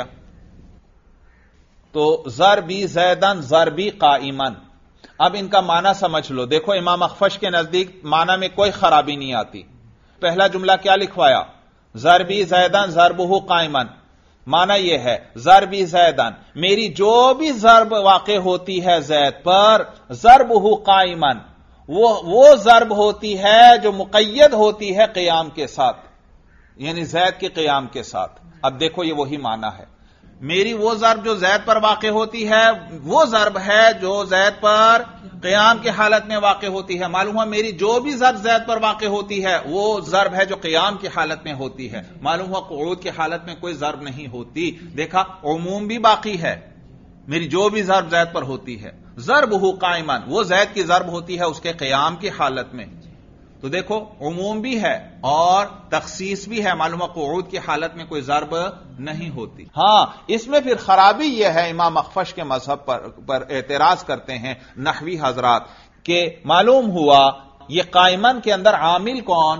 تو ضربی زیدن ضربی قائمن، اب ان کا معنی سمجھ لو۔ دیکھو امام اخفش کے نزدیک معنی میں کوئی خرابی نہیں آتی۔ پہلا جملہ کیا لکھوایا؟ ضربی زیدن ضربہ قائمن، معنی یہ ہے ضربی زیدن، میری جو بھی ضرب واقع ہوتی ہے زید پر، ضربہ قائمن، وہ ضرب ہوتی ہے جو مقید ہوتی ہے قیام کے ساتھ، یعنی زید کے قیام کے ساتھ۔ اب دیکھو یہ وہی معنی ہے، میری وہ ضرب جو زید پر واقع ہوتی ہے وہ ضرب ہے جو زید پر قیام کی حالت میں واقع ہوتی ہے۔ معلوم ہوا میری جو بھی ضرب زید پر واقع ہوتی ہے وہ ضرب ہے جو قیام کی حالت میں ہوتی ہے، معلوم ہوا قعود کی حالت میں کوئی ضرب نہیں ہوتی۔ دیکھا عموم بھی باقی ہے، میری جو بھی ضرب زید پر ہوتی ہے، ضربہ قائمن وہ زید کی ضرب ہوتی ہے اس کے قیام کی حالت میں، تو دیکھو عموم بھی ہے اور تخصیص بھی ہے، معلوم ہے قعود کی حالت میں کوئی ضرب نہیں ہوتی۔ ہاں اس میں پھر خرابی یہ ہے، امام اخفش کے مذہب پر اعتراض کرتے ہیں نحوی حضرات کہ معلوم ہوا یہ قائمن کے اندر عامل کون؟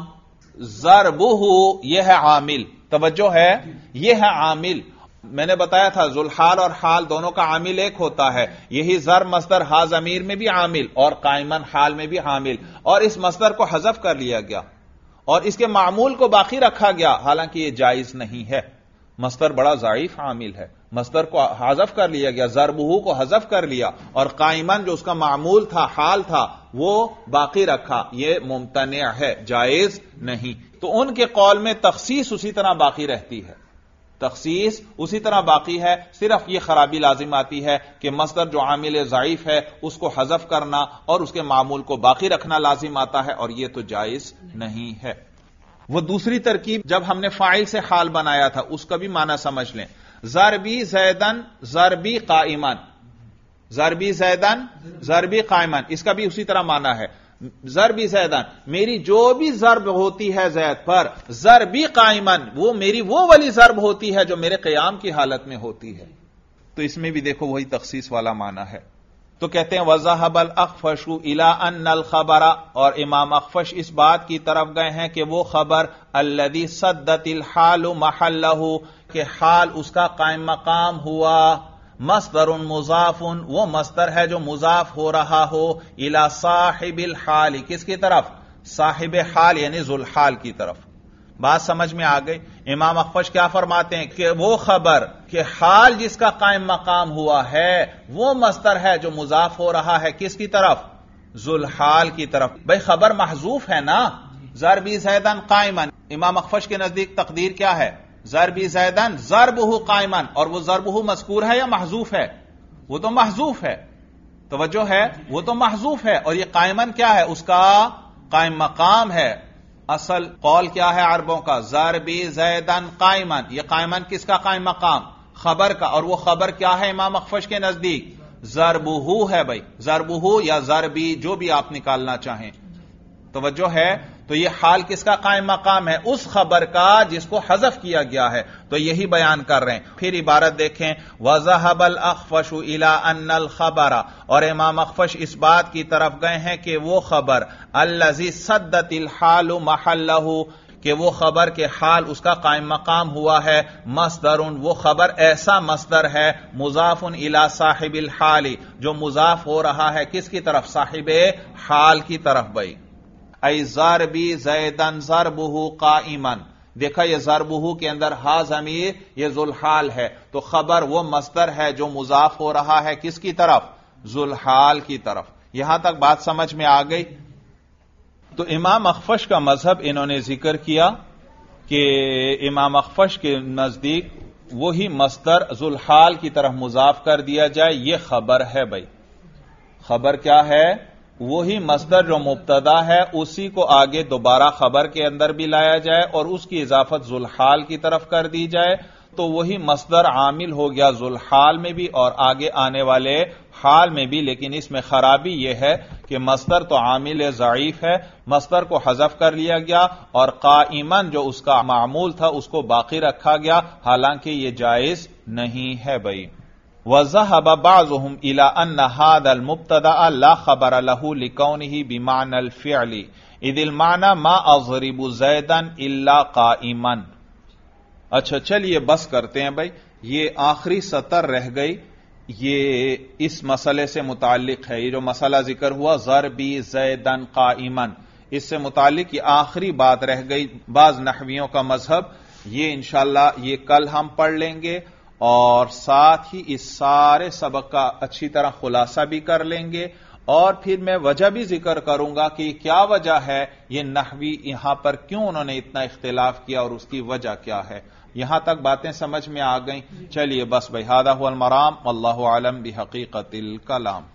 ضربہ، یہ ہے عامل، توجہ ہے یہ ہے عامل۔ میں نے بتایا تھا ذوالحال اور حال دونوں کا عامل ایک ہوتا ہے، یہی ضرب مصدر ہا ضمیر میں بھی عامل اور قائمن حال میں بھی عامل، اور اس مصدر کو حذف کر لیا گیا اور اس کے معمول کو باقی رکھا گیا، حالانکہ یہ جائز نہیں ہے، مصدر بڑا ضعیف عامل ہے، مصدر کو حذف کر لیا گیا، ضربہ کو حذف کر لیا اور قائمن جو اس کا معمول تھا حال تھا وہ باقی رکھا، یہ ممتنع ہے، جائز نہیں۔ تو ان کے قول میں تخصیص اسی طرح باقی رہتی ہے، تخصیص اسی طرح باقی ہے، صرف یہ خرابی لازم آتی ہے کہ مصدر جو عامل ضعیف ہے اس کو حذف کرنا اور اس کے معمول کو باقی رکھنا لازم آتا ہے، اور یہ تو جائز نہیں ہے۔ وہ دوسری ترکیب جب ہم نے فاعل سے حال بنایا تھا اس کا بھی معنی سمجھ لیں، ضربی زیدن ضربی قائمن، ضربی زیدن ضربی قائمن، اس کا بھی اسی طرح معنی ہے ضربی زیدن، میری جو بھی ضرب ہوتی ہے زید پر، ضربی قائمن وہ میری وہ والی ضرب ہوتی ہے جو میرے قیام کی حالت میں ہوتی ہے، تو اس میں بھی دیکھو وہی تخصیص والا معنی ہے۔ تو کہتے ہیں وَذَهَبَ الْأَخْفَشُ إِلَىٰ أَنَّ الْخَبَرَ، اور امام اخفش اس بات کی طرف گئے ہیں کہ وہ خبر الَّذِي سَدَّتِ الْحَالُ مَحَلَّهُ، کہ حال اس کا قائم مقام ہوا، مصدر مضاف، وہ مصدر ہے جو مضاف ہو رہا ہو الی صاحب الحال، کس کی طرف؟ صاحب حال یعنی ذوالحال کی طرف۔ بات سمجھ میں آ گئی؟ امام اخفش کیا فرماتے ہیں کہ وہ خبر کہ حال جس کا قائم مقام ہوا ہے وہ مصدر ہے جو مضاف ہو رہا ہے کس کی طرف؟ ذوالحال کی طرف۔ بھائی خبر محذوف ہے نا، ضربی زیدن قائمن، امام اخفش کے نزدیک تقدیر کیا ہے؟ ضربی زیدن ضربہ قائمن، اور وہ ضربہ مذکور ہے یا محذوف ہے؟ وہ تو محذوف ہے، توجہ ہے وہ تو محذوف ہے، اور یہ قائمن کیا ہے؟ اس کا قائم مقام ہے۔ اصل قول کیا ہے عربوں کا؟ ضربی زیدن قائمن، یہ قائمن کس کا قائم مقام؟ خبر کا، اور وہ خبر کیا ہے امام اخفش کے نزدیک؟ ضربہ ہے، بھائی ضربہ یا ضربی جو بھی آپ نکالنا چاہیں، توجہ ہے۔ تو یہ حال کس کا قائم مقام ہے؟ اس خبر کا جس کو حذف کیا گیا ہے. تو یہی بیان کر رہے ہیں. پھر عبارت دیکھیں، وَذَهَبَ الْأَخْفَشُ إِلَىٰ أَنَّ الْخَبَرَ، اور امام اخفش اس بات کی طرف گئے ہیں کہ وہ خبر الَّذِي سَدَّتِ الْحَالُ مَحَلَّهُ، کہ وہ خبر کے حال اس کا قائم مقام ہوا ہے، مصدر، وہ خبر ایسا مصدر ہے، مضاف الی صاحب الحال، جو مضاف ہو رہا ہے کس کی طرف؟ صاحب حال کی طرف. بھائی ای ضربی زیدن ضربہ قائما، دیکھا یہ ضربہ کے اندر ہا ضمیر یہ ذوالحال ہے، تو خبر وہ مصدر ہے جو مضاف ہو رہا ہے کس کی طرف؟ ذوالحال کی طرف. یہاں تک بات سمجھ میں آ گئی؟ تو امام اخفش کا مذہب انہوں نے ذکر کیا کہ امام اخفش کے نزدیک وہی مصدر ذوالحال کی طرف مضاف کر دیا جائے، یہ خبر ہے. بھائی خبر کیا ہے؟ وہی مصدر جو مبتدا ہے اسی کو آگے دوبارہ خبر کے اندر بھی لایا جائے اور اس کی اضافت ذوالحال کی طرف کر دی جائے، تو وہی مصدر عامل ہو گیا ذوالحال میں بھی اور آگے آنے والے حال میں بھی. لیکن اس میں خرابی یہ ہے کہ مصدر تو عامل ضعیف ہے، مصدر کو حذف کر لیا گیا اور قائمن جو اس کا معمول تھا اس کو باقی رکھا گیا، حالانکہ یہ جائز نہیں ہے. بھائی وَذَهَبَ بَعْضُهُمْ إِلَىٰ أَنَّ هَذَا الْمُبْتَدَأَ لَا خَبَرَ لَهُ لِكَوْنِهِ بِمَعْنَى الْفِعْلِ إِذِ الْمَعْنَى مَا أَضْرِبُ زَيْدًا إِلَّا قَائِمًا. اچھا چلیے بس کرتے ہیں بھائی، یہ آخری سطر رہ گئی، یہ اس مسئلے سے متعلق ہے. یہ جو مسئلہ ذکر ہوا ضربی زیدن قائما، اس سے متعلق یہ آخری بات رہ گئی. بعض نحویوں کا مذہب یہ انشاءاللہ یہ کل ہم پڑھ لیں گے اور ساتھ ہی اس سارے سبق کا اچھی طرح خلاصہ بھی کر لیں گے، اور پھر میں وجہ بھی ذکر کروں گا کہ کیا وجہ ہے یہ نحوی یہاں پر کیوں انہوں نے اتنا اختلاف کیا اور اس کی وجہ کیا ہے. یہاں تک باتیں سمجھ میں آ گئیں؟ چلیے بس بھائی، ھذا ھو المرام واللہ اعلم بحقیقت الکلام.